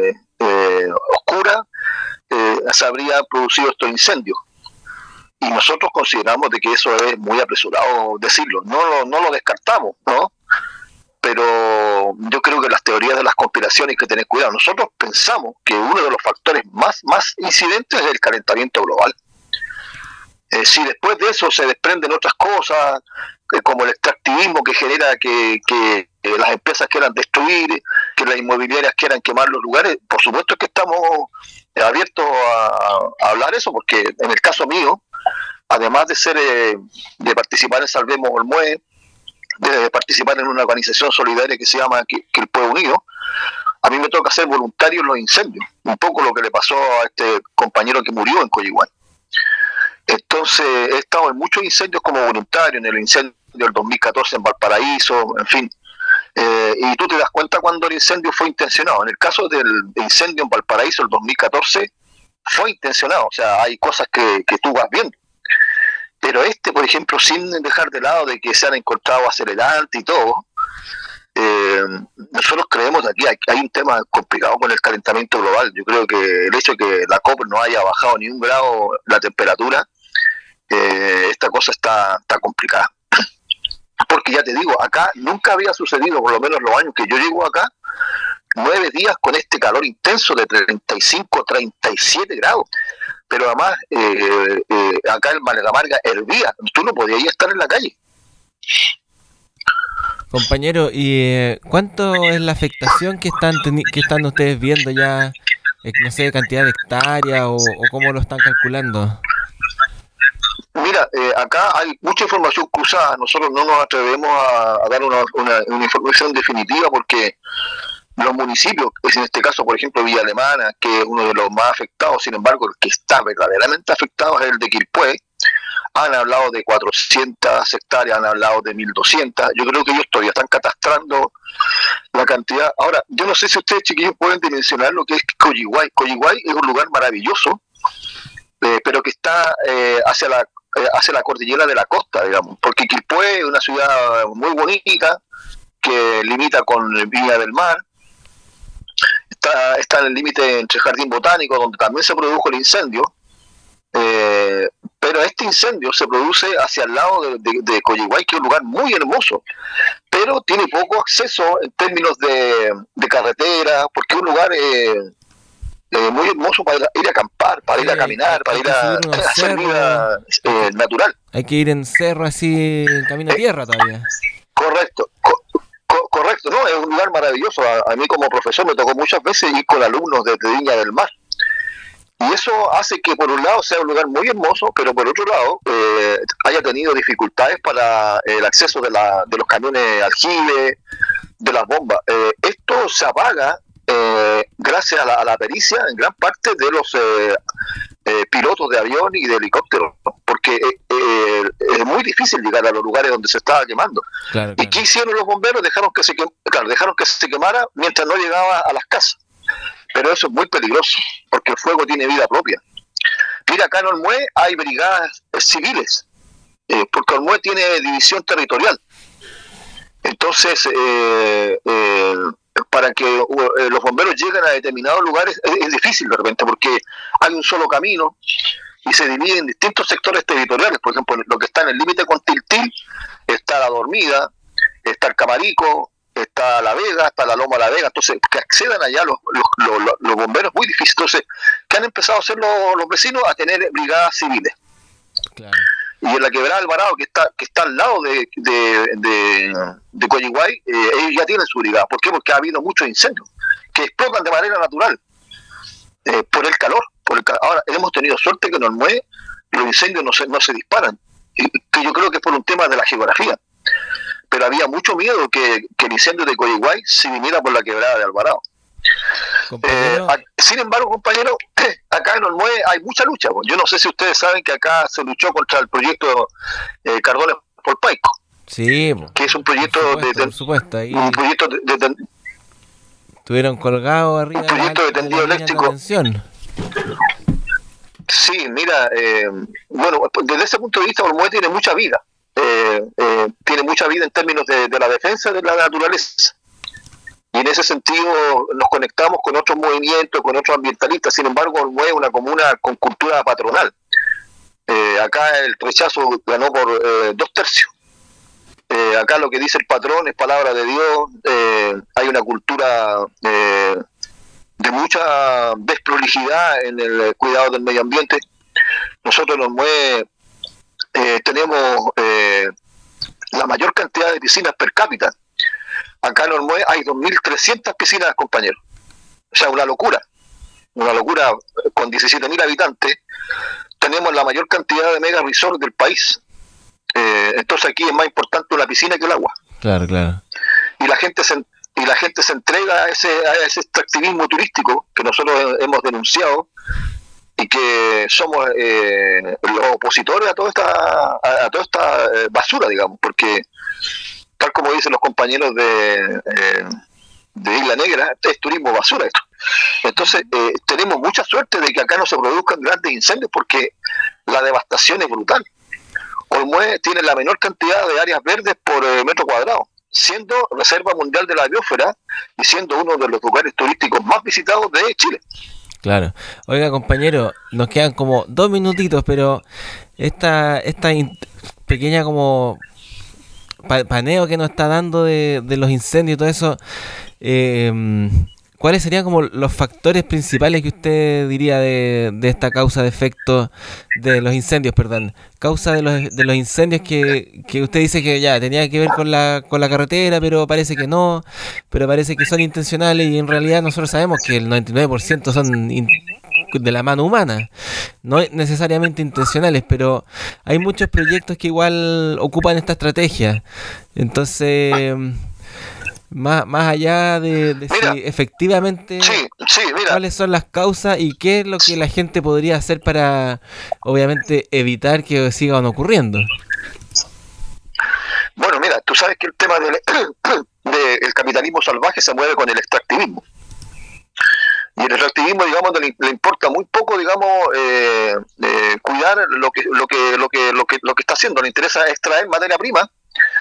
S9: oscura se habría producido estos incendios. Y nosotros consideramos de que eso es muy apresurado decirlo. No lo descartamos, ¿no? Pero yo creo que las teorías de las conspiraciones hay que tener cuidado. Nosotros pensamos que uno de los factores más incidentes es el calentamiento global. Si después de eso se desprenden otras cosas, como el extractivismo que genera que las empresas quieran destruir, que las inmobiliarias quieran quemar los lugares, por supuesto que estamos abiertos a hablar eso, porque en el caso mío, además de participar en Salvemos Olmué, de participar en una organización solidaria que se llama Que el Pueblo Unido, a mí me toca ser voluntario en los incendios, un poco lo que le pasó a este compañero que murió en Coyihuay. Entonces he estado en muchos incendios como voluntario, en el incendio del 2014 en Valparaíso, en fin. Y tú te das cuenta cuando el incendio fue intencionado. En el caso del incendio en Valparaíso el 2014 fue intencionado, o sea, hay cosas que tú vas viendo. Pero por ejemplo, sin dejar de lado de que se han encontrado acelerantes y todo, nosotros creemos que aquí hay un tema complicado con el calentamiento global. Yo creo que el hecho de que la COP no haya bajado ni 1 grado la temperatura, esta cosa está complicada. Porque ya te digo, acá nunca había sucedido, por lo menos los años que yo llego acá, 9 días con este calor intenso de 35, 37 grados. Pero además, acá el Malacamarga hervía, tú no podías estar en la calle.
S22: Compañero, ¿y cuánto es la afectación que están ustedes viendo ya? No sé, cantidad de hectáreas o cómo lo están calculando.
S9: Mira, acá hay mucha información cruzada. Nosotros no nos atrevemos a dar una información definitiva porque los municipios, en este caso, por ejemplo, Villa Alemana, que es uno de los más afectados, sin embargo, el que está verdaderamente afectado es el de Quilpué. Han hablado de 400 hectáreas, han hablado de 1.200. Yo creo que ellos todavía están catastrando la cantidad. Ahora, yo no sé si ustedes, chiquillos, pueden dimensionar lo que es Coyihuay. Coyihuay es un lugar maravilloso, pero que está hacia la cordillera de la costa, digamos, porque Quilpué es una ciudad muy bonita que limita con Viña del Mar. Está en el límite entre Jardín Botánico, donde también se produjo el incendio, pero este incendio se produce hacia el lado de Coyihuay, que es un lugar muy hermoso, pero tiene poco acceso en términos de carretera, porque es un lugar muy hermoso para ir a acampar, para ir a caminar, para ir a hacer vida natural.
S22: Hay que ir en cerro así, en camino a tierra todavía.
S9: Correcto. Correcto, no, es un lugar maravilloso. A mí como profesor me tocó muchas veces ir con alumnos de Viña del Mar. Y eso hace que por un lado sea un lugar muy hermoso, pero por otro lado haya tenido dificultades para el acceso de los camiones aljibe, de las bombas. Esto se apaga gracias a la pericia en gran parte de los pilotos de avión y de helicópteros, porque es muy difícil llegar a los lugares donde se estaba quemando. Claro. ¿Y qué hicieron los bomberos? Dejaron que se quemara mientras no llegaba a las casas. Pero eso es muy peligroso, porque el fuego tiene vida propia. Mira, acá en Olmué hay brigadas civiles, porque Olmué tiene división territorial. Entonces, para que los bomberos lleguen a determinados lugares es difícil de repente, porque hay un solo camino y se divide en distintos sectores territoriales. Por ejemplo, lo que está en el límite con Tiltil está La Dormida, está el Camarico, está La Vega, está la Loma La Vega. Entonces, que accedan allá los bomberos es muy difícil. Entonces, ¿qué han empezado a hacer los vecinos? A tener brigadas civiles. Claro. Y en la Quebrada Alvarado, que está al lado de Coyihuay, ellos ya tienen su brigada. ¿Por qué? Porque ha habido muchos incendios que explotan de manera natural por el calor. Ahora, hemos tenido suerte que en Olmué los incendios no se disparan, que yo creo que es por un tema de la geografía. Pero había mucho miedo que el incendio de Coyihuay se viniera por la Quebrada de Alvarado. Sin embargo, compañero, acá en Olmué hay mucha lucha. Yo no sé si ustedes saben que acá se luchó contra el proyecto Cardones por Paico.
S22: Sí,
S9: que es un proyecto
S22: por supuesto, ahí
S9: un proyecto de
S22: estuvieron colgados arriba
S9: un proyecto de tendido eléctrico. Sí, mira, bueno, desde ese punto de vista Olmué tiene mucha vida. Tiene mucha vida en términos de la defensa de la naturaleza. Y en ese sentido nos conectamos con otros movimientos, con otros ambientalistas. Sin embargo, Olmué es una comuna con cultura patronal. Acá el rechazo ganó por 2/3. Acá lo que dice el patrón es palabra de Dios. Hay una cultura de mucha desprolijidad en el cuidado del medio ambiente. Nosotros en Olmué tenemos la mayor cantidad de piscinas per cápita. Acá en Olmué hay 2.300 piscinas, compañeros. O sea, una locura con 17.000 habitantes. Tenemos la mayor cantidad de mega resorts del país. Entonces aquí es más importante una piscina que el agua.
S22: Claro.
S9: Y la gente y la gente se entrega a ese extractivismo turístico que nosotros hemos denunciado y que somos los opositores a toda esta basura, digamos, porque tal como dicen los compañeros de Isla Negra, es turismo basura esto. Entonces tenemos mucha suerte de que acá no se produzcan grandes incendios porque la devastación es brutal. Olmué tiene la menor cantidad de áreas verdes por metro cuadrado, siendo reserva mundial de la biosfera y siendo uno de los lugares turísticos más visitados de Chile.
S22: Claro. Oiga, compañero, nos quedan como 2 minutitos, pero esta pequeña como paneo que nos está dando de los incendios y todo eso, ¿cuáles serían como los factores principales que usted diría de esta causa de efecto de los incendios, causa de los incendios que usted dice que ya tenía que ver con la carretera, pero parece que no, pero parece que son intencionales y en realidad nosotros sabemos que el 99% son de la mano humana, no necesariamente intencionales, pero hay muchos proyectos que igual ocupan esta estrategia. Entonces, más allá de mira, si efectivamente cuáles son las causas y qué es lo que la gente podría hacer para obviamente evitar que sigan ocurriendo.
S9: Bueno, mira, tú sabes que el tema del capitalismo salvaje se mueve con el extractivismo. Y el extractivismo, digamos, le importa muy poco, digamos, cuidar lo que está haciendo. Le interesa extraer materia prima.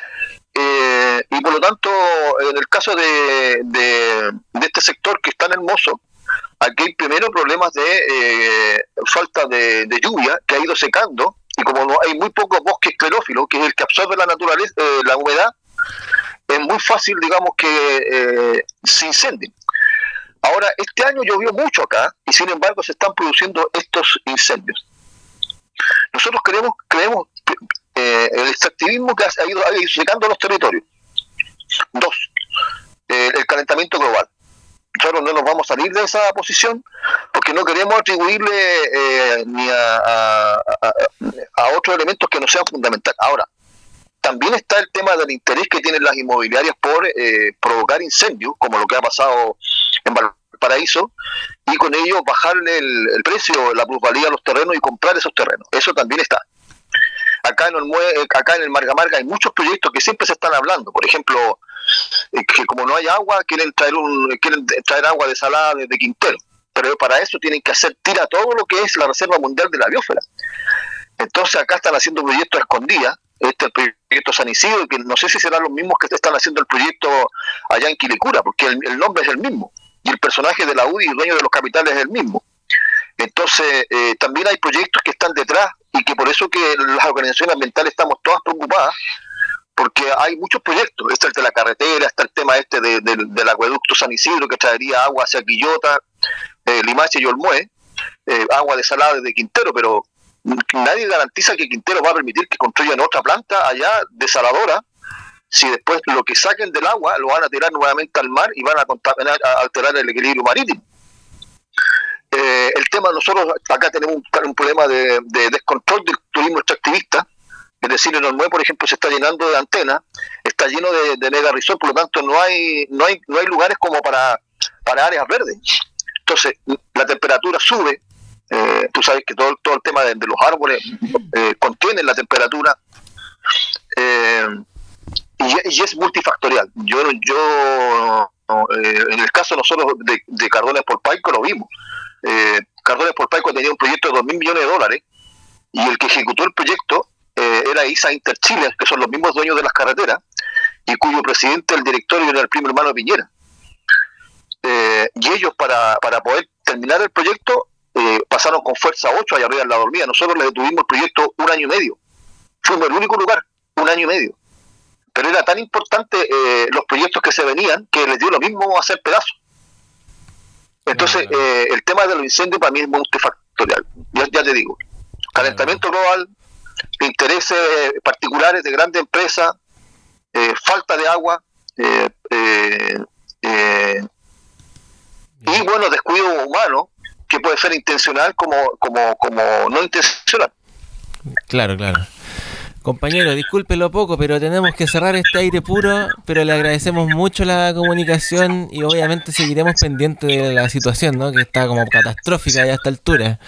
S9: Y por lo tanto, en el caso de este sector que es tan hermoso, aquí hay primero problemas de falta de lluvia que ha ido secando, y como no hay muy poco bosque esclerófilo, que es el que absorbe la naturaleza, la humedad, es muy fácil, digamos, que se incendie. Ahora, este año llovió mucho acá y sin embargo se están produciendo estos incendios. Nosotros creemos el extractivismo que ha ido secando los territorios. 2, el calentamiento global. Nosotros no nos vamos a salir de esa posición porque no queremos atribuirle ni a otros elementos que no sean fundamentales. Ahora, también está el tema del interés que tienen las inmobiliarias por provocar incendios, como lo que ha pasado en Valparaíso, y con ello bajarle el precio, la plusvalía a los terrenos y comprar esos terrenos. Eso también está. Acá en el Marga Marga hay muchos proyectos que siempre se están hablando. Por ejemplo, que como no hay agua, quieren traer agua desalada desde Quintero. Pero para eso tienen que tira todo lo que es la Reserva Mundial de la Biosfera. Entonces acá están haciendo proyectos escondidas. El proyecto San Isidro, que no sé si serán los mismos que están haciendo el proyecto allá en Quilicura, porque el nombre es el mismo. Y el personaje de la UDI, dueño de los capitales, es el mismo. Entonces, también hay proyectos que están detrás y que por eso que las organizaciones ambientales estamos todas preocupadas, porque hay muchos proyectos. Está el de la carretera, está el tema del acueducto San Isidro, que traería agua hacia Quillota, Limache y Olmué, agua desalada desde Quintero, pero nadie garantiza que Quintero va a permitir que construyan otra planta allá desaladora, si después lo que saquen del agua lo van a tirar nuevamente al mar y van a alterar el equilibrio marítimo. El tema, nosotros acá tenemos un problema de descontrol del turismo extractivista, es decir, en Olmué, por ejemplo, se está llenando de antenas, está lleno de mega resort, por lo tanto no hay lugares como para áreas verdes. Entonces, la temperatura sube, tú sabes que todo el tema de los árboles contiene la temperatura, y es multifactorial. Yo en el caso nosotros de Cardones por Paico lo vimos. Cardones por Paico tenía un proyecto de $2.000 millones y el que ejecutó el proyecto era ISA Interchile, que son los mismos dueños de las carreteras y cuyo presidente del directorio era el primo hermano de Piñera. Y ellos para poder terminar el proyecto pasaron con fuerza 8 allá arriba en la dormida. Nosotros les detuvimos el proyecto 1 año y medio. Fuimos el único lugar, 1 año y medio. Pero era tan importante los proyectos que se venían que les dio lo mismo hacer pedazos. Entonces, el tema de los incendios para mí es multifactorial. Ya te digo, calentamiento global, intereses particulares de grandes empresas, falta de agua, y bueno, descuido humano, que puede ser intencional como no intencional.
S22: Claro. Compañero, discúlpelo poco, pero tenemos que cerrar este aire puro, pero le agradecemos mucho la comunicación y obviamente seguiremos pendientes de la situación, ¿no? Que está como catastrófica ya a esta altura.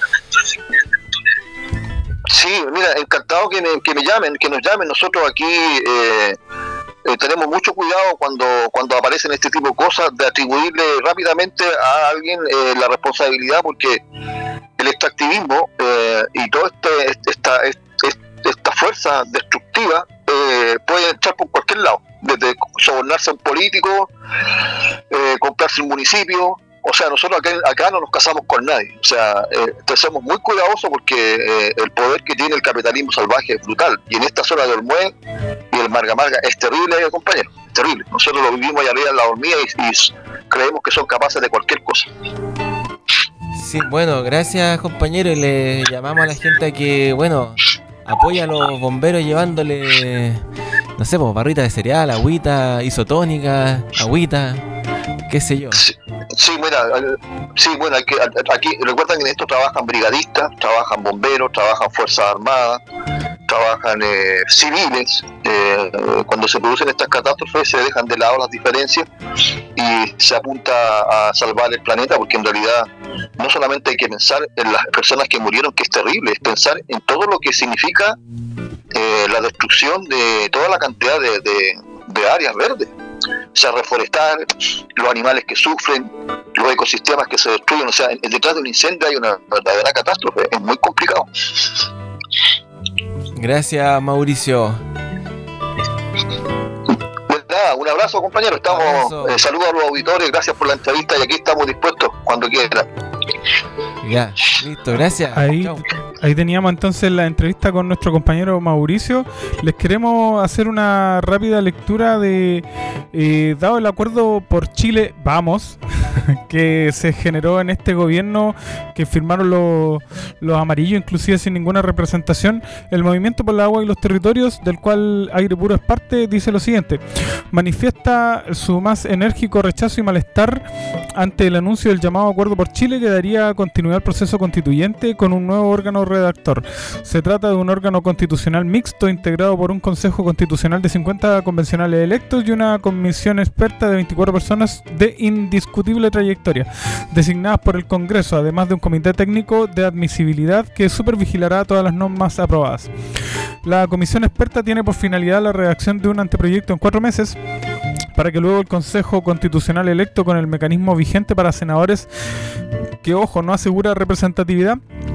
S9: Sí, mira, encantado que nos llamen. Nosotros aquí tenemos mucho cuidado cuando aparecen este tipo de cosas, de atribuirle rápidamente a alguien la responsabilidad, porque el extractivismo y toda esta fuerza destructiva puede entrar por cualquier lado, desde sobornarse a un político, comprarse un municipio. O sea, nosotros acá no nos casamos con nadie. O sea, somos muy cuidadosos porque el poder que tiene el capitalismo salvaje es brutal. Y en esta zona del Olmué y el Marga Marga es terrible, compañero. Es terrible. Nosotros lo vivimos allá arriba en la hormiga y creemos que son capaces de cualquier cosa.
S22: Sí, bueno, gracias, compañero. Y le llamamos a la gente a que, bueno, apoya a los bomberos llevándole, no sé, pues, barritas de cereal, agüita isotónica, agüita, qué sé yo.
S9: Sí, mira, bueno, aquí recuerdan que en esto trabajan brigadistas, trabajan bomberos, trabajan fuerzas armadas, trabajan civiles. Cuando se producen estas catástrofes se dejan de lado las diferencias y se apunta a salvar el planeta, porque en realidad no solamente hay que pensar en las personas que murieron, que es terrible, es pensar en todo lo que significa la destrucción de toda la cantidad de áreas verdes. O sea, reforestar, los animales que sufren, los ecosistemas que se destruyen. O sea, detrás de un incendio hay una verdadera catástrofe. Es muy complicado.
S22: Gracias, Mauricio.
S9: Pues nada, un abrazo, compañero. Saludos a los auditores, gracias por la entrevista y aquí estamos dispuestos cuando quieran.
S22: Ya, listo, gracias.
S5: Ahí teníamos entonces la entrevista con nuestro compañero Mauricio. Les queremos hacer una rápida lectura de dado el acuerdo por Chile Vamos que se generó en este gobierno, que firmaron los amarillos, inclusive sin ninguna representación. El Movimiento por el Agua y los Territorios, del cual Aire Puro es parte, dice lo siguiente: manifiesta su más enérgico rechazo y malestar ante el anuncio del llamado Acuerdo por Chile, que daría continuidad al proceso constituyente con un nuevo órgano redactor. Se trata de un órgano constitucional mixto integrado por un Consejo Constitucional de 50 convencionales electos y una comisión experta de 24 personas de indiscutible trayectoria, designadas por el Congreso, además de un comité técnico de admisibilidad que supervigilará todas las normas aprobadas. La comisión experta tiene por finalidad la redacción de un anteproyecto en 4 meses, para que luego el Consejo Constitucional electo, con el mecanismo vigente para senadores, que ojo, no asegura representatividad,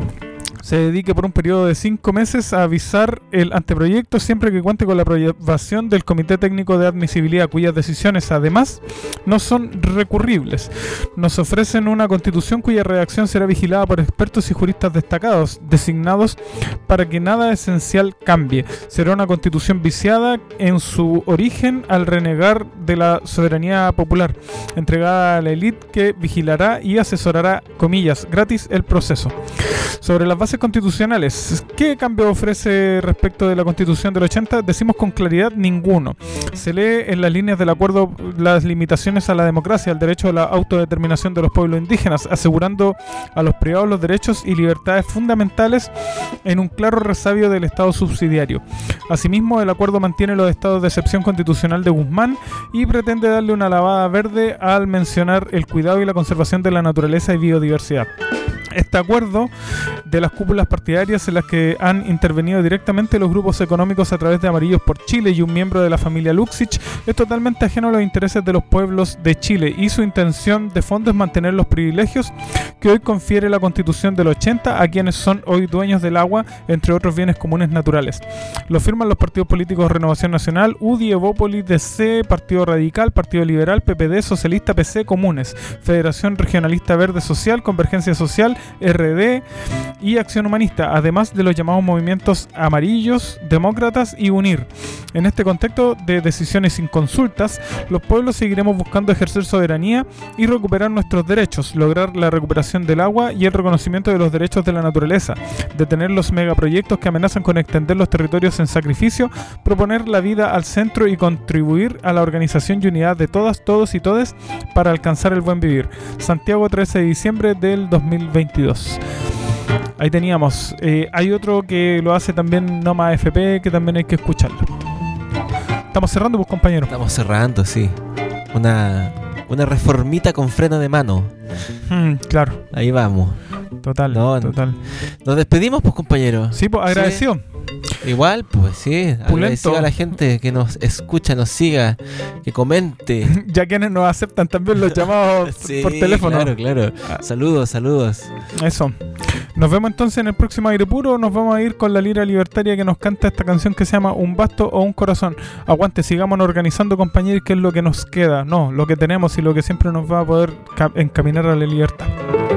S5: se dedique por un periodo de 5 meses a avisar el anteproyecto, siempre que cuente con la aprobación del Comité Técnico de Admisibilidad, cuyas decisiones además no son recurribles. Nos ofrecen una constitución cuya redacción será vigilada por expertos y juristas destacados, designados para que nada esencial cambie. Será una constitución viciada en su origen al renegar de la soberanía popular, entregada a la élite que vigilará y asesorará, comillas, gratis el proceso. Sobre las bases constitucionales, ¿qué cambio ofrece respecto de la Constitución del 80? Decimos con claridad: ninguno. Se lee en las líneas del acuerdo las limitaciones a la democracia, al derecho a la autodeterminación de los pueblos indígenas, asegurando a los privados los derechos y libertades fundamentales en un claro resabio del Estado subsidiario. Asimismo, el acuerdo mantiene los estados de excepción constitucional de Guzmán y pretende darle una lavada verde al mencionar el cuidado y la conservación de la naturaleza y biodiversidad. Este acuerdo, de las cúpulas partidarias en las que han intervenido directamente los grupos económicos a través de Amarillos por Chile y un miembro de la familia Luxich, es totalmente ajeno a los intereses de los pueblos de Chile, y su intención de fondo es mantener los privilegios que hoy confiere la Constitución del 80 a quienes son hoy dueños del agua, entre otros bienes comunes naturales. Lo firman los partidos políticos Renovación Nacional, UDI, Evópolis, DC, Partido Radical, Partido Liberal, PPD, Socialista, PC, Comunes, Federación Regionalista Verde Social, Convergencia Social, RD y Acción Humanista, además de los llamados movimientos Amarillos, Demócratas y UNIR. En este contexto de decisiones sin consultas, los pueblos seguiremos buscando ejercer soberanía y recuperar nuestros derechos, lograr la recuperación del agua y el reconocimiento de los derechos de la naturaleza, detener los megaproyectos que amenazan con extender los territorios en sacrificio, proponer la vida al centro y contribuir a la organización y unidad de todas, todos y todes para alcanzar el buen vivir. Santiago, 13 de diciembre del 2022. Ahí teníamos. Hay otro que lo hace también Noma FP, que también hay que escucharlo. Estamos cerrando, pues, compañero.
S22: Estamos cerrando, sí. Una reformita con freno de mano.
S5: Claro.
S22: Ahí vamos.
S5: Total.
S22: Nos despedimos, pues, compañero.
S5: Sí, pues, agradecido.
S22: Sí. Igual, pues sí, agradecido a la gente que nos escucha, nos siga, que comente.
S5: Ya quienes nos aceptan también los llamados
S22: sí,
S5: por teléfono.
S22: Claro. Saludos.
S5: Eso. Nos vemos entonces en el próximo Aire Puro. Nos vamos a ir con la lira libertaria que nos canta esta canción que se llama Un basto o un corazón. Aguante, sigámonos organizando, compañeros, que es lo que nos queda. No, lo que tenemos y lo que siempre nos va a poder encaminar a la libertad.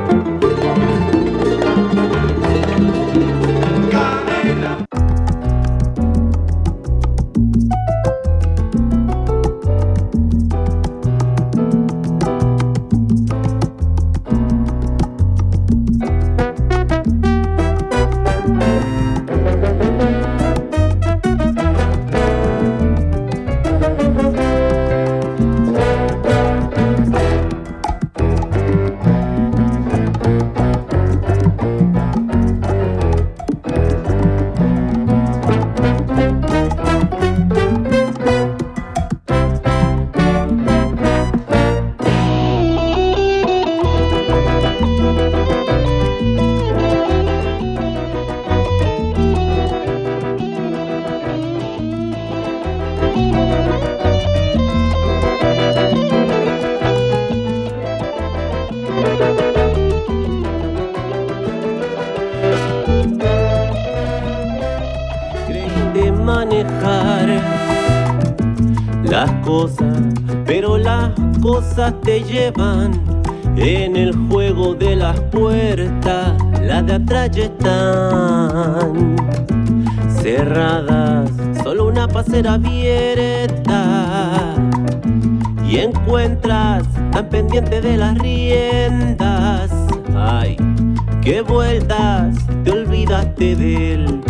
S19: Pero las cosas te llevan en el juego de las puertas. Las de atrás ya están cerradas, solo una pasera abierta. Y encuentras tan pendiente de las riendas. Ay, qué vueltas, te olvidaste del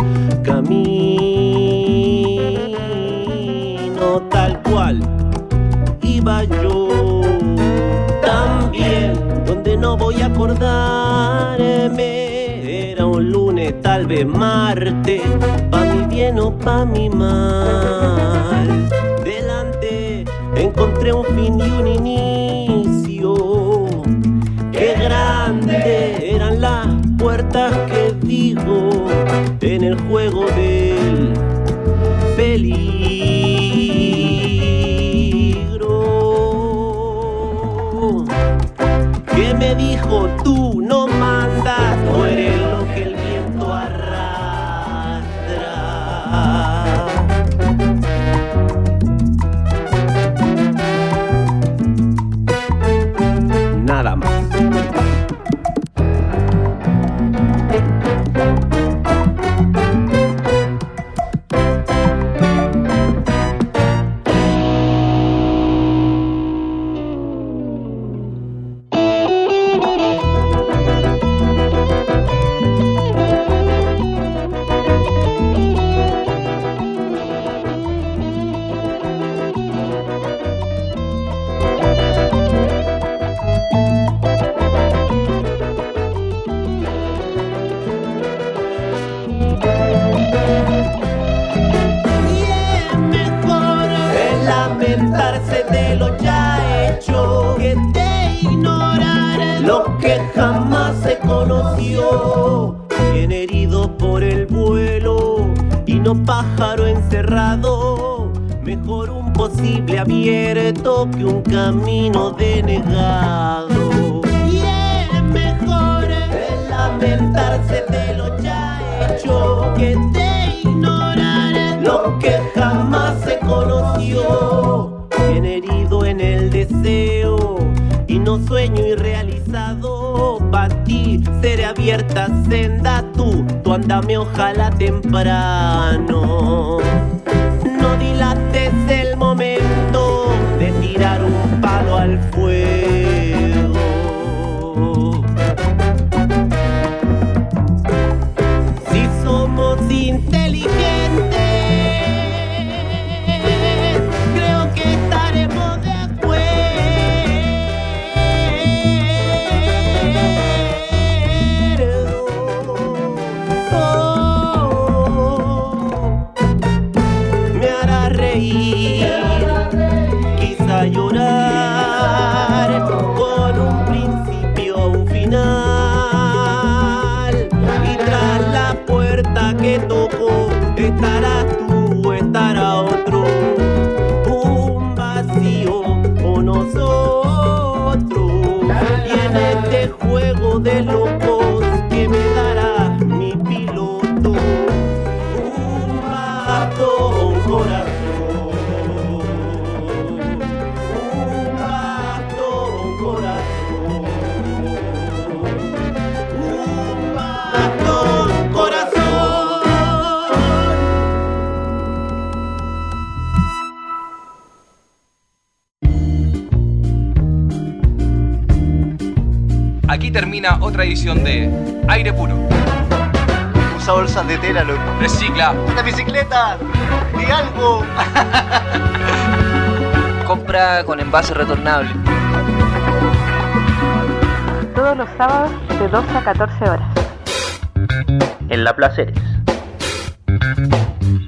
S19: camino tal cual. Iba yo también, donde no voy a acordarme. Era un lunes, tal vez martes, pa' mi bien o pa' mi mal. Delante encontré un fin y un inicio. Qué grandes eran las puertas que digo en el juego del peligro. Que me dijo, tú no mandas, no eres lo que el viento arrastra. Nada más. De lo ya hecho, que te ignoraré lo que jamás se conoció. Bien herido por el vuelo y no pájaro encerrado, mejor un posible abierto que un camino denegado. Y es mejor el lamentarse de lo ya hecho, que te ignoraré lo que jamás se conoció. Bien herido en el deseo y no sueño irrealizado. Pa' ti seré abierta senda, tú andame ojalá temprano. No dilates el momento de tirar un palo al fuego. Si somos inteligentes,
S13: Aquí termina otra edición de Aire Puro.
S14: Usa bolsas de tela, loco.
S13: Recicla.
S14: ¡Una bicicleta! ¡Di algo!
S15: Compra con envase retornable.
S24: Todos los sábados de 12 a 14 horas.
S14: En La Placeres.